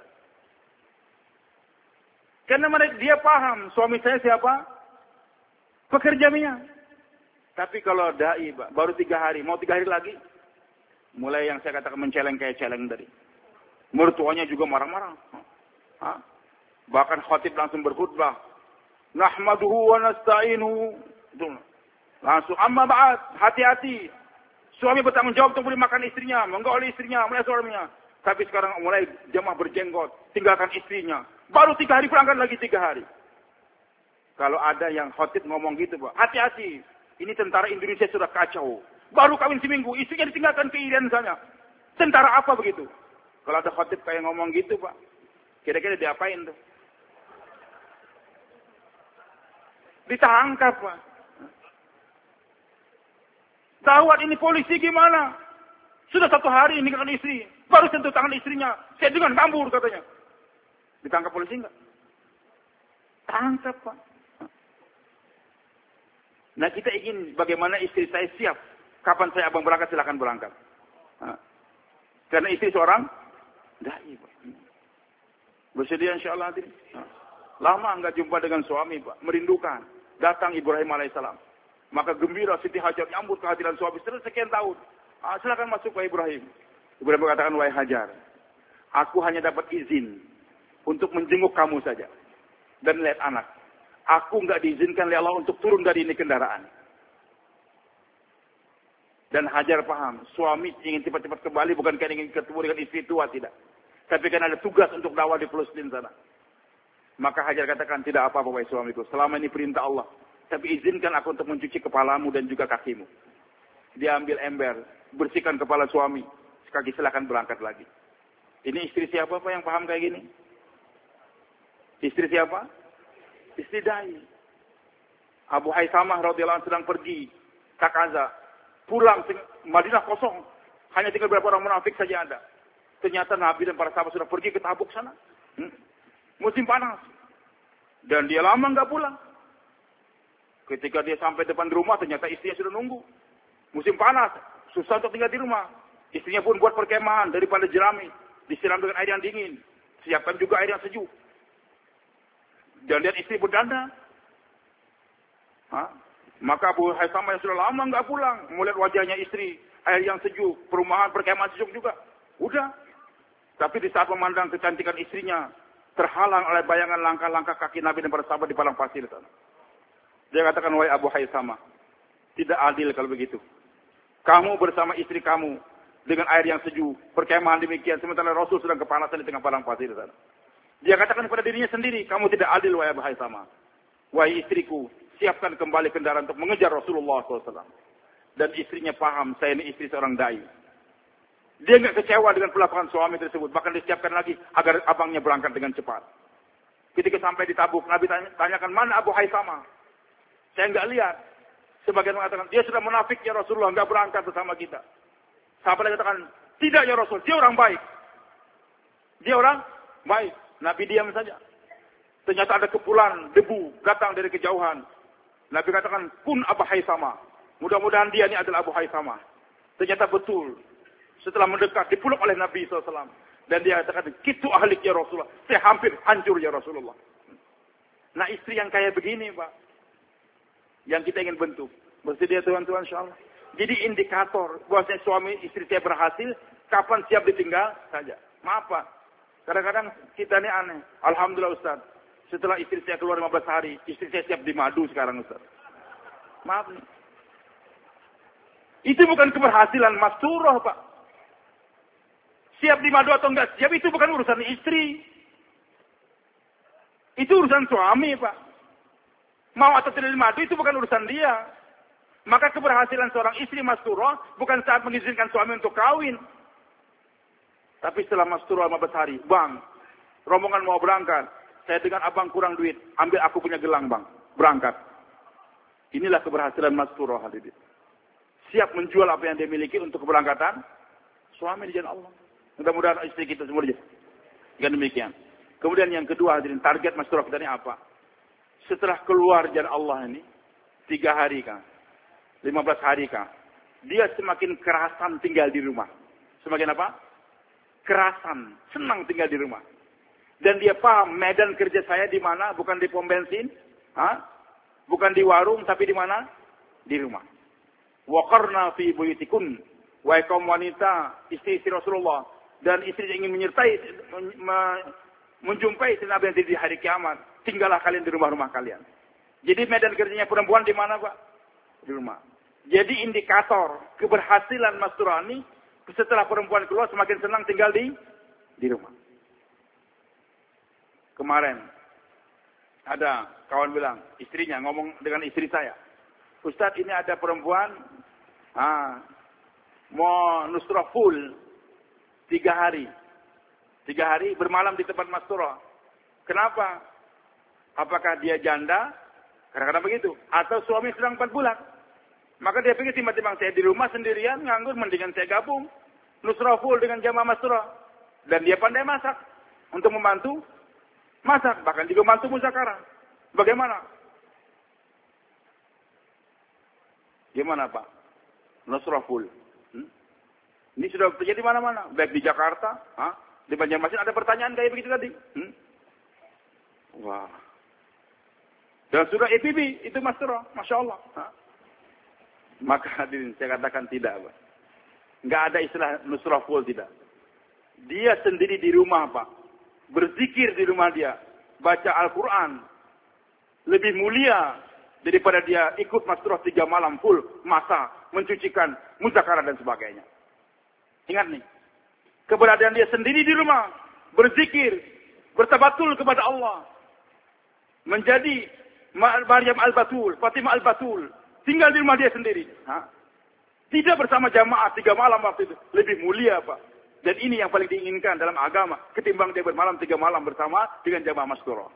Karena mereka dia paham, suami saya siapa? Pekerja minyak. Tapi kalau dai, baru tiga hari, mau tiga hari lagi, mulai yang saya katakan menceleng kayak celeng tadi. Mertuanya juga marah-marah. Hah? Bahkan khotib langsung berkhutbah. Nahmaduhu wa nasta'inuhu. Langsung, amma ba'ad, hati-hati. Suami bertanggung jawab untuk beri makan istrinya, menggauli istrinya, melihat suaminya. Tapi sekarang mulai jemaah berjenggot, tinggalkan istrinya. Baru tiga hari berangkat lagi tiga hari. Kalau ada yang khotib ngomong gitu, Pak, hati-hati. Ini tentara Indonesia sudah kacau. Baru kawin seminggu, istrinya ditinggalkan ke Irian sana. Tentara apa begitu? Kalau ada khotib kayak ngomong gitu, Pak, kira-kira diapain tuh? Ditangkap, Pak. Dawat ini polisi gimana? Sudah satu hari ini kan istri. Baru sentuh tangan istrinya. Saya dengan kabur katanya. Ditangkap polisi enggak? Tangkap, Pak. Nah, kita ingin bagaimana istri saya siap. Kapan saya abang berangkat, silakan berangkat. Nah, karena istri seorang Dai, Pak. Bersedia insyaAllah hadirin. Lama enggak jumpa dengan suami, Pak. Merindukan. Datang Ibrahim alaihissalam. Maka gembira Siti Hajar nyambut kehadiran suami setelah sekian tahun. Ah, silakan masuk ke Ibrahim. Ibrahim mengatakan, wahai Hajar, aku hanya dapat izin untuk menjenguk kamu saja. Dan lihat anak. Aku enggak diizinkan oleh Allah untuk turun dari ini kendaraan. Dan Hajar paham, suami ingin cepat-cepat kembali bukan karena ingin ketemu dengan istri tua, tidak. Tapi karena ada tugas untuk dakwah di Palestina sana. Maka Hajar katakan, tidak apa-apa wahai suamiku, selama ini perintah Allah. Tapi izinkan aku untuk mencuci kepalamu dan juga kakimu. Dia ambil ember, bersihkan kepala suami. Sekali silakan berangkat lagi. Ini istri siapa Pak yang paham kayak gini? Istri siapa? Istri Dai. Abu Haysamah radhiyallahu anhu sedang pergi Takaza. Pulang Madinah kosong. Hanya tinggal beberapa orang munafik saja ada. Ternyata Nabi dan para sahabat sudah pergi ke Tabuk sana. Hmm. Musim panas. Dan dia lama nggak pulang. Ketika dia sampai depan rumah, ternyata istrinya sudah nunggu. Musim panas, susah untuk tinggal di rumah. Istrinya pun buat perkemahan daripada jerami. Disiram dengan air yang dingin. Siapkan juga air yang sejuk. Dan lihat istri berdanda. Hah? Maka Abu Haysamah yang sudah lama nggak pulang. Melihat wajahnya istri, air yang sejuk, perumahan perkemahan sejuk juga. Udah. Tapi di saat memandang kecantikan istrinya, terhalang oleh bayangan langkah-langkah kaki Nabi dan para sahabat di padang pasir sana. Dia katakan, wahai Abu Haysamah, tidak adil kalau begitu. Kamu bersama istri kamu dengan air yang sejuk, perkemahan demikian, sementara Rasul sedang kepanasan di tengah padang pasir sana. Dia katakan kepada dirinya sendiri, kamu tidak adil wahai Abu Haysamah. Wahai istriku, siapkan kembali kendaraan untuk mengejar Rasulullah shallallahu alaihi wasallam. Dan istrinya paham, saya ini istri seorang dai. Dia nggak kecewa dengan perlakuan suami tersebut. Bahkan disiapkan lagi agar abangnya berangkat dengan cepat. Ketika sampai di Tabuk, Nabi tanya, tanyakan, mana Abu Haysamah? Saya nggak lihat. Sebagian mengatakan, dia sudah munafik ya Rasulullah, nggak berangkat bersama kita. Sahabat yang katakan, tidak ya Rasul, dia orang baik. Dia orang baik. Nabi diam saja. Ternyata ada kepulan debu datang dari kejauhan. Nabi katakan, kun Abu Haysamah. Mudah-mudahan dia ini adalah Abu Haysamah. Ternyata betul. Setelah mendekat, dipeluk oleh Nabi shallallahu alaihi wasallam. Dan dia katakan, kitu ahlik ya Rasulullah. Saya hampir hancur ya Rasulullah. Nah istri yang kayak begini Pak. Yang kita ingin bentuk. Bersedia Tuhan-Tuhan insyaAllah. Jadi indikator bahwasanya suami istri saya berhasil, kapan siap ditinggal saja. Maaf Pak. Kadang-kadang kita ini aneh. Alhamdulillah Ustaz. Setelah istri saya keluar lima belas hari, istri saya siap di madu sekarang Ustaz. Maaf nih. Itu bukan keberhasilan masturah Pak. Siap di madu atau enggak siap itu bukan urusan istri. Itu urusan suami Pak. Mau atau tidak di madu itu bukan urusan dia. Maka keberhasilan seorang istri masturah bukan saat mengizinkan suami untuk kawin. Tapi setelah masturah lima belas hari, bang, rombongan mau berangkat. Saya dengan abang kurang duit, ambil aku punya gelang bang, berangkat. Inilah keberhasilan masturah hadirin. Siap menjual apa yang dia miliki untuk keberangkatan suami di jalan Allah. Mudah-mudahan istri kita semua dia. Dengan demikian. Kemudian yang kedua hadirin, target masturah kita ini apa? Setelah keluar jalan Allah ini, tiga hari kah, lima belas hari kah, dia semakin kerasan tinggal di rumah. Semakin apa? Kerasan, senang tinggal di rumah. Dan dia paham medan kerja saya di mana, bukan di pom bensin, ha? Bukan di warung, tapi di mana? Di rumah. Waqarna fi buyutikun, wahai kaum wanita, istri-istri Rasulullah, dan istri yang ingin menyertai, menjumpai Nabi yang di hari kiamat, tinggallah kalian di rumah-rumah kalian. Jadi medan kerjanya perempuan di mana Pak? Di rumah. Jadi indikator keberhasilan masturani setelah perempuan keluar semakin senang tinggal di di rumah. Kemarin ada kawan bilang, istrinya ngomong dengan istri saya, Ustadz ini ada perempuan, ah, mau nusrah full tiga hari, tiga hari bermalam di tempat masturah. Kenapa? Apakah dia janda? Kadang-kadang begitu. Atau suami sedang empat bulan. Maka dia pikir timbang-timbang saya di rumah sendirian, nganggur, mendingan saya gabung. Nusrah full dengan jamaah masturah. Dan dia pandai masak. Untuk membantu masak. Bahkan juga membantu muzakarah. Bagaimana? Gimana Pak? Nusrah full. Hmm? Ini sudah terjadi mana-mana. Baik di Jakarta, ha? Di Banjarmasin ada pertanyaan kayak begitu tadi. Hmm? Wah. Dan sudah E P B itu Mastura, Masya Allah. Ha? Maka hadirin saya katakan tidak, Pak. Nggak ada istilah nusrah full, tidak. Dia sendiri di rumah, Pak. Berzikir di rumah dia. Baca Al-Quran. Lebih mulia daripada dia ikut Mastura tiga malam full masa mencucikan muzakarah dan sebagainya. Ingat nih. Keberadaan dia sendiri di rumah. Berzikir. Bertabatul kepada Allah. Menjadi Maryam Al-Batul. Fatimah Al-Batul. Tinggal di rumah dia sendiri. Ha? Tidak bersama jamaah tiga malam waktu itu. Lebih mulia, Pak. Dan ini yang paling diinginkan dalam agama. Ketimbang dia bermalam tiga malam bersama dengan jamaah Mastura.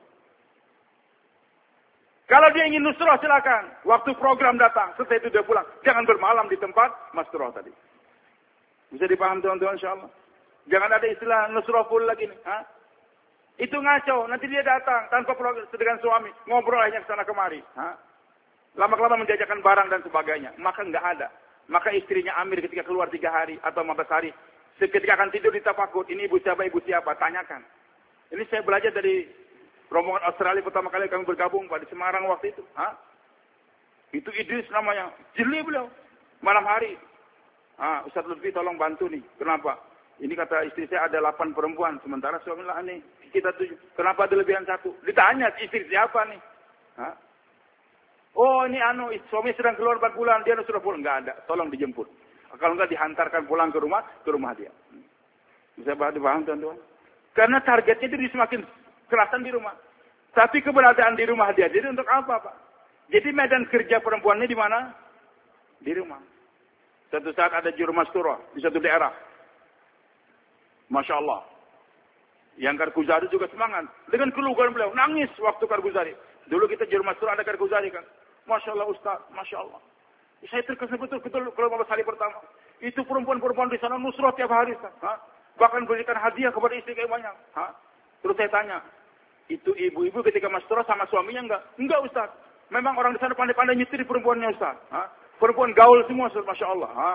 Kalau dia ingin nusrah silakan. Waktu program datang. Setelah itu dia pulang. Jangan bermalam di tempat Mastura tadi. Bisa dipaham teman-teman insyaAllah. Jangan ada istilah nusrah full lagi nih. Ha? Itu ngaco. Nanti dia datang tanpa program dengan suami. Ngobrol aja ke sana kemari. Ha? Lama-lama menjajakan barang dan sebagainya. Maka enggak ada. Maka istrinya Amir ketika keluar tiga hari atau empat belas hari. Ketika akan tidur di Tapakut. Ini ibu siapa, ibu siapa. Tanyakan. Ini saya belajar dari rombongan Australia pertama kali kami bergabung Pak, di Semarang waktu itu. Ha? Itu Idris namanya. Jeli beliau. Malam hari. Ah, Ustaz Lutfi tolong bantu nih. Kenapa? Ini kata istri saya ada delapan perempuan. Sementara suami lah nih. Kita tujuh. Kenapa ada lebihan satu? Ditanya istri siapa nih? Ha? Oh ini anu, suami sedang keluar empat bulan. Dia sudah pulang. Enggak ada. Tolong dijemput. Kalau enggak dihantarkan pulang ke rumah. Ke rumah dia. Bisa paham teman-teman? Karena targetnya itu semakin kerasan di rumah. Tapi keberadaan di rumah dia. Jadi untuk apa, Pak? Jadi medan kerja perempuannya di mana? Di rumah. Suatu saat ada juru Mastura di satu daerah. Masya Allah. Yang Karguzari juga semangat. Dengan keluhan beliau. Nangis waktu Karguzari. Dulu kita juru Mastura ada Karguzari kan. Masya Allah Ustaz. Masya Allah. Saya terkesan betul-betul kalau lima belas hari pertama. Itu perempuan-perempuan di sana nusrah tiap hari. Ha? Bahkan berikan hadiah kepada istri kayak banyak. Ha? Terus saya tanya. Itu ibu-ibu ketika Mastura sama suaminya enggak? Enggak Ustaz. Memang orang di sana pandai-pandai nyetir perempuannya Ustaz. Ha? Perempuan gaul semua Ustaz. Masya Allah. Ha?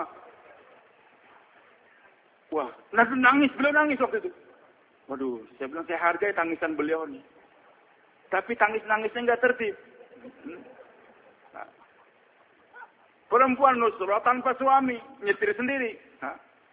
Wah. Nangis. Beliau nangis waktu itu. Waduh. Saya bilang saya hargai tangisan beliau nih. Tapi tangis-nangisnya enggak tertib. Hmm. Nah. Perempuan nusrah tanpa suami. Nyetir sendiri. Ha?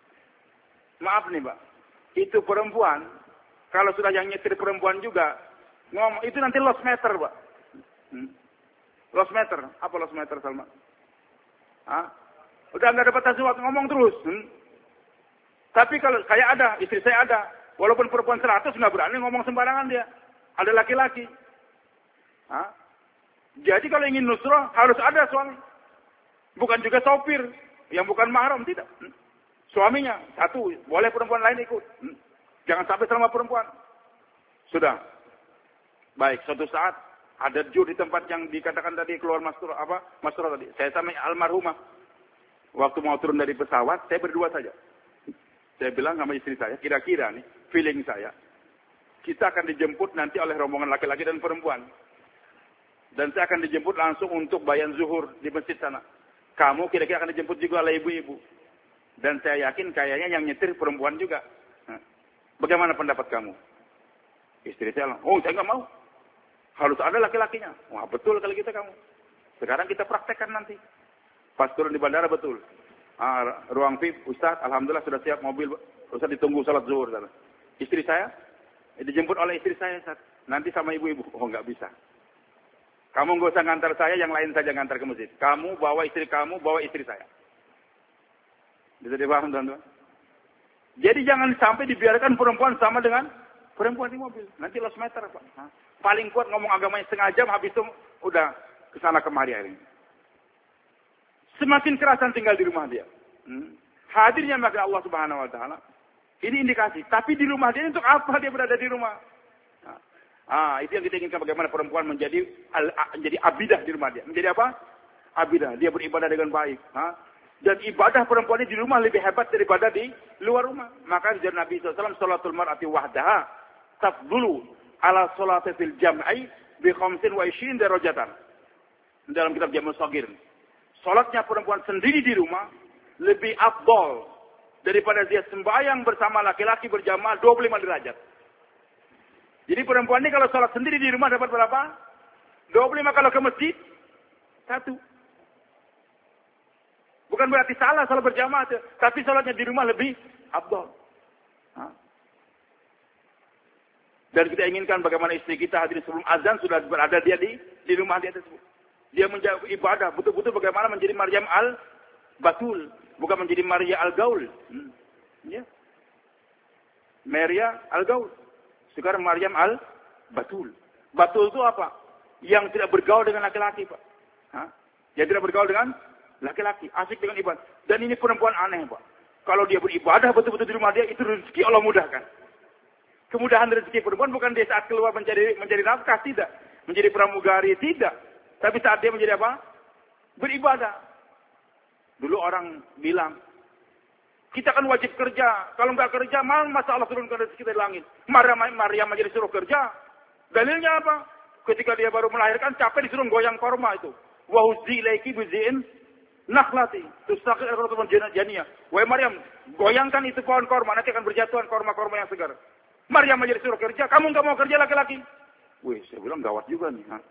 Maaf nih Pak. Itu perempuan. Kalau sudah yang nyetir perempuan juga. Ngomong. Itu nanti lost meter Pak. Hmm. Lost meter. Apa lost meter Salma? Hah? Udah nggak dapat tasawuf ngomong terus. Hmm? Tapi kalau saya ada. Istri saya ada. Walaupun perempuan seratus nggak berani ngomong sembarangan dia. Ada laki-laki. Hah? Jadi kalau ingin nusrah harus ada suami. Bukan juga sopir. Yang bukan mahram. Tidak. Hmm? Suaminya. Satu. Boleh perempuan lain ikut. Hmm? Jangan sampai sama perempuan. Sudah. Baik. Suatu saat. Ada jur di tempat yang dikatakan tadi keluar Mastura. Apa? Mastura tadi. Saya sama almarhumah. Waktu mau turun dari pesawat. Saya berdua saja. Saya bilang sama istri saya. Kira-kira nih. Feeling saya. Kita akan dijemput nanti oleh rombongan laki-laki dan perempuan. Dan saya akan dijemput langsung untuk bayan zuhur di masjid sana. Kamu kira-kira akan dijemput juga oleh ibu-ibu. Dan saya yakin kayaknya yang nyetir perempuan juga. Nah, bagaimana pendapat kamu? Istri saya bilang, oh saya nggak mau. Harus ada laki-lakinya. Wah betul kalau kita kamu. Sekarang kita praktekkan nanti. Pas turun di bandara betul. Ah, ruang V I P, Ustaz, alhamdulillah sudah siap mobil. Ustaz ditunggu salat zuhur. Istri saya, dijemput oleh istri saya. Ustaz. Nanti sama ibu-ibu. Oh nggak bisa. Kamu nggak usah ngantar saya, yang lain saja ngantar ke masjid. Kamu bawa istri kamu, bawa istri saya. Bisa dipaham teman-teman? Jadi jangan sampai dibiarkan perempuan sama dengan perempuan di mobil. Nanti lost meter Pak. Hah? Paling kuat ngomong agamanya setengah jam, habis itu udah kesana kemari hari ini. Semakin kerasan tinggal di rumah dia. Hmm. Hadirnya maka Allah Subhanahu Wa Taala. Ini indikasi. Tapi di rumah dia untuk apa dia berada di rumah? Nah. Ah, itu yang kita inginkan, bagaimana perempuan menjadi al, menjadi abidah di rumah dia. Menjadi apa? Abidah. Dia beribadah dengan baik. Ha? Dan ibadah perempuan ini di rumah lebih hebat daripada di luar rumah. Maka dari Nabi shallallahu alaihi wasallam, salatul mar'ati wahdaha tafdulu ala salati fil jam'i bi khamsin wa ishirin darajatan. Dalam kitab Jamus Shagir. Salatnya perempuan sendiri di rumah lebih afdal daripada dia sembahyang bersama laki-laki berjamaah dua puluh lima derajat. Jadi perempuan ini kalau sholat sendiri di rumah dapat berapa? dua puluh lima, kalau ke masjid, satu. Bukan berarti salah sholat berjamaah, tapi sholatnya di rumah lebih afdal. Dan kita inginkan bagaimana istri kita hadirin sebelum azan sudah berada dia di di rumah dia tersebut. Dia menjaga ibadah, betul-betul bagaimana menjadi Maryam al-Batul, bukan menjadi Maria al-Gaul. Hmm. Ya. Maria al-Gaul. Sekarang Maryam al-Batul. Batul itu apa? Yang tidak bergaul dengan laki-laki, Pak. Hah? Yang tidak bergaul dengan laki-laki, asik dengan ibadah. Dan ini perempuan aneh, Pak. Kalau dia beribadah betul-betul di rumah dia, itu rezeki Allah mudahkan. Kemudahan rezeki perempuan bukan dia saat keluar mencari mencari nafkah, tidak. Menjadi pramugari, tidak. Tapi saat dia menjadi apa? Beribadah. Dulu orang bilang, kita kan wajib kerja. Kalau nggak kerja, mana masa Allah turunkan rezeki dari langit? Maryam, Maryam aja disuruh kerja. Dalilnya apa? Ketika dia baru melahirkan, capek disuruh goyang korma itu. Wahuzi ilaiki bizi'in nakhlati. Tustaqil al-qurban janiyah. Wahai Maryam, goyangkan itu pohon korma. Nanti akan berjatuhan korma-korma yang segar. Maryam aja disuruh kerja. Kamu nggak mau kerja laki-laki? Wih, saya bilang gawat juga nih. Ha?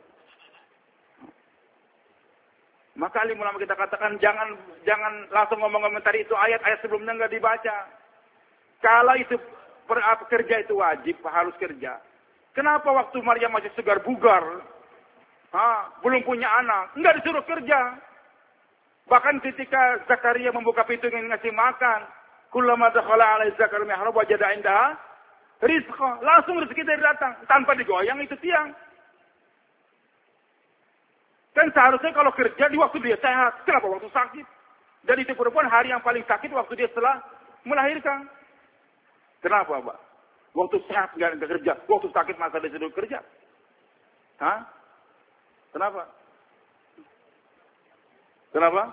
Maka alim ulama kita katakan jangan jangan langsung ngomong-komentari itu ayat-ayat sebelumnya nggak dibaca. Kalau itu kerja itu wajib, harus kerja. Kenapa waktu Maryam masih segar bugar, ha, belum punya anak, nggak disuruh kerja? Bahkan ketika Zakaria membuka pintu ingin ngasih makan, kullama dakhala alaihi Zakaria mihrab wajada indaha rizqa, langsung rezeki dari datang tanpa digoyang itu tiang. Kan seharusnya kalau kerja di waktu dia sehat, kenapa waktu sakit? Dan itu perempuan hari yang paling sakit waktu dia setelah melahirkan. Kenapa, Pak? Waktu sehat nggak kerja, waktu sakit masa dia sudah kerja. Hah? Kenapa? Kenapa?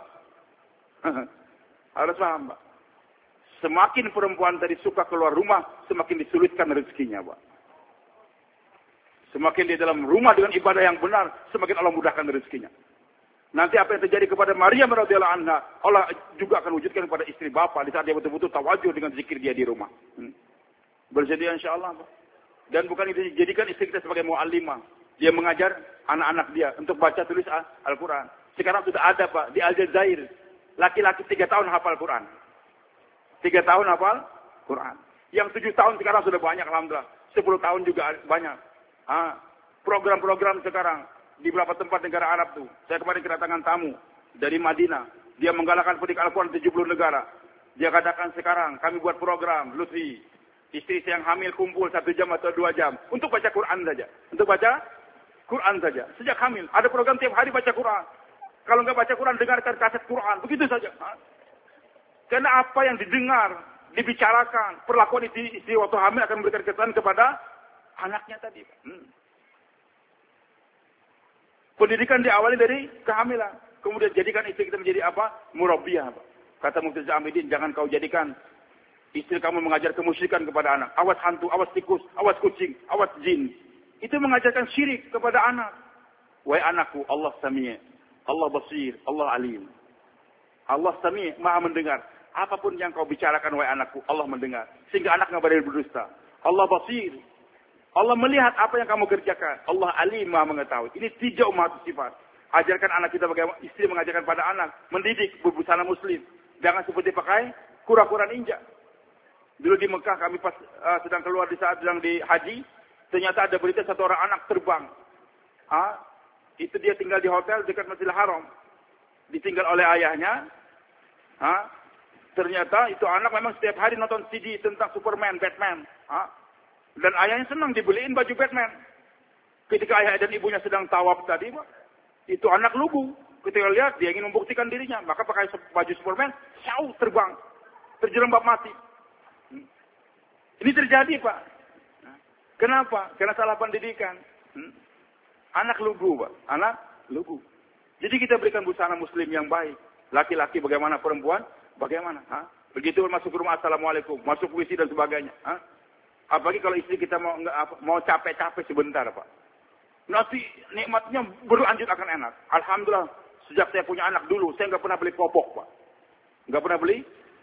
Harus paham, Pak. Semakin perempuan tadi suka keluar rumah, semakin disulitkan rezekinya, Pak. Semakin di dalam rumah dengan ibadah yang benar, semakin Allah mudahkan rezekinya. Nanti apa yang terjadi kepada Maryam radhiyallahu anha, Allah juga akan wujudkan kepada istri bapak di saat dia betul-betul tawajuh dengan zikir dia di rumah. Hmm. Bersedia insyaallah, Pak. Dan bukan itu dijadikan istri kita sebagai muallimah. Dia mengajar anak-anak dia untuk baca tulis Al-Quran. Sekarang sudah ada, Pak, di Aljazair. Laki-laki tiga tahun hafal Quran. Tiga tahun hafal Quran. Yang tujuh tahun sekarang sudah banyak, alhamdulillah. Sepuluh tahun juga banyak. Program-program sekarang di beberapa tempat negara Arab tuh. Saya kemarin kedatangan tamu dari Madinah. Dia menggalakkan pendidik Al-Quran tujuh puluh negara. Dia katakan sekarang kami buat program, Lutfi. Istri saya yang hamil kumpul satu jam atau dua jam. Untuk baca Quran saja. Untuk baca Quran saja. Sejak hamil. Ada program tiap hari baca Quran. Kalau nggak baca Quran, dengarkan kaset Quran. Begitu saja. Karena apa yang didengar, dibicarakan, perlakuan istri, istri waktu hamil akan memberikan kesan kepada anaknya tadi. Hmm. Pendidikan diawali dari kehamilan. Kemudian jadikan istri kita menjadi apa? Murabbiyah. Kata Mufti Zahmidin, jangan kau jadikan istri kamu mengajar kemusyrikan kepada anak. Awas hantu, awas tikus, awas kucing, awas jin. Itu mengajarkan syirik kepada anak. Wahai anakku, Allah Sami', Allah Basir, Allah Alim. Allah Sami', Maha mendengar. Apapun yang kau bicarakan, wahai anakku, Allah mendengar. Sehingga anak nggak boleh berdusta. Allah Basir, Allah melihat apa yang kamu kerjakan. Allah Alim, Maha mengetahui. Ini tiga umat sifat. Ajarkan anak kita bagaimana istri mengajarkan pada anak, mendidik berbusana muslim. Jangan seperti pakai kura-kura ninja. Dulu di Mekah kami pas uh, sedang keluar di saat sedang di haji, ternyata ada berita satu orang anak terbang. Ah, itu dia tinggal di hotel dekat Masjidil Haram. Ditinggal oleh ayahnya. Ah, ternyata itu anak memang setiap hari nonton C D tentang Superman, Batman. Ah, dan ayahnya senang dibeliin baju Batman. Ketika ayah dan ibunya sedang tawaf tadi, itu anak lugu. Ketika lihat dia ingin membuktikan dirinya, maka pakai baju Superman, jauh terbang, terjerembab mati. Ini terjadi, Pak. Kenapa? Karena salah pendidikan. Hmm? Anak lugu, Pak. Anak lugu. Jadi kita berikan busana muslim yang baik. Laki-laki bagaimana, perempuan bagaimana. Ha? Begitu masuk ke rumah, assalamualaikum, masuk puisi dan sebagainya. Ha? Apalagi kalau istri kita mau mau capek-capek sebentar, Pak. Nanti nikmatnya berlanjut akan enak. Alhamdulillah, sejak saya punya anak dulu, saya nggak pernah beli popok, Pak. Nggak pernah beli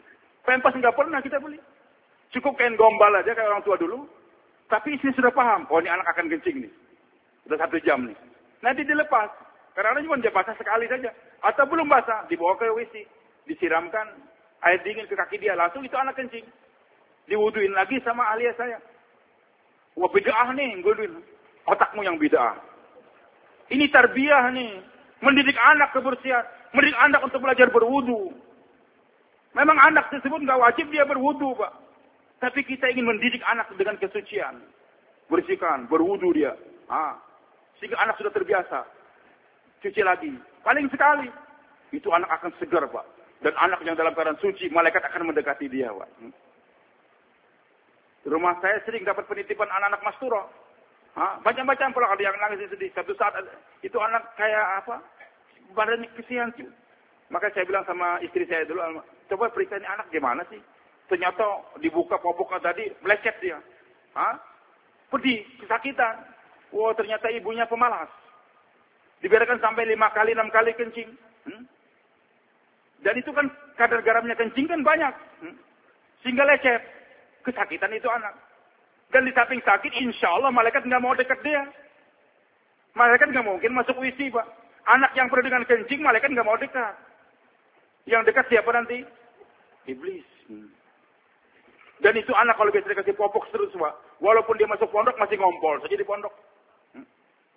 Pempas nggak pernah kita beli. Cukup kain gombal aja kayak orang tua dulu. Tapi istri sudah paham, oh ini anak akan kencing nih. Sudah satu jam nih. Nanti dilepas. Kadang-kadang cuma dia basah sekali saja. Atau belum basah, dibawa ke W C. Disiramkan air dingin ke kaki dia. Langsung itu anak kencing. Diwuduin lagi sama ahli saya. Wah bid'ah nih, gue otakmu yang bid'ah. Ini tarbiyah nih. Mendidik anak kebersihan. Mendidik anak untuk belajar berwudu. Memang anak tersebut nggak wajib dia berwudu, Pak. Tapi kita ingin mendidik anak dengan kesucian. Bersihkan, berwudu dia. Ah, sehingga anak sudah terbiasa. Cuci lagi. Paling sekali. Itu anak akan segar, Pak. Dan anak yang dalam keadaan suci, malaikat akan mendekati dia, Pak. Hmm. Di rumah saya sering dapat penitipan anak-anak mastura. Ah, macam-macam pula ada yang nangis sedih. Satu saat itu anak kayak apa? Badannya kesian. Maka saya bilang sama istri saya dulu, coba periksa ini anak gimana sih? Ternyata dibuka popoknya tadi, melecet dia. Hah? Pedih, kesakitan. Wah, ternyata ibunya pemalas. Dibiarkan sampai lima kali, enam kali kencing. Hmm? Dan itu kan kadar garamnya kencing kan banyak. Hmm? Sehingga lecet. Kesakitan itu anak. Dan di samping sakit, insya Allah malaikat nggak mau dekat dia. Malaikat nggak mungkin masuk W C, Pak. Anak yang penuh dengan kencing, malaikat nggak mau dekat. Yang dekat siapa nanti? Iblis. Hmm. Dan itu anak kalau biasa dikasih popok terus, Pak. Walaupun dia masuk pondok, masih ngompol saja di pondok. Hmm.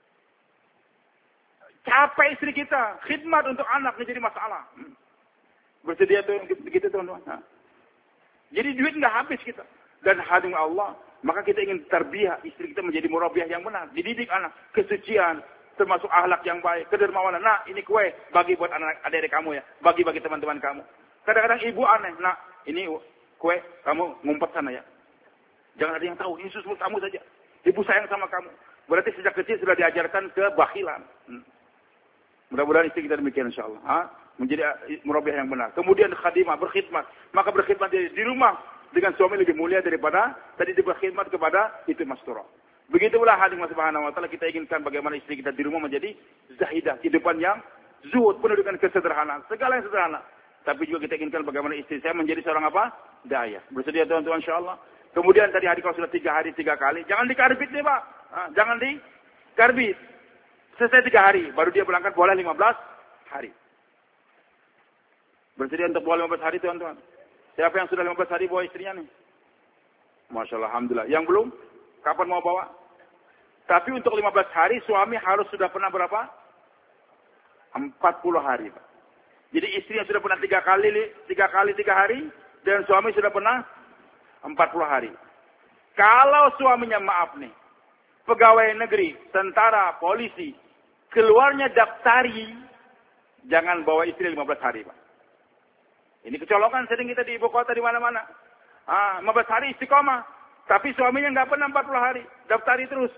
Capek istri kita. Khidmat untuk anak menjadi masalah. Hmm. Bersedia tuh begitu, teman-teman. Nah. Jadi duit nggak habis kita. Dan hadim Allah, maka kita ingin tarbiyah istri kita menjadi murabbiyah yang benar. Dididik anak. Kesucian. Termasuk akhlak yang baik. Kedermawanan. Nah, ini kue. Bagi buat anak adik kamu ya. Bagi-bagi teman-teman kamu. Kadang-kadang ibu aneh. Nah, ini kue, kamu ngumpet sana ya. Jangan ada yang tahu, ini susu kamu saja. Ibu sayang sama kamu. Berarti sejak kecil sudah diajarkan kebakhilan. Hmm. Mudah-mudahan istri kita demikian insyaAllah. Ha? Menjadi murabbiyah yang benar. Kemudian khadimah, berkhidmat. Maka berkhidmat di, di rumah dengan suami lebih mulia daripada tadi berkhidmat kepada itu masturah. Begitulah hadis Subhanahu wa ta'ala kita inginkan bagaimana istri kita di rumah menjadi zahidah. Kehidupan yang zuhud, penuh dengan kesederhanaan. Segala yang sederhana. Tapi juga kita inginkan bagaimana istri saya menjadi seorang apa? Daya. Bersedia tuan-tuan insyaAllah. Kemudian tadi hari kalau sudah tiga hari, tiga kali. Jangan dikarbit nih Pak. Nah, jangan dikarbit. Selesai tiga hari. Baru dia berangkat boleh lima belas hari. Bersedia untuk bawa lima belas hari tuan-tuan. Siapa yang sudah lima belas hari bawa istrinya nih? Masya Allah, Alhamdulillah. Yang belum? Kapan mau bawa? Tapi untuk lima belas hari suami harus sudah pernah berapa? empat puluh hari Pak. Jadi istri yang sudah pernah tiga kali, tiga kali tiga hari, dan suami sudah pernah empat puluh hari. Kalau suaminya maaf nih, pegawai negeri, tentara, polisi, keluarnya daftari, jangan bawa istri lima belas hari, Pak. Ini kecolokan sering kita di ibu kota di mana-mana. Ah, lima belas hari istiqomah, tapi suaminya nggak pernah empat puluh hari, daftari terus.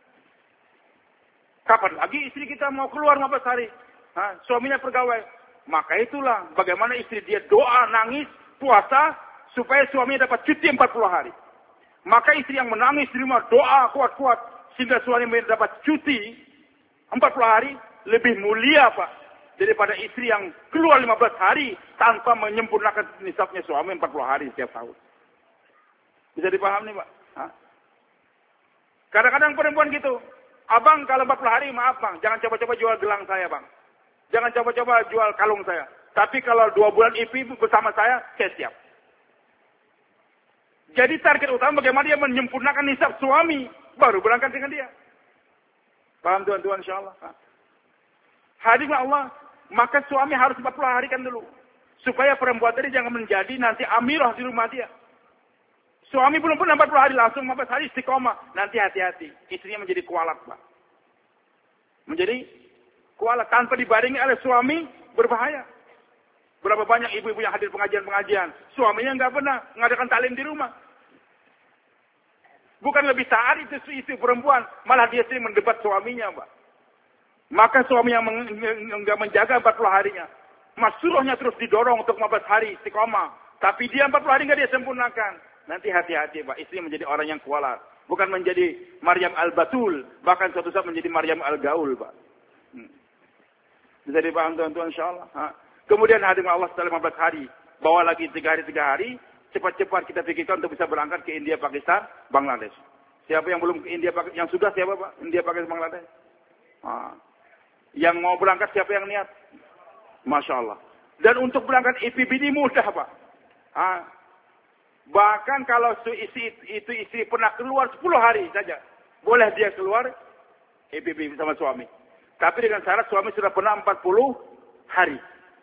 Kapan lagi istri kita mau keluar lima belas hari? Ah, suaminya pegawai. Maka itulah bagaimana istri dia doa, nangis, puasa, supaya suaminya dapat cuti empat puluh hari. Maka istri yang menangis di rumah doa kuat-kuat, sehingga suaminya dapat cuti empat puluh hari, lebih mulia Pak, daripada istri yang keluar lima belas hari, tanpa menyempurnakan nisabnya suami empat puluh hari setiap tahun. Bisa dipahami Pak? Kadang-kadang perempuan gitu, abang kalau empat puluh hari, maaf Bang, jangan coba-coba jual gelang saya Bang. Jangan coba-coba jual kalung saya. Tapi kalau dua bulan I P bersama saya, saya siap. Jadi target utama bagaimana dia menyempurnakan nisab suami. Baru berangkat dengan dia. Paham tuan-tuan insyaAllah. Hadir Allah. Maka suami harus empat puluh hari kan dulu. Supaya perempuan tadi jangan menjadi nanti amirah di rumah dia. Suami belum pernah empat puluh hari langsung empat belas hari istiqomah. Nanti hati-hati. Istrinya menjadi kualat Pak. Menjadi kualat tanpa dibarengi oleh suami berbahaya. Berapa banyak ibu-ibu yang hadir pengajian-pengajian, suaminya nggak pernah mengadakan taklim di rumah. Bukan lebih taat itu istri perempuan, malah dia sering mendebat suaminya, Pak. Maka suami yang nggak menjaga empat puluh harinya, masruhnya terus didorong untuk lima belas hari istiqomah, tapi dia empat puluh hari nggak dia sempurnakan. Nanti hati-hati, Pak. Istri menjadi orang yang kualat, bukan menjadi Maryam al-Batul, bahkan suatu saat menjadi Maryam al-Gaul, Pak. Hmm. Bisa dipaham tuan-tuan insyaAllah. Ha. Kemudian hadir Allah setelah lima belas hari. Bawa lagi tiga hari, tiga hari. Cepat-cepat kita pikirkan untuk bisa berangkat ke India, Pakistan, Bangladesh. Siapa yang belum ke India, Pakistan? Yang sudah siapa Pak? India, Pakistan, Bangladesh. Ah. Yang mau berangkat siapa yang niat? Masya Allah. Dan untuk berangkat I P B ini mudah Pak. Ah. Bahkan kalau itu istri, itu istri pernah keluar sepuluh hari saja. Boleh dia keluar I P B sama suami. Tapi dengan syarat suami sudah pernah empat puluh hari.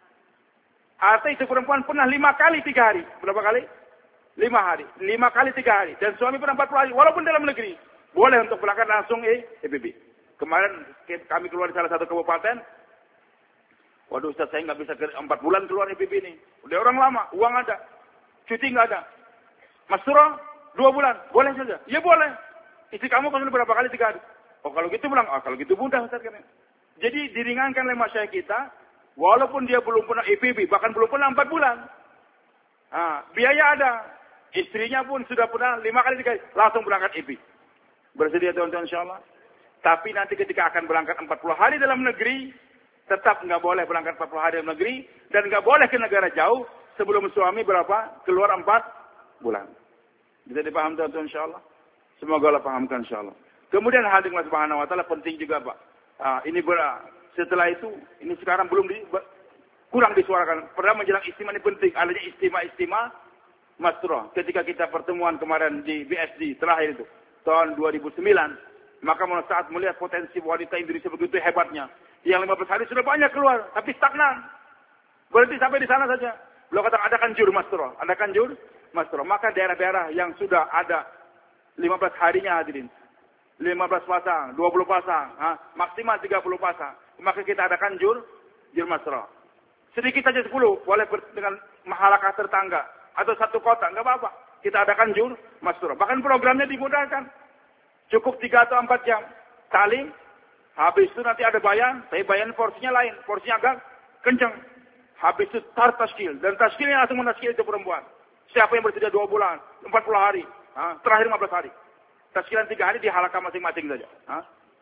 Atau itu perempuan pernah lima kali tiga hari. Berapa kali? Lima hari. Lima kali tiga hari. Dan suami pernah empat puluh hari. Walaupun dalam negeri. Boleh untuk berangkat langsung I P B. Kemarin kami keluar di salah satu kabupaten. Waduh Ustaz, saya nggak bisa ke, empat bulan keluar I P B ini. Udah orang lama. Uang ada. Cuti nggak ada. Mas Surah, dua bulan. Boleh saja. Ya boleh. Istri kamu kan berapa kali tiga hari. Oh kalau gitu bilang. Oh kalau gitu mudah Ustaz. Jadi diringankan oleh masyarakat kita. Walaupun dia belum pernah I P B, bahkan belum pernah empat bulan. Nah, biaya ada. Istrinya pun sudah pernah lima kali, tiga kali. Langsung berangkat I P. Bersedia teman-teman insyaAllah. Tapi nanti ketika akan berangkat empat puluh hari dalam negeri, tetap nggak boleh berangkat empat puluh hari dalam negeri. Dan nggak boleh ke negara jauh sebelum suami berapa? Keluar empat bulan. Bisa dipaham teman-teman insyaAllah. Semoga Allah pahamkan insyaAllah. Kemudian hadirin Allah Subhanahu Wa Taala penting juga Pak. Ah, ini ber Setelah itu, ini sekarang belum di, kurang disuarakan. Pernah menjelang istimewa ini penting. Adanya istimewa-istimewa masroh. Ketika kita pertemuan kemarin di B S D terakhir itu. Tahun dua ribu sembilan. Maka saat melihat potensi wanita Indonesia begitu hebatnya. Yang lima belas hari sudah banyak keluar. Tapi stagnan. Berarti sampai di sana saja. Belum kata adakan jur masroh. Adakan jur masroh. Maka daerah-daerah yang sudah ada lima belas harinya hadirin. lima belas pasang, dua puluh pasang. Ha? Maksimal tiga puluh pasang. Maka kita adakan jur, jur masroh. Sedikit saja sepuluh, boleh dengan mahalakah tetangga. Atau satu kota, nggak apa-apa. Kita adakan jur, masroh. Bahkan programnya dimudahkan. Cukup tiga atau empat jam. Talim, habis itu nanti ada bayan. Tapi bayan porsinya lain. Porsinya agak kencang. Habis itu tar taskil. Dan taskilnya langsung menaskil itu perempuan. Siapa yang bersedia dua bulan, empat puluh hari. Ha? Terakhir lima belas hari. Taskilan tiga hari di halakah masing-masing saja. Ha?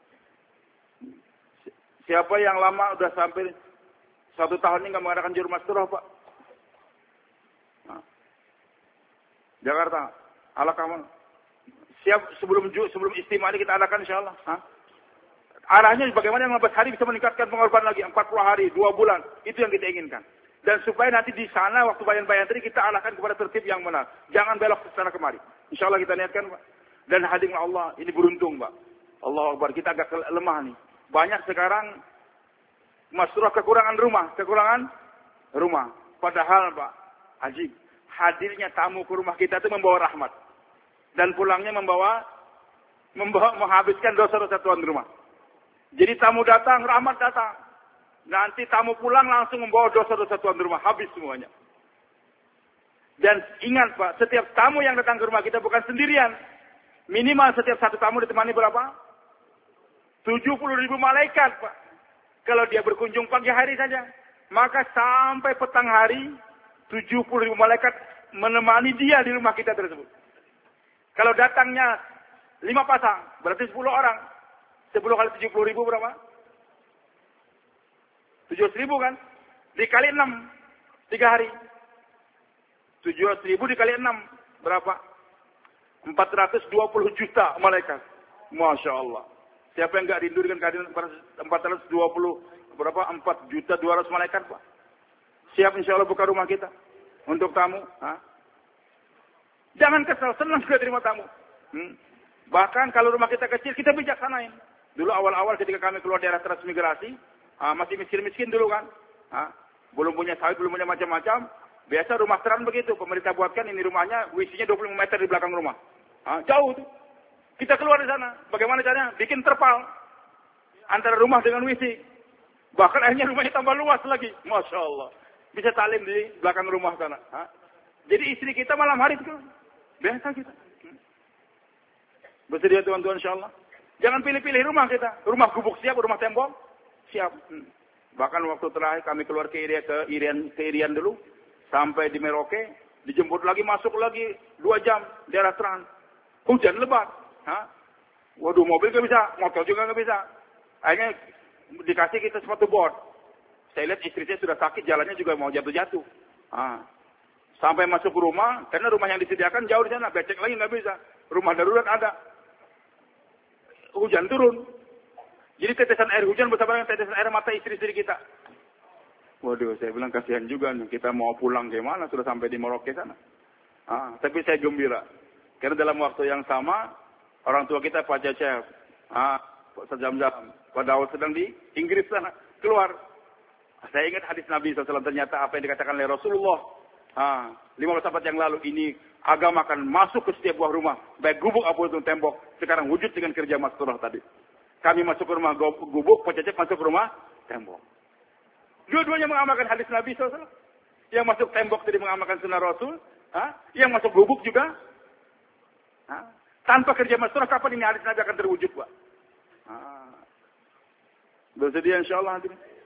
Siapa yang lama udah sampai satu tahun ini nggak mengadakan juru masroh Pak? Nah. Jakarta, ala kamu. Siap sebelum sebelum istimewa ini kita adakan insya Allah. Hah? Arahnya bagaimana lima belas hari bisa meningkatkan pengorbanan lagi empat puluh hari, dua bulan. Itu yang kita inginkan. Dan supaya nanti di sana waktu bayan-bayan tadi kita arahkan kepada tertib yang benar. Jangan belok ke sana kemari. Insya Allah kita niatkan Pak. Dan hadirin Allah ini beruntung Pak. Allah Akbar, kita agak lemah nih. Banyak sekarang masroh kekurangan rumah, kekurangan rumah. Padahal Pak, ajib, hadirnya tamu ke rumah kita itu membawa rahmat. Dan pulangnya membawa, membawa menghabiskan dosa-dosa tuan rumah. Jadi tamu datang, rahmat datang. Nanti tamu pulang langsung membawa dosa-dosa tuan rumah, habis semuanya. Dan ingat Pak, setiap tamu yang datang ke rumah kita bukan sendirian. Minimal setiap satu tamu ditemani berapa? tujuh puluh ribu malaikat, Pak. Kalau dia berkunjung pagi hari saja. Maka sampai petang hari, tujuh puluh ribu malaikat menemani dia di rumah kita tersebut. Kalau datangnya lima pasang, berarti sepuluh orang. sepuluh kali tujuh puluh ribu berapa? tujuh ratus ribu kan? Dikali enam. tiga hari. tujuh ratus ribu dikali enam. Berapa? empat ratus dua puluh juta malaikat. Masya Allah. Siapa yang enggak rindu dengan kehadiran empat ratus dua puluh berapa? empat juta dua ratus malaikat, Pak. Siap insya Allah buka rumah kita untuk tamu. Ha? Jangan kesal, senang juga terima tamu. Hmm. Bahkan kalau rumah kita kecil, kita bijaksanain. Dulu awal-awal ketika kami keluar daerah transmigrasi, ha, masih miskin-miskin dulu kan. Ha? Belum punya sawit, belum punya macam-macam. Biasa rumah terang begitu. Pemerintah buatkan ini rumahnya, W C-nya dua puluh lima meter di belakang rumah. Ha? Jauh tuh. Kita keluar di sana. Bagaimana caranya? Bikin terpal antara rumah dengan W C. Bahkan akhirnya rumahnya tambah luas lagi. Masya Allah. Bisa talim di belakang rumah sana. Ha? Jadi istri kita malam hari itu biasa kita. Hmm. Bersedia tuan-tuan insya Allah. Jangan pilih-pilih rumah kita. Rumah gubuk siap, rumah tembok siap. Hmm. Bahkan waktu terakhir kami keluar ke Irian, ke Irian, ke Irian dulu. Sampai di Merauke. Dijemput lagi, masuk lagi. Dua jam. Daerah terang. Hujan lebat. Hah? Waduh, mobil nggak bisa, motor juga nggak bisa. Akhirnya dikasih kita sepatu bot. Saya lihat istri saya sudah sakit, jalannya juga mau jatuh-jatuh. Ah. Sampai masuk rumah, karena rumah yang disediakan jauh di sana, becek lagi nggak bisa. Rumah darurat ada. Hujan turun. Jadi tetesan air hujan bersama dengan tetesan air mata istri-istri kita. Waduh, saya bilang kasihan juga nih. Kita mau pulang gimana, sudah sampai di Merauke sana. Ah, tapi saya gembira. Karena dalam waktu yang sama, orang tua kita Pak Cecep, ah, Pak Jam-Jam, Pak Daud sedang di Inggris sana. Keluar. Saya ingat hadis Nabi shallallahu alaihi wasallam, ternyata apa yang dikatakan oleh Rasulullah. Ah, lima belas abad yang lalu ini, agama akan masuk ke setiap buah rumah. Baik gubuk apapun tembok. Sekarang wujud dengan kerja masturah tadi. Kami masuk ke rumah gubuk, Pak Cecep masuk ke rumah tembok. Dua-duanya mengamalkan hadis Nabi shallallahu alaihi wasallam. Yang masuk tembok tadi mengamalkan sunnah Rasul. Ha? Yang masuk gubuk juga. Ha? Tanpa kerja masturah, kapan ini hadis Nabi akan terwujud, Pak? Ha. Bersedia insyaAllah.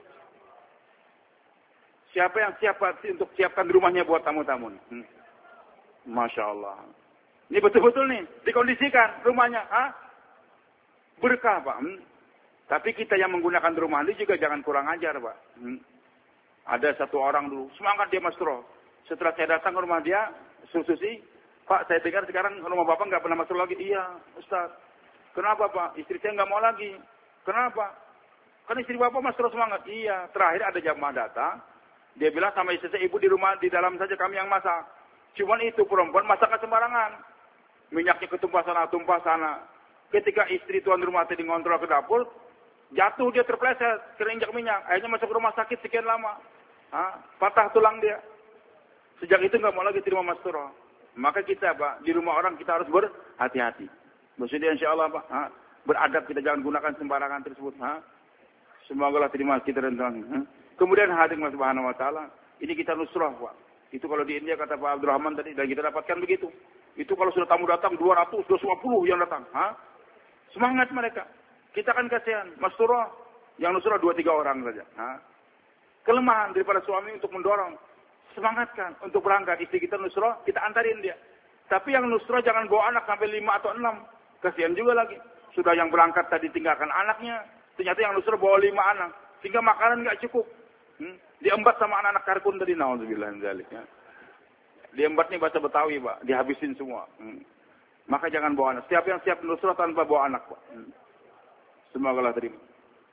Siapa yang siap untuk siapkan rumahnya buat tamu-tamu? Hmm. Masya Allah. Ini betul-betul nih, dikondisikan rumahnya. Ha? Berkah, Pak. Hmm. Tapi kita yang menggunakan rumah ini juga jangan kurang ajar, Pak. Hmm. Ada satu orang dulu, semangat dia masturah. Setelah saya datang ke rumah dia, Susi, Pak, saya dengar sekarang rumah Bapak nggak pernah masuk lagi. Iya, Ustaz. Kenapa, Pak? Istri saya nggak mau lagi. Kenapa? Kan istri Bapak masturah semangat. Iya, terakhir ada jamaah datang. Dia bilang sama istri saya, ibu di rumah, di dalam saja kami yang masak. Cuman itu perempuan masaknya sembarangan. Minyaknya ketumpah sana, tumpah sana. Ketika istri tuan rumah tadi ngontrol ke dapur, jatuh dia terpleset, kerinjak minyak. Akhirnya masuk rumah sakit sekian lama. Ha? Patah tulang dia. Sejak itu nggak mau lagi terima masturah. Maka kita, Pak, di rumah orang kita harus berhati-hati. Maksudnya insya Allah, Pak, ha? Beradab, kita jangan gunakan sembarangan tersebut. Ha? Semoga Allah terima kita dan Tuhan. Kemudian hadir Allah Subhanahu Wa Taala. Ini kita nusrah, Pak. Itu kalau di India kata Pak Abdurrahman tadi, dan kita dapatkan begitu. Itu kalau sudah tamu datang dua ratus, dua ratus lima puluh yang datang. Ha? Semangat mereka. Kita kan kasihan. Masturah, yang nusrah dua tiga orang saja. Ha? Kelemahan daripada suami untuk mendorong. Semangatkan untuk berangkat. Istri kita nusrah, kita antarin dia. Tapi yang nusrah jangan bawa anak sampai lima atau enam. Kasihan juga lagi. Sudah yang berangkat tadi tinggalkan anaknya. Ternyata yang nusrah bawa lima anak. Sehingga makanan nggak cukup. Hmm? Diembat sama anak-anak karkun tadi. Na'udzubillah min dzalik. Ya. Diembat nih bahasa Betawi, Pak. Dihabisin semua. Hmm. Maka jangan bawa anak. Siapa yang siap nusrah tanpa bawa anak, Pak. Hmm. Semoga Allah terima.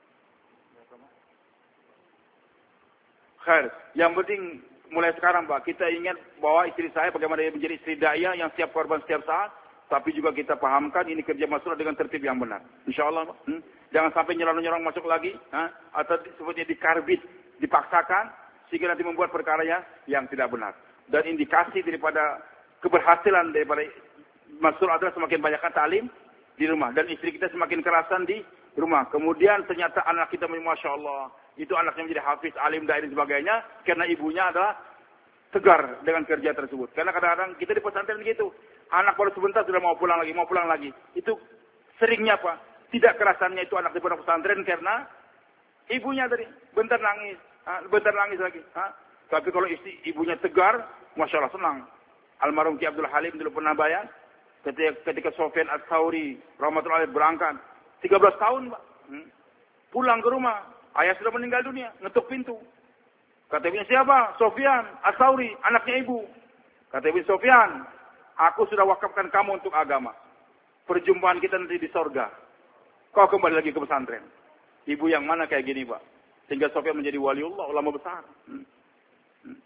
Khair. Yang penting mulai sekarang, Pak, kita ingat bahwa istri saya bagaimana dia menjadi istri daya yang siap korban setiap saat. Tapi juga kita pahamkan ini kerja masturah dengan tertib yang benar. Insya Allah, Pak. Hmm? Jangan sampai nyerang-nyerang masuk lagi. Ha? Atau sebutnya dikarbit, dipaksakan. Sehingga nanti membuat perkara yang tidak benar. Dan indikasi daripada keberhasilan daripada masturah adalah semakin banyakkan ta'lim di rumah. Dan istri kita semakin kerasan di rumah. Kemudian ternyata anak kita, Masya Allah. Itu anaknya menjadi hafiz, alim, dai dan sebagainya. Karena ibunya adalah tegar dengan kerja tersebut. Karena kadang-kadang kita di pesantren begitu. Anak baru sebentar sudah mau pulang lagi, mau pulang lagi. Itu seringnya, Pak. Tidak kerasannya itu anak di pondok pesantren karena ibunya tadi. Bentar nangis, ha? bentar nangis lagi. Ha? Tapi kalau istri ibunya tegar, Masya Allah senang. Almarhum Ki Abdul Halim dulu pernah bayang. Ketika, ketika Sofyan Ats-Tsauri rahmatullahi berangkat. tiga belas tahun, Pak. Hmm. Pulang ke rumah. Ayah sudah meninggal dunia. Ngetuk pintu. Kata ibunya, siapa? Sofyan Ats-Tsauri, anaknya ibu. Kata ibu, Sofyan, aku sudah wakafkan kamu untuk agama. Perjumpaan kita nanti di sorga. Kau kembali lagi ke pesantren. Ibu yang mana kayak gini, Pak? Sehingga Sofyan menjadi waliullah, ulama besar. Hmm. Hmm.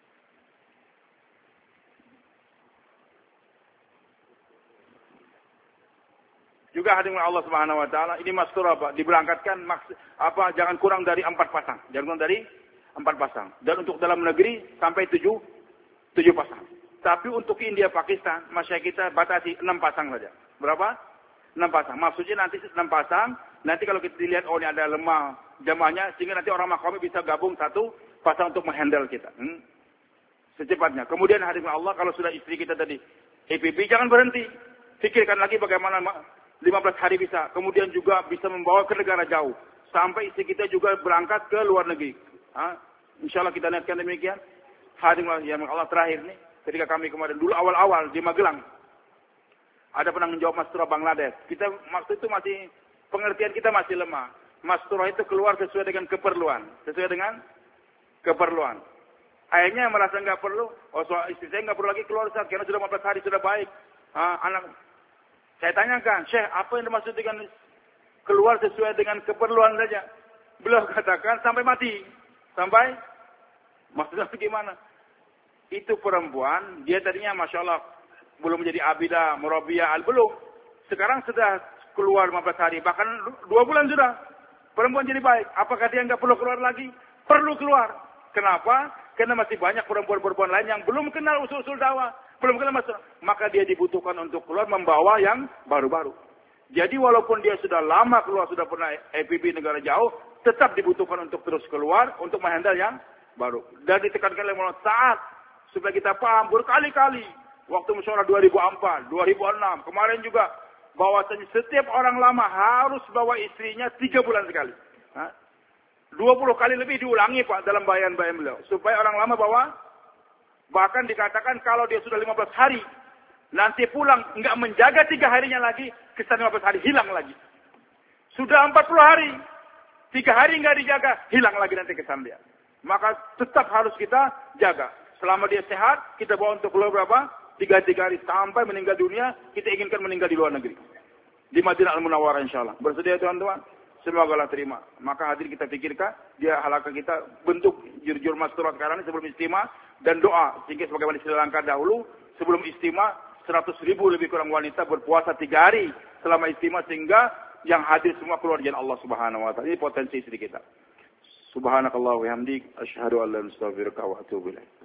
Juga hadirin Allah Subhanahu Wa Taala, ini masturah, Pak, diberangkatkan maks apa jangan kurang dari empat pasang, jangan kurang dari empat pasang. Dan untuk dalam negeri sampai tujuh tujuh pasang. Tapi untuk India Pakistan, masyarakat kita batasi enam pasang saja. Berapa? enam pasang. Maksudnya nanti enam pasang. Nanti kalau kita dilihat oh ini ada lemah jamaahnya, sehingga nanti orang Makomi bisa gabung satu pasang untuk menghandle kita. Hmm? Secepatnya. Kemudian hadirin Allah, kalau sudah istri kita tadi E P P, jangan berhenti. Pikirkan lagi bagaimana lima belas hari bisa. Kemudian juga bisa membawa ke negara jauh. Sampai istri kita juga berangkat ke luar negeri. Ha? Insya Allah kita niatkan demikian. Hadirin yang Allah terakhir nih. Ketika kami kemarin dulu awal-awal di Magelang. Ada penanggung jawab masturah Bangladesh. Kita waktu itu masih, pengertian kita masih lemah. Masturah itu keluar sesuai dengan keperluan. Sesuai dengan keperluan. Ayahnya merasa nggak perlu. Oh, soal istri saya nggak perlu lagi keluar Ustaz, karena sudah empat belas hari sudah baik. Ah, anak, saya tanyakan, Syekh, apa yang dimaksud dengan keluar sesuai dengan keperluan saja? Beliau katakan sampai mati. Sampai, maksudnya bagaimana? Itu perempuan, dia tadinya Masya Allah, belum menjadi abidah, murabiyah, belum. Sekarang sudah keluar lima belas hari, bahkan dua bulan sudah. Perempuan jadi baik. Apakah dia nggak perlu keluar lagi? Perlu keluar. Kenapa? Karena masih banyak perempuan-perempuan lain yang belum kenal usul-usul dakwah. Belum kenal masalah. Maka dia dibutuhkan untuk keluar membawa yang baru-baru. Jadi walaupun dia sudah lama keluar, sudah pernah E P B negara jauh, tetap dibutuhkan untuk terus keluar, untuk menghandle yang baru. Dan ditekankan oleh Maulana saat, supaya kita paham berkali-kali. Waktu musyawarah dua ribu empat, dua ribu enam, kemarin juga, bahwasanya setiap orang lama harus bawa istrinya tiga bulan sekali. dua puluh kali lebih diulangi Pak dalam bayan-bayan beliau. Supaya orang lama bawa, bahkan dikatakan kalau dia sudah lima belas hari, nanti pulang, nggak menjaga tiga harinya lagi, kesan lima belas hari hilang lagi. Sudah empat puluh hari, tiga hari nggak dijaga, hilang lagi nanti kesan dia. Maka tetap harus kita jaga. Selama dia sehat, kita bawa untuk keluar berapa? Tiga, tiga hari sampai meninggal dunia, kita inginkan meninggal di luar negeri. Di Madinah Al-Munawwarah insyaAllah. Bersedia teman-teman? Semoga Allah terima. Maka hadir kita pikirkan, dia halakah kita bentuk jurjur masturat sekarang sebelum istimewa dan doa. Sehingga sebagaimana di Sri Lanka dahulu, sebelum istimewa, seratus ribu lebih kurang wanita berpuasa tiga hari selama istimewa sehingga yang hadir semua keluarga Allah Subhanahu wa taala. Ini potensi istri kita. Subhanakallah wa hamdik, asyhadu an la ilaha illa anta astaghfiruka wa atubu ilaik.